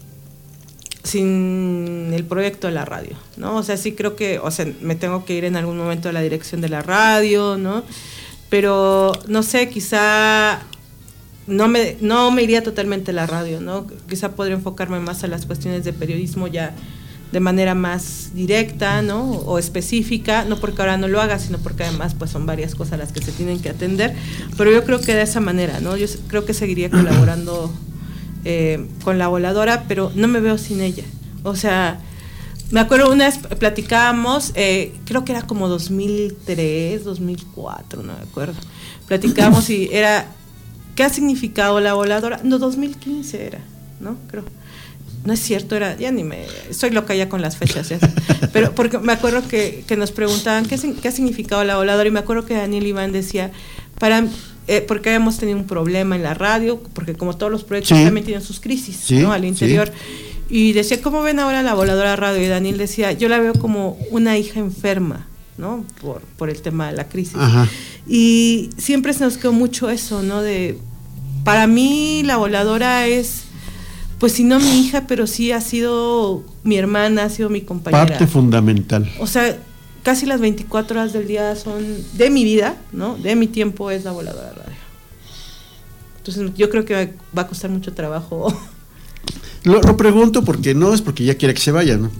sin el proyecto de la radio, ¿no? O sea, sí creo que, o sea, me tengo que ir en algún momento a la dirección de la radio, ¿no? Pero, no sé, quizá no me, no me iría totalmente a la radio, ¿no? Quizá podría enfocarme más a las cuestiones de periodismo ya de manera más directa, ¿no? O específica, no porque ahora no lo haga, sino porque además pues son varias cosas las que se tienen que atender, pero yo creo que de esa manera, ¿no? Yo creo que seguiría colaborando eh, con La Voladora, pero no me veo sin ella. O sea, me acuerdo una vez platicábamos, eh, creo que era como dos mil tres, dos mil cuatro, no me acuerdo. Platicábamos y era, ¿qué ha significado La Voladora? No, dos mil quince era, ¿no? Creo. No es cierto, era, ya ni me, estoy loca ya con las fechas, ya, pero porque me acuerdo que, que nos preguntaban qué, qué ha significado La Voladora, y me acuerdo que Daniel Iván decía, para, eh, porque habíamos tenido un problema en la radio, porque como todos los proyectos sí. también tienen sus crisis, sí, ¿no? Al interior, sí. Y decía, ¿cómo ven ahora La Voladora Radio? Y Daniel decía, yo la veo como una hija enferma, ¿no? Por, por el tema de la crisis. Ajá. Y siempre se nos quedó mucho eso, ¿no? De, para mí La Voladora es, pues si no mi hija, pero sí ha sido mi hermana, ha sido mi compañera. Parte fundamental. O sea, casi las veinticuatro horas del día son de mi vida, ¿no? De mi tiempo es La Voladora Radio. Entonces yo creo que va a costar mucho trabajo. Lo, lo pregunto porque no es porque ya quiera que se vaya, ¿no?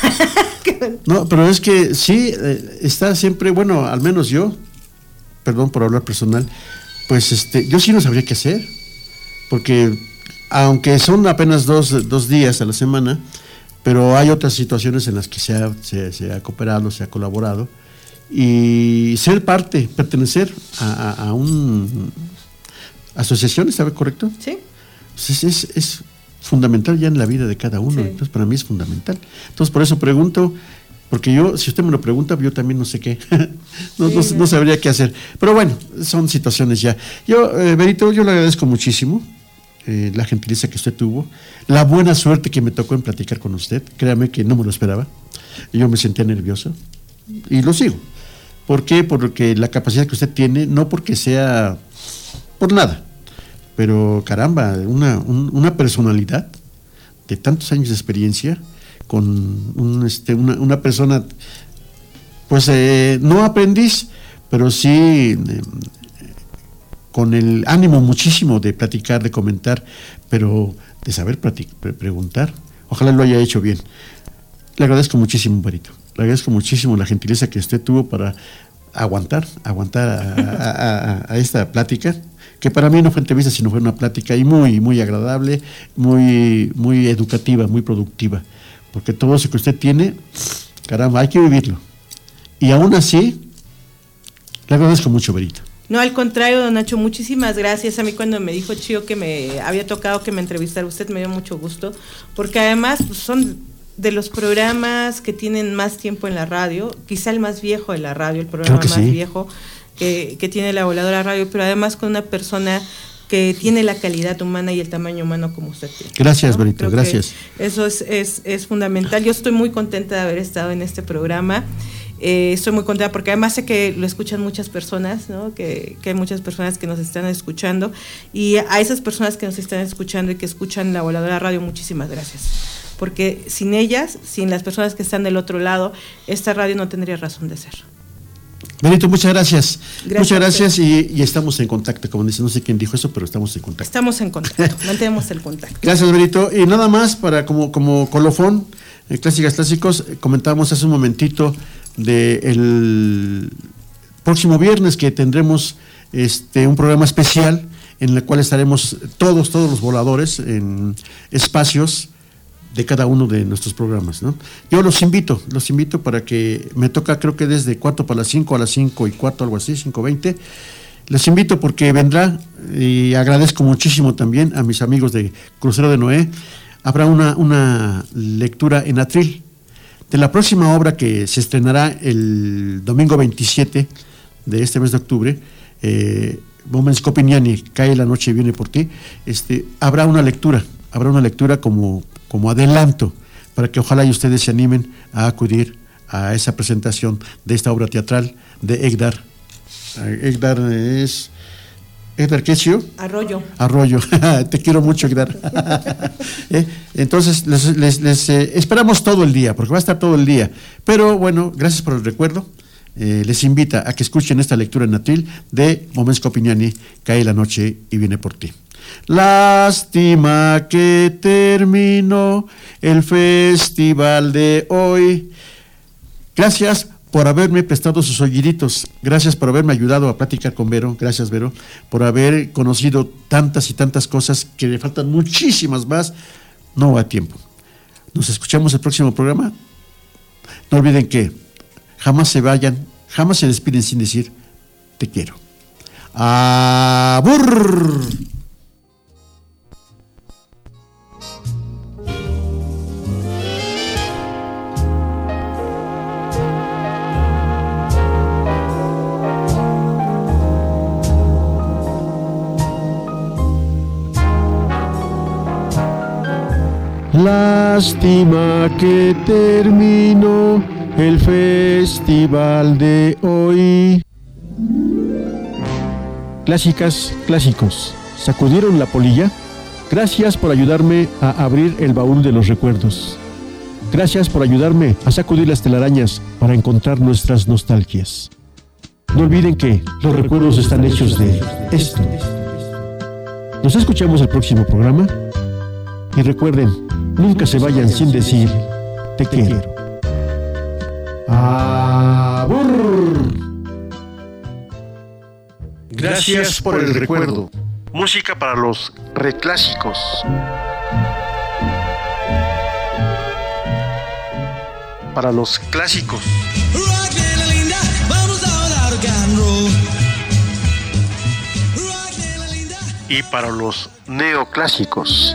No, pero es que sí, eh, está siempre, bueno, al menos yo, perdón por hablar personal, pues este, yo sí no sabría qué hacer, porque aunque son apenas dos, dos días a la semana, pero hay otras situaciones en las que se ha, se, se ha cooperado, se ha colaborado, y ser parte, pertenecer a, a, a un asociación, ¿está correcto? Sí. Pues es, es, es fundamental ya en la vida de cada uno, sí. Entonces para mí es fundamental. Entonces por eso pregunto, porque yo, si usted me lo pregunta, yo también no sé qué, no, sí, no, no sabría qué hacer, pero bueno, son situaciones ya. Yo, eh, Berito, yo le agradezco muchísimo. Eh, la gentileza que usted tuvo, la buena suerte que me tocó en platicar con usted, créame que no me lo esperaba, yo me sentía nervioso y lo sigo. ¿Por qué? Porque la capacidad que usted tiene, no porque sea por nada, pero caramba, una, un, una personalidad de tantos años de experiencia, con un, este, una, una persona, pues eh, no aprendiz, pero sí eh, con el ánimo muchísimo de platicar, de comentar, pero de saber platic- pre- preguntar. Ojalá lo haya hecho bien. Le agradezco muchísimo, Berito. Le agradezco muchísimo la gentileza que usted tuvo para aguantar, aguantar a, a, a, a esta plática, que para mí no fue entrevista, sino fue una plática y muy, muy agradable, muy, muy educativa, muy productiva. Porque todo eso que usted tiene, caramba, hay que vivirlo. Y aún así, le agradezco mucho, Berito. No, al contrario, don Nacho, muchísimas gracias. A mí cuando me dijo Chío que me había tocado que me entrevistara usted, me dio mucho gusto, porque además pues, son de los programas que tienen más tiempo en la radio, quizá el más viejo de la radio, el programa más sí. viejo que, que tiene La Voladora Radio, pero además con una persona que tiene la calidad humana y el tamaño humano como usted tiene. Gracias, ¿no? Berito, Creo gracias. Eso es, es, es fundamental. Yo estoy muy contenta de haber estado en este programa. Eh, estoy muy contenta porque además sé que lo escuchan muchas personas, ¿no? que, que hay muchas personas que nos están escuchando, y a esas personas que nos están escuchando y que escuchan La Voladora Radio, muchísimas gracias, porque sin ellas, sin las personas que están del otro lado, esta radio no tendría razón de ser. Benito, muchas gracias. Gracias muchas gracias y, y estamos en contacto, como dice, no sé quién dijo eso, pero estamos en contacto. Estamos en contacto, mantenemos el contacto. Gracias, Benito. Y nada más, para como, como colofón, eh, Clásicas Clásicos, eh, comentábamos hace un momentito de el próximo viernes que tendremos este un programa especial en el cual estaremos todos, todos los voladores en espacios de cada uno de nuestros programas, ¿no? Yo los invito, los invito para que me toca, creo que desde cuarto para las cinco a las cinco y cuarto, algo así, cinco veinte. Les invito porque vendrá, y agradezco muchísimo también a mis amigos de Crucero de Noé. Habrá una, una lectura en atril de la próxima obra que se estrenará el domingo veintisiete de este mes de octubre, eh, Moments Copignani, Cae la noche y viene por ti. Este, habrá una lectura, habrá una lectura como, como adelanto, para que ojalá y ustedes se animen a acudir a esa presentación de esta obra teatral de Ekdar. Ekdar es Edgar Quecio. Arroyo. Arroyo. Te quiero mucho, Edgar. ¿Eh? Entonces, les, les, les eh, esperamos todo el día, porque va a estar todo el día. Pero bueno, gracias por el recuerdo. Eh, les invita a que escuchen esta lectura en atril de Moments Copignani, Cae la noche y viene por ti. Lástima que terminó el festival de hoy. Gracias por haberme prestado sus oíditos, gracias por haberme ayudado a platicar con Vero, gracias Vero, por haber conocido tantas y tantas cosas que le faltan muchísimas más, no va a tiempo. Nos escuchamos el próximo programa. No olviden que jamás se vayan, jamás se despiden sin decir te quiero. ¡Abur! Lástima que terminó el festival de hoy. Clásicas, clásicos, ¿sacudieron la polilla? Gracias por ayudarme a abrir el baúl de los recuerdos. Gracias por ayudarme a sacudir las telarañas para encontrar nuestras nostalgias. No olviden que los recuerdos están hechos de esto. Nos escuchamos el próximo programa. Y recuerden, nunca se vayan sin decir te quiero. ¡Abur! Gracias por el recuerdo. Música para los reclásicos. Para los clásicos. Y para los neoclásicos.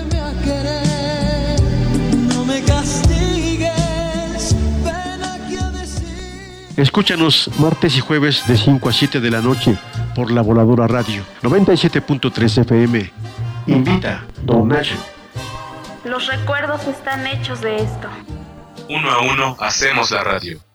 Escúchanos martes y jueves de cinco a siete de la noche por La Voladora Radio noventa y siete punto tres F M. Invita Don Nacho. Los recuerdos están hechos de esto. Uno a uno hacemos la radio.